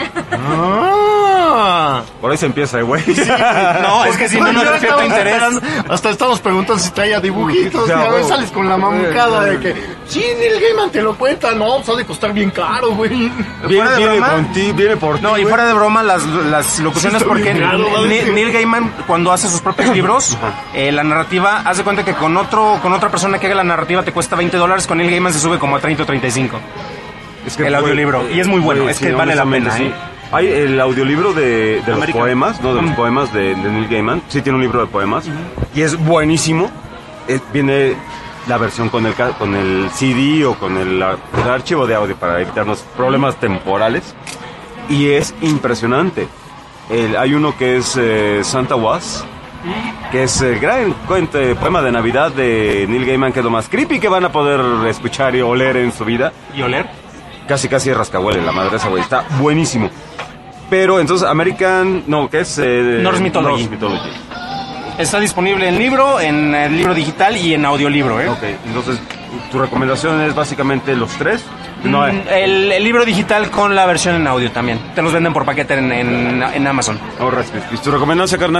Ah. Por ahí se empieza, güey. No, es que si no, no Yo despierta estaba interés. esperando- Hasta estamos preguntando si traía dibujitos. Ya, y a ver, huevo. sales con la mamucada de que... Sí, Neil Gaiman te lo cuenta. No, pues ha de costar bien caro, güey. Viene, Fuera de viene broma. con ti, viene por ti. No, y güey. fuera de broma, las, las locuciones, Sí, está porque bien caro, Neil, ¿vale? Neil- Neil Gaiman, cuando hace sus propios libros, eh, la narrativa, haz de cuenta que con otro con otra persona que haga la narrativa te cuesta veinte dólares, con Neil Gaiman se sube como a treinta o treinta y cinco. Es que, el güey, audiolibro. Y es muy bueno, güey, es que vale la honestamente, pena, sí. ¿eh? Hay el audiolibro de, de los American. poemas, ¿no? De los Mm. poemas de, de Neil Gaiman. Sí tiene un libro de poemas. Y es buenísimo. Eh, viene la versión con el, ca- con el C D o con el, ar- el archivo de audio para evitarnos problemas temporales. Y es impresionante. El- hay uno que es eh, Santa Was, que es el gran cuento, poema de Navidad de Neil Gaiman, que es lo más creepy que van a poder escuchar y oler en su vida. ¿Y oler? Casi, casi es rascahuele, la madre esa, güey. Está buenísimo. Pero entonces, American... No, ¿qué es? Eh, Norse Mythology. Norse Mythology. Está disponible en libro, en el libro digital y en audiolibro, ¿eh? Ok, entonces ¿Tu recomendación es básicamente los tres? No, Mm, el, el libro digital con la versión en audio también. Te los venden por paquete en, en, en Amazon. Ahora, ¿y tu recomendación, carnal?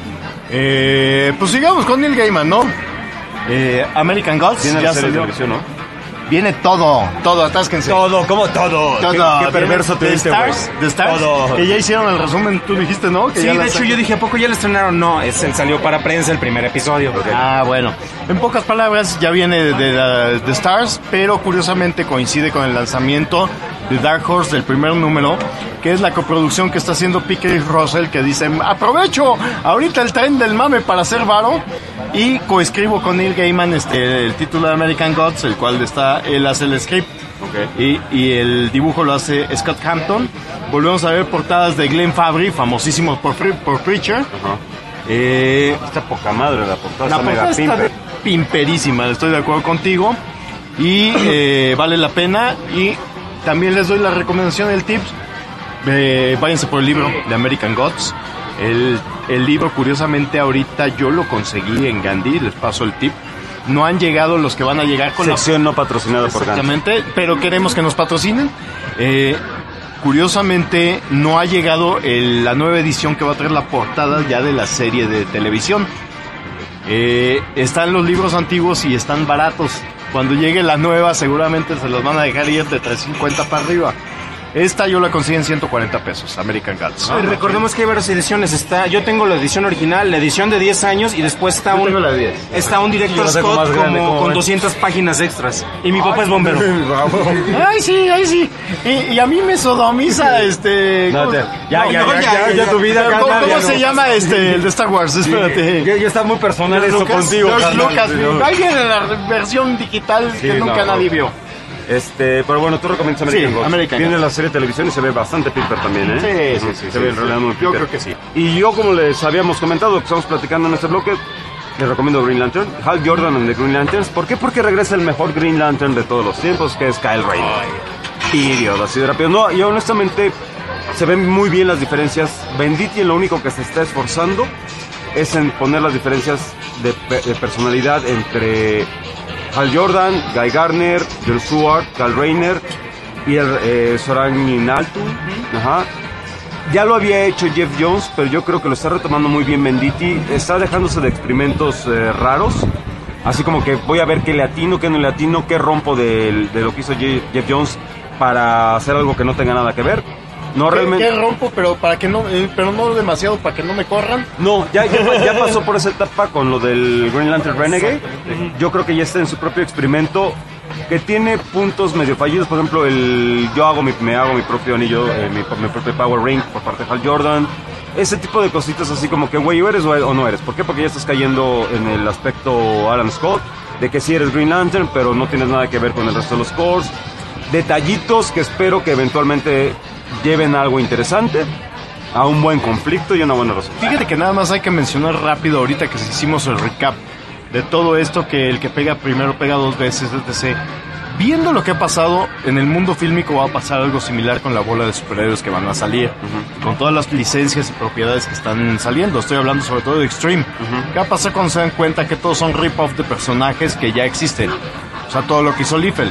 Eh, pues sigamos con Neil Gaiman, ¿no? Eh, American Gods. Tiene ya la serie de salió. televisión, ¿no? Viene todo, todo, atásquense. Todo, ¿cómo todo? Todo. Qué, qué perverso te The viste, Stars, güey. The Stars, Todo. que ya hicieron el resumen, tú dijiste, ¿no? Que Sí, ya de la hecho sacan. yo dije, ¿a poco ya le estrenaron? No, es, él salió para prensa el primer episodio. Ah, bueno. En pocas palabras, ya viene de, de, la- The Stars, pero curiosamente coincide con el lanzamiento de Dark Horse del primer número, que es la coproducción que está haciendo Pickett y Russell, que dicen, aprovecho ahorita el tren del mame para hacer varo, y coescribo con Neil Gaiman este, el título de American Gods, el cual está, él hace el script, y, y el dibujo lo hace Scott Hampton. Volvemos a ver portadas de Glenn Fabry, famosísimo por, Pre- por Preacher. Eh, Está poca madre la portada, la está mega portada está pimper. pimperísima, estoy de acuerdo contigo. Y eh, vale la pena. Y también les doy la recomendación, el tips. Eh, váyanse por el libro de American Gods. El, el libro, curiosamente, ahorita yo lo conseguí en Gandhi, les paso el tip. No han llegado los que van a llegar con Sección no patrocinada por Gandhi. Exactamente, pero queremos que nos patrocinen. Eh, curiosamente, no ha llegado el- la nueva edición que va a traer la portada ya de la serie de televisión. Eh, están los libros antiguos y están baratos. Cuando llegue la nueva, seguramente se los van a dejar ir de trescientos cincuenta para arriba. Esta yo la conseguí en ciento cuarenta pesos, American Gods. Y recordemos que hay varias ediciones. Está, yo tengo la edición original, la edición de diez años, y después está Yo un tengo la de diez. está un director Yo la tengo Scott más grande, como ¿cómo con ven? doscientas páginas extras. Y mi papá es bombero. Ay, sí, ay, sí. Y, y a mí me sodomiza este... No, ¿cómo- te- ya, no, ya, no, ya, ya, ya tu vida, ¿Cómo, carnal, cómo ya se no. llama este, el de Star Wars? Espérate. Ya, ya está muy personal George esto Lucas, contigo, George carnal. Lucas. Sí, no. Ahí viene la versión digital Sí, que nunca no, nadie no. vio. Este, pero bueno, tú recomiendas American Sí, Gods. American Viene Gods. la serie de televisión y se ve bastante pimper también, ¿eh? Sí, sí, sí, Se ve sí, en realidad sí. muy Yo pimper. creo que sí. Y yo, como les habíamos comentado, que estamos platicando en este bloque, les recomiendo Green Lantern. Hal Jordan and the Green Lanterns. ¿Por qué? Porque regresa el mejor Green Lantern de todos los tiempos, que es Kyle Rayner. Idiota, así de rápido. No, y honestamente, se ven muy bien las diferencias. Venditti lo único que se está esforzando es en poner las diferencias de, pe- de personalidad entre Hal Jordan, Guy Gardner, John Stewart, Kyle Rayner y el eh, Soran Minaltu. Ajá. Ya lo había hecho Jeff Jones, pero yo creo que lo está retomando muy bien Venditti. Está dejándose de experimentos eh, raros. Así como que voy a ver qué le atino, qué no le atino, qué rompo de, de lo que hizo Je- Jeff Jones para hacer algo que no tenga nada que ver. No, ¿Qué, realmente. qué rompo, pero para que no, eh, pero no demasiado para que no me corran? No, ya, ya, ya pasó por esa etapa con lo del Green Lantern Renegade. Yo creo que ya está en su propio experimento, que tiene puntos medio fallidos. Por ejemplo, el yo hago mi, me hago mi propio anillo, eh, mi, mi propio Power Ring por parte de Hal Jordan. Ese tipo de cositas así como que, güey, ¿o eres o, o no eres? ¿Por qué? Porque ya estás cayendo en el aspecto Alan Scott, de que sí eres Green Lantern, pero no tienes nada que ver con el resto de los cores. Detallitos que espero que eventualmente lleven a algo interesante, a un buen conflicto y una buena resolución. Fíjate que nada más hay que mencionar rápido ahorita que hicimos el recap de todo esto, que el que pega primero pega dos veces, etcétera. Viendo lo que ha pasado en el mundo fílmico, va a pasar algo similar con la bola de superhéroes que van a salir, uh-huh. con todas las licencias y propiedades que están saliendo. Estoy hablando sobre todo de Extreme. Uh-huh. ¿Qué va a pasar cuando se dan cuenta que todos son rip-off de personajes que ya existen? O sea, todo lo que hizo Liefeld.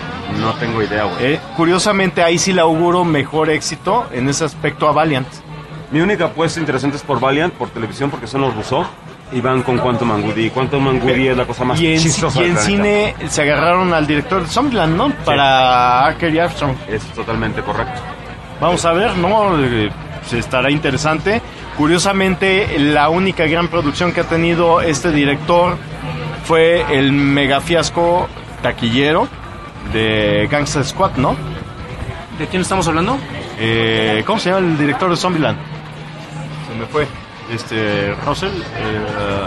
No tengo idea, güey. Eh, curiosamente, ahí sí le auguro mejor éxito en ese aspecto a Valiant. Mi única apuesta interesante es por Valiant, por televisión, porque son los Rousseau y van con Quantum Mangudi. Quantum Mangudi es la cosa más y en, chistosa y del en planeta. cine se agarraron al director de Zombieland, ¿no? Sí. Para Archer y Armstrong. Es totalmente correcto. Vamos a ver, ¿no? Eh, se estará interesante. Curiosamente, la única gran producción que ha tenido este director fue el mega fiasco taquillero de Gangster Squad, ¿no? ¿De quién estamos hablando? Eh, ¿Cómo se llama el director de Zombieland? Se me fue. Este, Russell. Eh,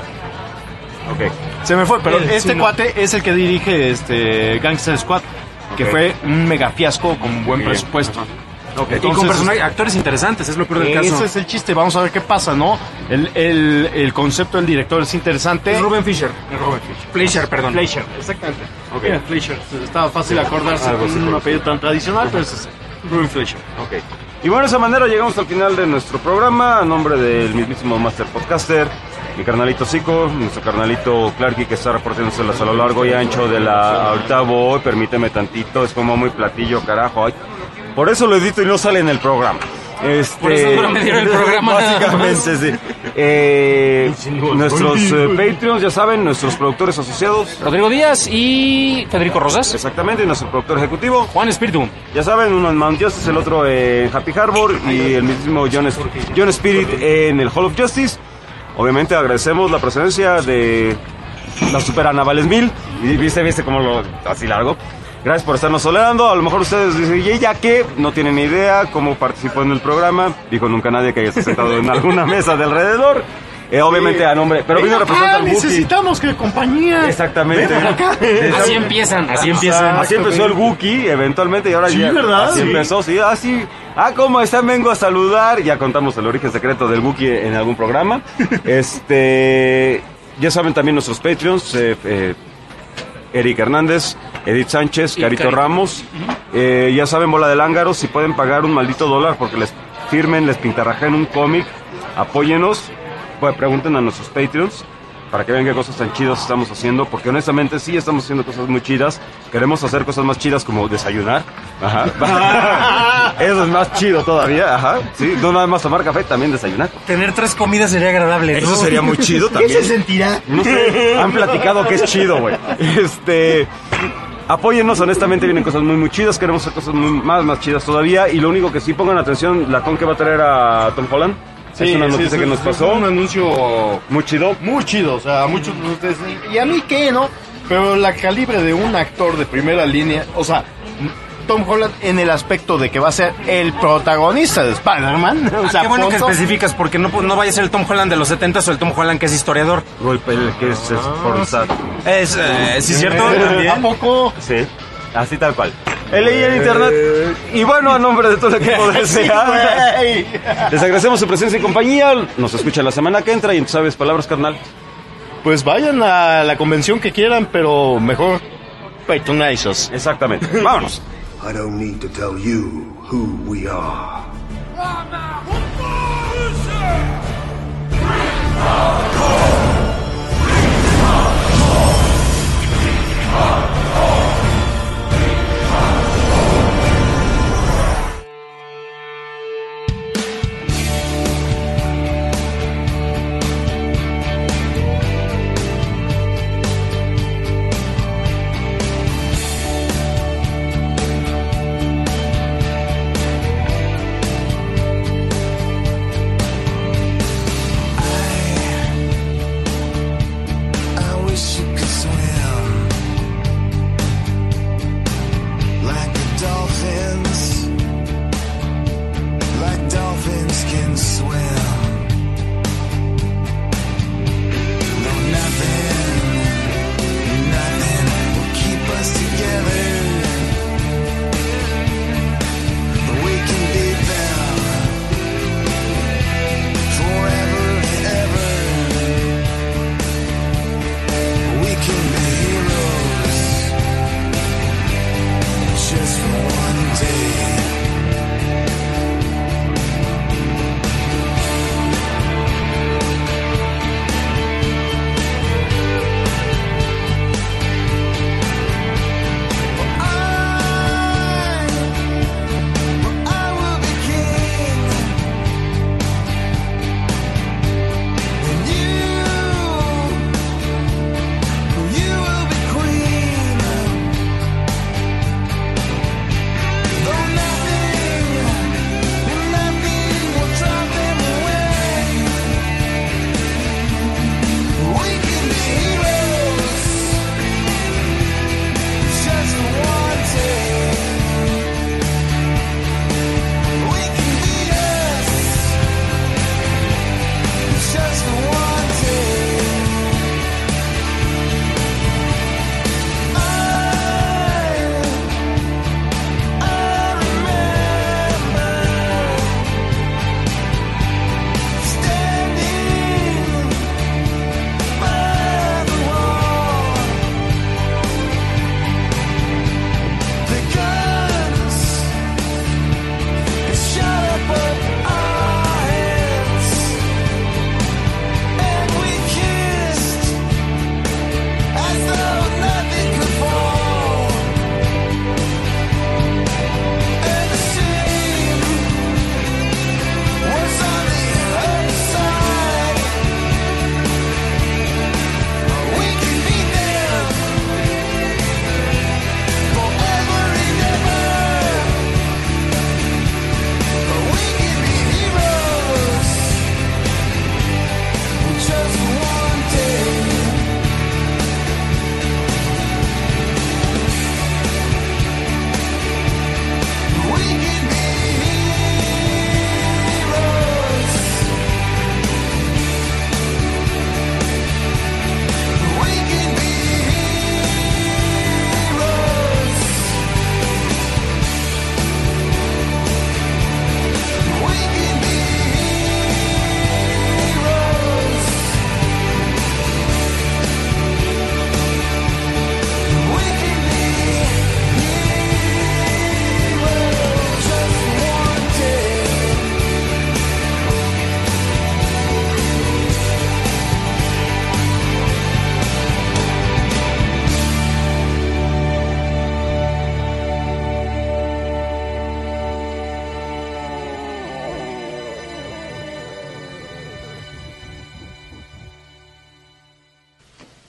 ok. Se me fue, pero El, este sí, cuate no. es el que dirige este Gangster Squad, que okay. fue un mega fiasco con buen okay. presupuesto. Okay. Entonces, y con personajes, actores interesantes, es lo peor del ese caso. Ese es el chiste, vamos a ver qué pasa, ¿no? El, el, el concepto del director es interesante. Es Ruben Fisher. Es Ruben Fisher. Fleischer, perdón. Fleischer, exactamente. Okay. Mira, Fleischer, estaba fácil acordarse ah, con sí, un apellido tan tradicional, pero es Ruben Fleischer. Ok. Y bueno, de esa manera llegamos al final de nuestro programa. A nombre del mismísimo Master Podcaster, mi carnalito Zico, nuestro carnalito Clarky, que está reportándoselas a lo largo y ancho de la... Ahorita voy, permíteme tantito, es como muy platillo, carajo. Ay. Por eso lo edito y no sale en el programa. Este, Por eso dura media hora el programa. Básicamente, sí. Eh, nuestros eh, Patreons, ya saben, nuestros productores asociados. Rodrigo Díaz y Federico Rosas. Exactamente, y nuestro productor ejecutivo. Juan Espíritu. Ya saben, uno en Mount Justice, el otro en Happy Harbor y el mismo John, John Spirit en el Hall of Justice. Obviamente agradecemos la presencia de la super Ana Valesmil. Y viste, viste cómo lo así largo. Gracias por estarnos tolerando. A lo mejor ustedes dicen, ¿y ella qué? No tienen ni idea cómo participó en el programa. Dijo nunca nadie que haya sentado en alguna mesa de alrededor. Eh, obviamente a nombre, pero vino a representar al Wookiee. Necesitamos que compañía. Exactamente. Así empiezan, así empiezan. Así empezó el Wookiee, eventualmente, y ahora Sí, ya. ¿verdad? Así Sí. empezó, sí, así. Ah, ¿cómo están? Vengo a saludar. Ya contamos el origen secreto del Wookiee en algún programa. Este. Ya saben también nuestros Patreons. Eh, eh, Eric Hernández, Edith Sánchez, Y Carito Cari- Ramos. Eh, ya saben, bola de lángaros, si pueden pagar un maldito dólar porque les firmen, les pintarrajen un cómic, apóyenos. Pues pregunten a nuestros Patreons para que vean qué cosas tan chidas estamos haciendo, porque honestamente sí estamos haciendo cosas muy chidas. Queremos hacer cosas más chidas como desayunar. Ajá. Eso es más chido todavía, ajá. Sí, no nada más tomar café, también desayunar. Tener tres comidas sería agradable, ¿no? Eso sería muy chido también. ¿Qué se sentirá? No sé, han platicado que es chido, güey. Este, apóyennos, honestamente vienen cosas muy muy chidas, queremos hacer cosas muy, más más chidas todavía, y lo único que sí pongan atención, la con que va a traer a Tom Holland. Sí, es una sí, noticia sí, que nos sí, pasó. fue un anuncio muy chido. Muy chido, o sea, a muchos de ustedes. ¿Y a mí qué, no? Pero la calibre de un actor de primera línea, o sea, Tom Holland en el aspecto de que va a ser el protagonista de Spider-Man. O sea, Qué bueno que punto. especificas, porque no, no vaya a ser el Tom Holland de los setentas o el Tom Holland que es historiador. O el, el que es, es pornstar. Es, eh, ¿sí es cierto? Eh, ¿A poco? Sí, así tal cual. He leído en internet. Y bueno, a nombre de todo el equipo de S A, Sí, les agradecemos su presencia y compañía. Nos escuchan la semana que entra y en sabes palabras, carnal. Pues vayan a la convención que quieran, pero mejor patronizos. Exactamente. Vámonos. I don't need to tell you who we are.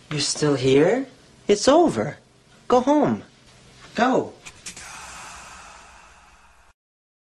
You're still here? It's over. Go home. Go.